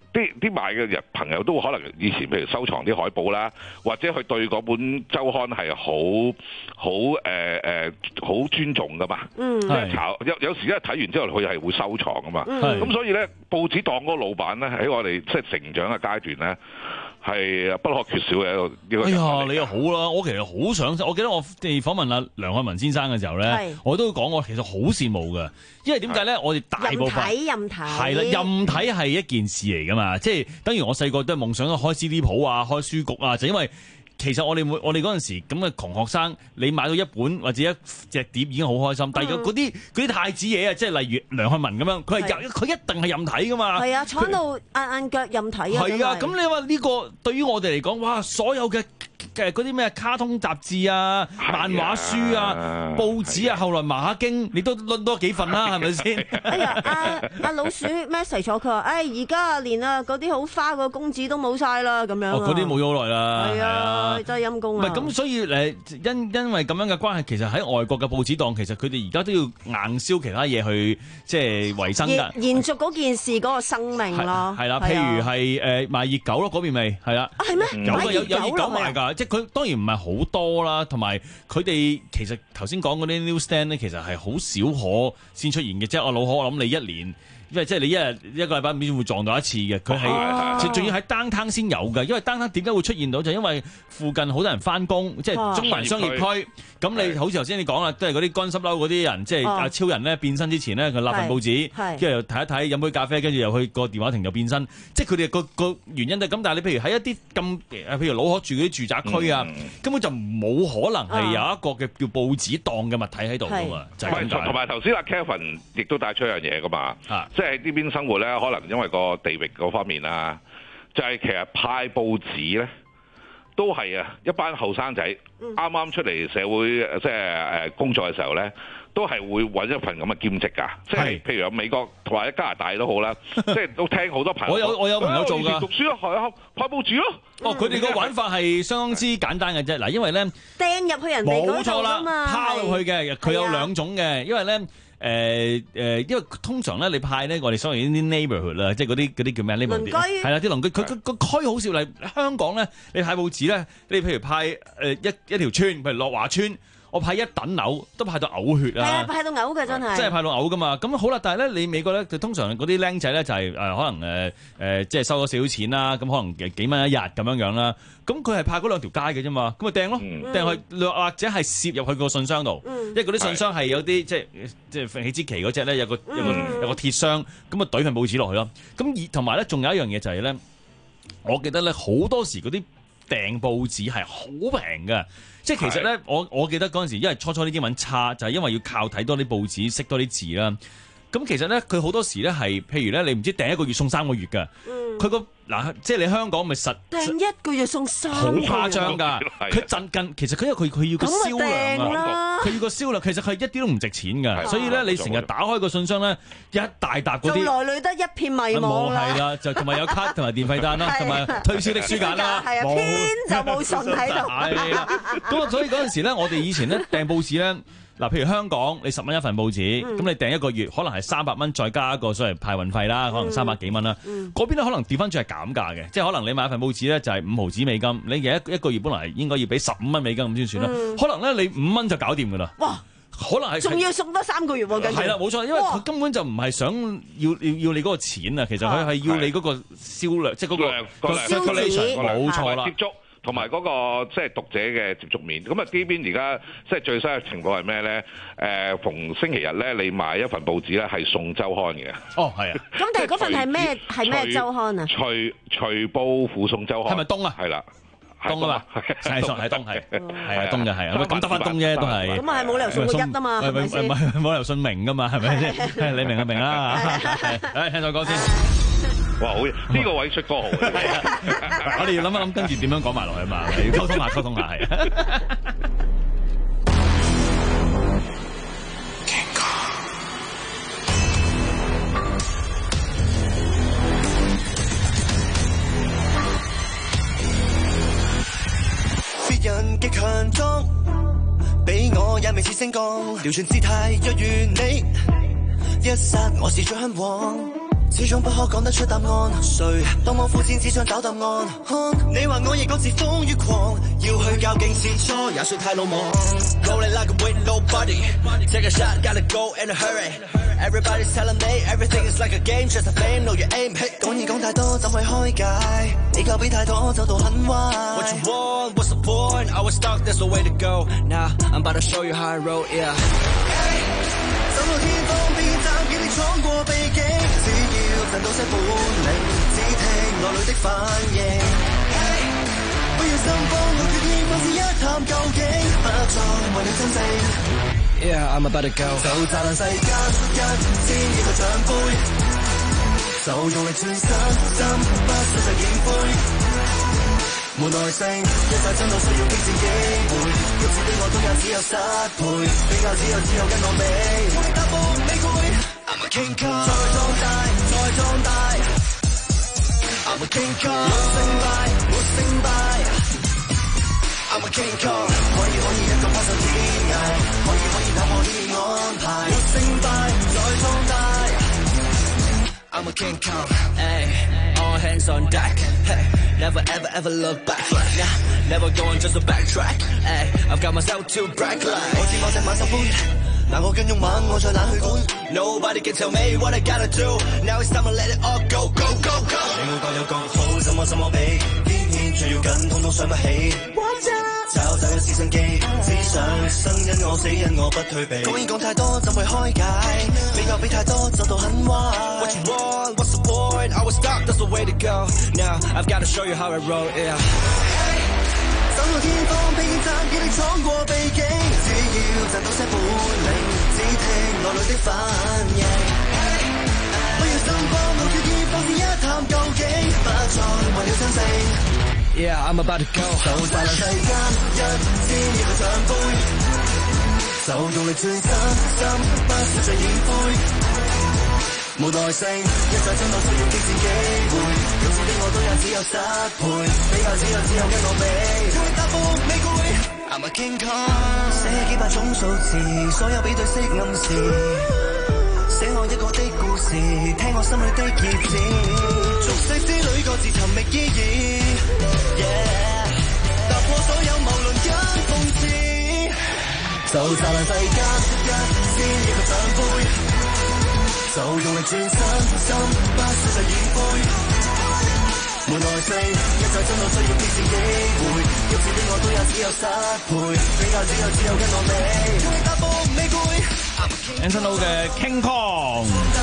啲啲買嘅人朋友都可能以前譬如收藏啲海報啦，或者佢對嗰本周刊係好好誒誒好尊重噶嘛。嗯，即係炒有有時一睇完之後佢係會收藏噶嘛。咁、嗯、所以咧報紙檔嗰個老闆咧喺我哋即係成長嘅階段咧。係不可缺少嘅一個一個。哎呀，你又好啦！我其實好想，我記得我哋訪問阿梁漢文先生嘅時候咧，我都講我其實好羨慕嘅，因為點解咧？我哋大部分任睇任睇係啦，任睇係一件事嚟噶嘛，即係等於我細個都係夢想開 C D 鋪啊，開書局啊，就因為。其實我哋每我哋嗰陣時咁嘅窮學生，你買到一本或者一隻碟已經好開心。但係嗰啲嗰啲太子爺啊，即係例如梁漢文咁樣，佢係佢一定係任睇噶嘛。係啊， 坐喺度晏晏腳任睇啊。 係啊，咁你話呢個對於我哋嚟講，哇！所有嘅嘅嗰啲咩卡通雜誌啊、漫畫書啊、報紙啊，後來麻蝦經，你都攆多幾份啦，係咪先？ 哎呀，阿阿老鼠 message 咗佢話，哎，而家連啊嗰啲好花個公子都冇晒啦，咁樣。 嗰啲冇咗好耐啦。係啊。 真係陰公啊！ 唔係咁，所以誒，因因為咁樣嘅關係，其實喺外國嘅報紙檔，其實佢哋而家都要硬銷其他嘢去即係維生㗎。 延續嗰件事嗰個生命咯。 係啦，譬如係誒賣熱狗咯，嗰邊咪係啦。 啊，係咩？ 有有有熱狗賣㗎，即係佢當然唔係好多啦，同埋佢哋其實頭先講嗰啲 newsstand 咧，其實係好少可先出現嘅，即係我老可我諗你一年。因為即係你一日一個禮拜先會撞到一次嘅，佢係仲要喺 downtown 先有嘅。因為 downtown 點解會出現到？就因為附近好多人翻工，即係中環商業區。咁你好似頭先你講啦，都係嗰啲乾濕褸嗰啲人，即係阿超人咧變身之前咧，佢立份報紙，跟住又睇一睇，飲杯咖啡，跟住又去個電話亭又變身。即係佢哋個個原因都係咁。但係你譬如喺一啲咁誒，譬如老可住嗰啲住宅區啊，根本就冇可能係有一個嘅叫報紙檔嘅物體喺度噶嘛。就係咁解。同埋頭先阿 Kevin 亦都帶出一樣嘢噶嘛。即係喺呢邊生活咧，可能因為個地域嗰方面啦，就係、是、其實派報紙咧，都係啊一班後生仔啱啱出嚟社會，即係誒工作嘅時候咧，都係會揾一份咁嘅兼職㗎。即係譬如有美國或者加拿大都好啦，即係都聽好多朋友。我有我有朋友做㗎。讀書啊，係啊，派報紙咯。哦，佢哋個玩法係相當之簡單嘅啫。嗱，因為咧掟入去人哋嗰度啊嘛， 拋入去嘅。佢有兩種嘅，因為咧。誒誒、呃，因為通常咧，你派咧，我哋所謂呢啲 neighborhood 啦，即係嗰啲嗰啲叫咩？鄰居係啦，啲鄰居，佢佢個區好少嚟。香港咧，你派報紙咧，你譬如派誒一一條村，譬如樂華村，我派一等樓都派到嘔血啊！係啊，派到嘔嘅真係，真係派到嘔噶嘛。咁好啦，但係咧，你美國咧就通常嗰啲僆仔咧就係、是、誒、呃、可能誒誒、呃、即係收咗少少錢啦，咁可能幾幾蚊一日咁樣樣啦。咁佢係派嗰兩條街嘅啫嘛，咁咪掟咯，掟去或者係攝入去個信箱度，因為嗰啲信箱係有啲即係即係起之旗嗰隻咧，有個有個有個鐵箱，咁啊懟份報紙落去咯。咁而同埋咧，仲有一樣嘢就係咧，我記得咧好多時嗰啲訂報紙係好平嘅，即係其實咧，我我記得嗰陣時，因為初初啲英文差，就係、是、因為要靠睇多啲報紙，識多啲字啦。咁其實咧，佢好多時咧係，譬如咧，你唔知訂一個月送三個月嘅，佢個嗱，即係你香港咪實訂一個月送三個月， 好誇張㗎。佢近近，其實佢因為佢佢要個銷量啊，佢要個銷量，其實佢一啲都唔值錢㗎。所以咧，你成日打開個信箱咧，一大沓嗰啲， 仲內裏得一片迷茫啦。 係啦，就同埋有卡同埋電費單啦，同埋推銷的書簡啦， 係啊，偏就冇信喺度。 係啊，咁啊，所以嗰陣時咧，我哋以前咧訂報紙咧。嗱，譬如香港，你十蚊一份報紙，咁、嗯、你訂一個月，可能係三百蚊，再加一個所謂派運費啦，可能三百幾蚊啦。嗰、嗯、邊咧可能調翻轉係減價嘅，即係可能你買一份報紙咧就係五毫紙美金，你嘅一一個月本來應該要俾十五蚊美金咁先算啦。嗯、可能咧你五蚊就搞掂㗎啦。哇！可能係仲要送多三個月喎，跟住係啦， 冇錯，因為佢根本就唔係想要要要你嗰個錢啊，其實佢係要你嗰個銷量，即係嗰個個 circulation，冇錯啦。同埋嗰個即係讀者嘅接觸面，咁啊呢邊而家即係最新嘅情況係咩咧？誒、呃，逢星期日咧，你買一份報紙咧係送週刊嘅。哦，係啊。 咁但係嗰份係咩係咩週刊啊？ 隨隨報附送週刊。 係咪東啊？ 係啦， 東啊嘛，係送係東係，係啊東嘅係啊，咁得翻東啫都係。 咁啊係冇理由送個一啊嘛，係咪先？ 唔係冇理由信明噶嘛，係咪先？你明就明啦。誒，聽首歌先。哇！好，呢、這個位出歌好，我哋要諗一諗，跟住點樣講埋落去嘛？要溝通下，溝通下係。 別人極強壯，比我也未似星光，撩盡姿態若如你，一剎我是最向往。 始終不可講得出答案。誰當我膚淺只想找答案？你話我亦各自瘋與狂，要去較勁試錯也算太魯莽。Rolling like a with nobody, take a shot, gotta go in a hurry. Everybody's telling me everything is like a game, just a fame, know your aim. Hey, 講嘢講太多怎會開解？你靠比太多走到很歪。What you want? What's the point? I was stuck, there's no way to go. Now I'm about to show you how I roll, yeah. 走到天荒邊站，見你闖過秘境，只要賺到些本領，只聽內裏的反應。不要心慌，我決意放肆一探究竟，不再為了真正。Yeah, I'm about to go。就炸爛世間，一千億個獎杯，就用力轉身，心不需再掩灰。冇耐性，一再爭到需要激戰機會，肉似的我都也只有失陪，比較只有只有跟我比。我的踏步未攰 ，I'm a king kong。再壯大，再壯大 ，I'm a king kong。冇勝敗，冇勝敗 ，I'm a king kong。可以可以一個拋上天涯，可以可以打破呢啲安排。冇勝敗，再壯大 ，I'm a king kong。All hands on deck, hey, never ever ever look back. Nah, never going just to backtrack. Hey, I've got myself to brag like. 我知我隻馬手寬，嗱我更勇猛，我再懶去管。Nobody can tell me what I gotta do. Now it's time to let it all go, go, go, go. 你我各有各好，怎麼怎麼比？偏偏最要緊，通通傷不起。找找有私生機，只想生因我死因我不退避。講嘢講太多怎會開解？比較比太多走到很歪。What you want? What's the point? I was stuck, that's the way to go. Now I've got to show you how I roll, yeah. 走到天荒披荊斬棘，你闖過秘境，只要賺到些本領，只聽內裏的反應。不要心慌，我決意放肆一探究竟，不再為了真正。Yeah, I'm about to go。就炸爛世間，一千億個獎杯，就用力轉身，心不需再掩灰。冇耐性，一再爭到需要激戰機會，肉似的我都也只有失陪，比較只有只有跟我比。要踏步未攰 ，I'm a king kong。寫幾百種數字，所有比對式暗示，寫我一個的故事，聽我心裏的意志，俗世之旅各自尋覓意義。Yeah， 踏破所有謬論跟諷刺，就炸爛世間，一千億個獎杯，就用力轉身，心不需再掩灰。冇耐性，一再爭到需要激戰機會，肉似的我都也只有失陪，比較只有只有跟我比。要你踏步未攰 Anson Lo 嘅 King Kong。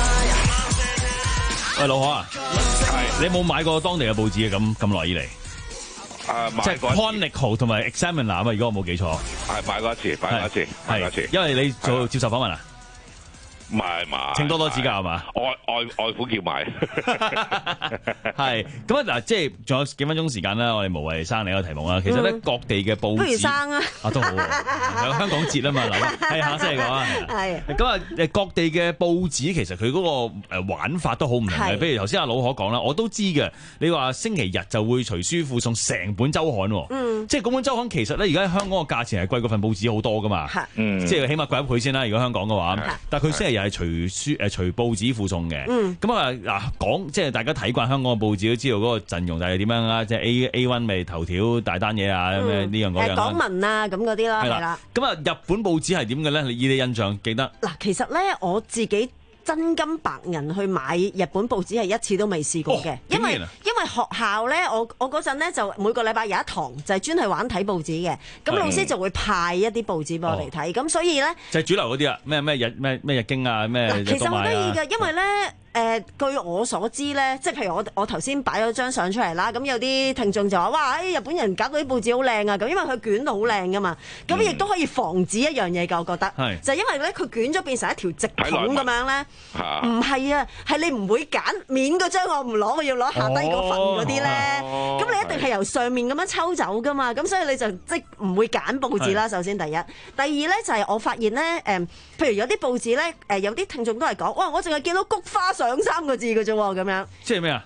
喂，老何啊，你有冇買過當地嘅報紙嘅？咁咁耐以嚟？ 誒即係 Chronicle 同埋 Examiner 啊嘛，如果我冇記錯。 係買過一次，買過一次，買過一次。 因為你做接受訪問啊？ 唔係嘛？ 請多多指教係嘛？ 外外外父叫埋。 係咁啊！嗱，即係仲有幾分鐘時間啦，我哋無謂生你個題目啦。其實咧，各地嘅報紙不如生啊！ 啊都好，有香港節啊嘛，嗱，係下星期講啊。係咁啊！誒，各地嘅報紙其實佢嗰個誒玩法都好唔同嘅。譬如頭先阿老可講啦，我都知嘅。你話星期日就會隨書附送成本週刊喎，嗯，即係嗰本週刊其實咧，而家香港個價錢係貴過份報紙好多噶嘛，嗯，即係起碼貴一倍先啦。如果香港嘅話，但係佢星期日係隨書誒隨報紙附送嘅，咁啊嗱講即係大家睇慣香港嘅報紙都知道嗰個陣容大係點樣啦，即係 A A one 咪頭條大單嘢啊，咩呢樣嗰樣港文啊咁嗰啲啦，係啦。 咁啊日本報紙係點嘅咧？你以你印象記得？嗱， 其實咧我自己真金白銀去買日本報紙係一次都未試過嘅，哦，因為因為學校咧，我我嗰陣咧就每個禮拜有一堂就係專係玩睇報紙嘅，咁老師就會派一啲報紙俾我嚟睇，咁，哦，所以咧就係主流嗰啲啊，咩咩日咩咩日經啊，咩其實好得意嘅，因為咧。誒、呃，據我所知咧，即係譬如我我頭先擺咗張相出嚟啦，咁有啲聽眾就話：哇！日本人搞到啲報紙好靚啊！咁因為佢捲到好靚噶嘛，咁亦都可以防止一樣嘢㗎，我覺得，就係因為咧佢捲咗變成一條直筒咁樣咧，唔係啊，係你唔會揀面嗰張我唔攞，我要攞下低嗰份嗰啲咧，咁、哦、你一定係由上面咁樣抽走噶嘛，咁所以你就即係唔會揀報紙啦。首先第一，第二咧就係、是、我發現咧，誒、呃，譬如有啲報紙咧，誒有啲聽眾都係講：哇！我淨係見到菊花上兩三個字嘅啫喎，咁樣。 即係咩啊？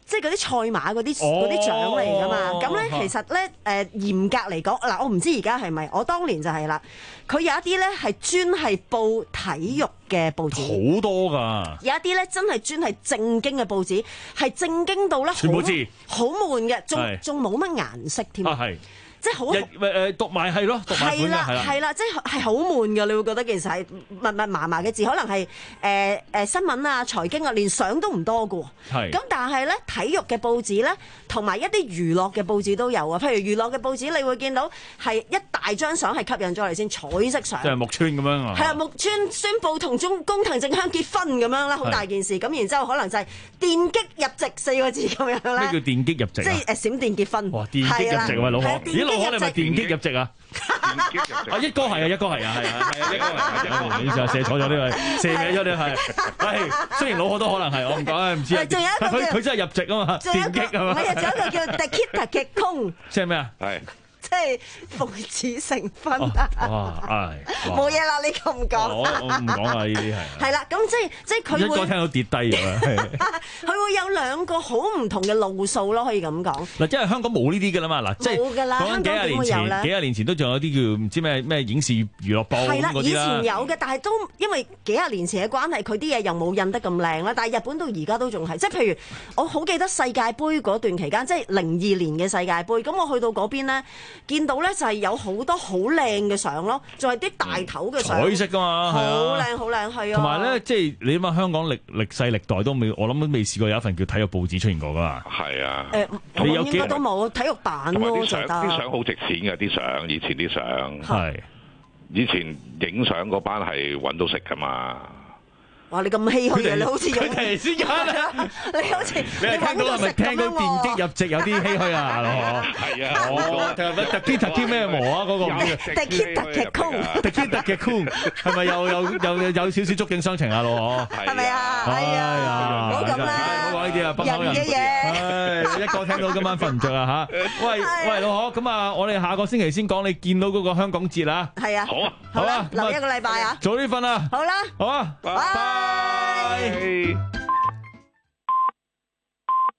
即係嗰啲賽馬嗰啲嗰啲獎嚟㗎嘛。咁咧、哦、其實咧誒、呃、嚴格嚟講，嗱我唔知而家係咪，我當年就係啦。佢有一啲咧係專係報體育嘅報紙， 好多㗎。有一啲咧真係專係正經嘅報紙，係正經到咧， 全部知， 好悶嘅，仲仲冇乜顏色添。 啊係。 即係好誒誒讀埋係咯，讀埋本嘅係啦， 係啦，即係係好悶㗎，你會覺得其實係密密麻麻嘅字，可能係誒誒新聞啊、財經啊，連相都唔多㗎喎。係。咁但係咧，體育嘅報紙咧，同埋一啲娛樂嘅報紙都有啊。譬如娛樂嘅報紙，你會見到係一大張相係吸引咗嚟先，彩色相。 即係木村咁樣啊。係啊，木村宣布同中工藤靜香結婚咁樣啦，好大件事。咁然之後可能就係電擊入籍四個字咁樣啦。 咩叫電擊入籍啊？ 即係誒閃電結婚。 哇！電擊入籍啊，老婆。老婆你係咪電擊入籍啊？啊一哥係啊，一哥係啊，係啊，係啊，一哥係。你就射錯咗呢個，射歪咗呢係。係雖然老婆都可能係，我唔講唔知啊。 仲有一個佢佢真係入籍啊嘛，電擊啊嘛。 唔係啊，仲有一個叫 Dakita 嘅空。 即係咩啊？係。 即係奉子成婚啊！ 哇，係冇嘢啦，你講唔講？ 我我唔講啦，呢啲係。 係啦，咁即係即係佢會。 應該聽到跌低㗎。 佢會有兩個好唔同嘅路數咯，可以咁講。 嗱，因為香港冇呢啲㗎啦嘛，嗱，即係講緊幾廿年前，幾廿年前都仲有啲叫唔知咩咩影視娛樂報係啦，以嗰啲啦。 前有嘅，但係都因為幾廿年前嘅關係，佢啲嘢又冇印得咁靚啦。但係日本到而家都仲係，即係譬如我好記得世界盃嗰段期間，即係零二年嘅世界盃。咁我去到嗰邊咧，見到咧就係有好多好靚嘅相咯，仲係啲大頭嘅相， 彩色㗎嘛， 好靚好靚係啊！ 同埋咧，即係你諗下香港歷歷世歷代都未，我諗都未試過有一份叫體育報紙出現過㗎嘛。 係啊， 誒，你有應該都冇體育版咯， 啲相啲相好值錢嘅啲相，以前啲相係以前影相嗰班係揾到食㗎嘛。 哇！你咁唏噓嘅，你好似佢突然之間你好似你係聽到係咪聽到電擊入籍有啲唏噓啊？ 係啊， 哦，特特基特基咩模啊？嗰個特基特嘅空， 特基特嘅空係咪又有有有少少觸景傷情啊？老可係咪啊？係啊，唔好咁啦， 唔好講呢啲啊，北口人嘅嘢。 唉，一個聽到今晚瞓唔着啊嚇！喂喂，老可咁啊，我哋下個星期先講你見到嗰個香港節啊。 係啊， 好啊， 好啦，留一個禮拜啊。 早啲瞓啊！ 好啦， 好啊，拜拜。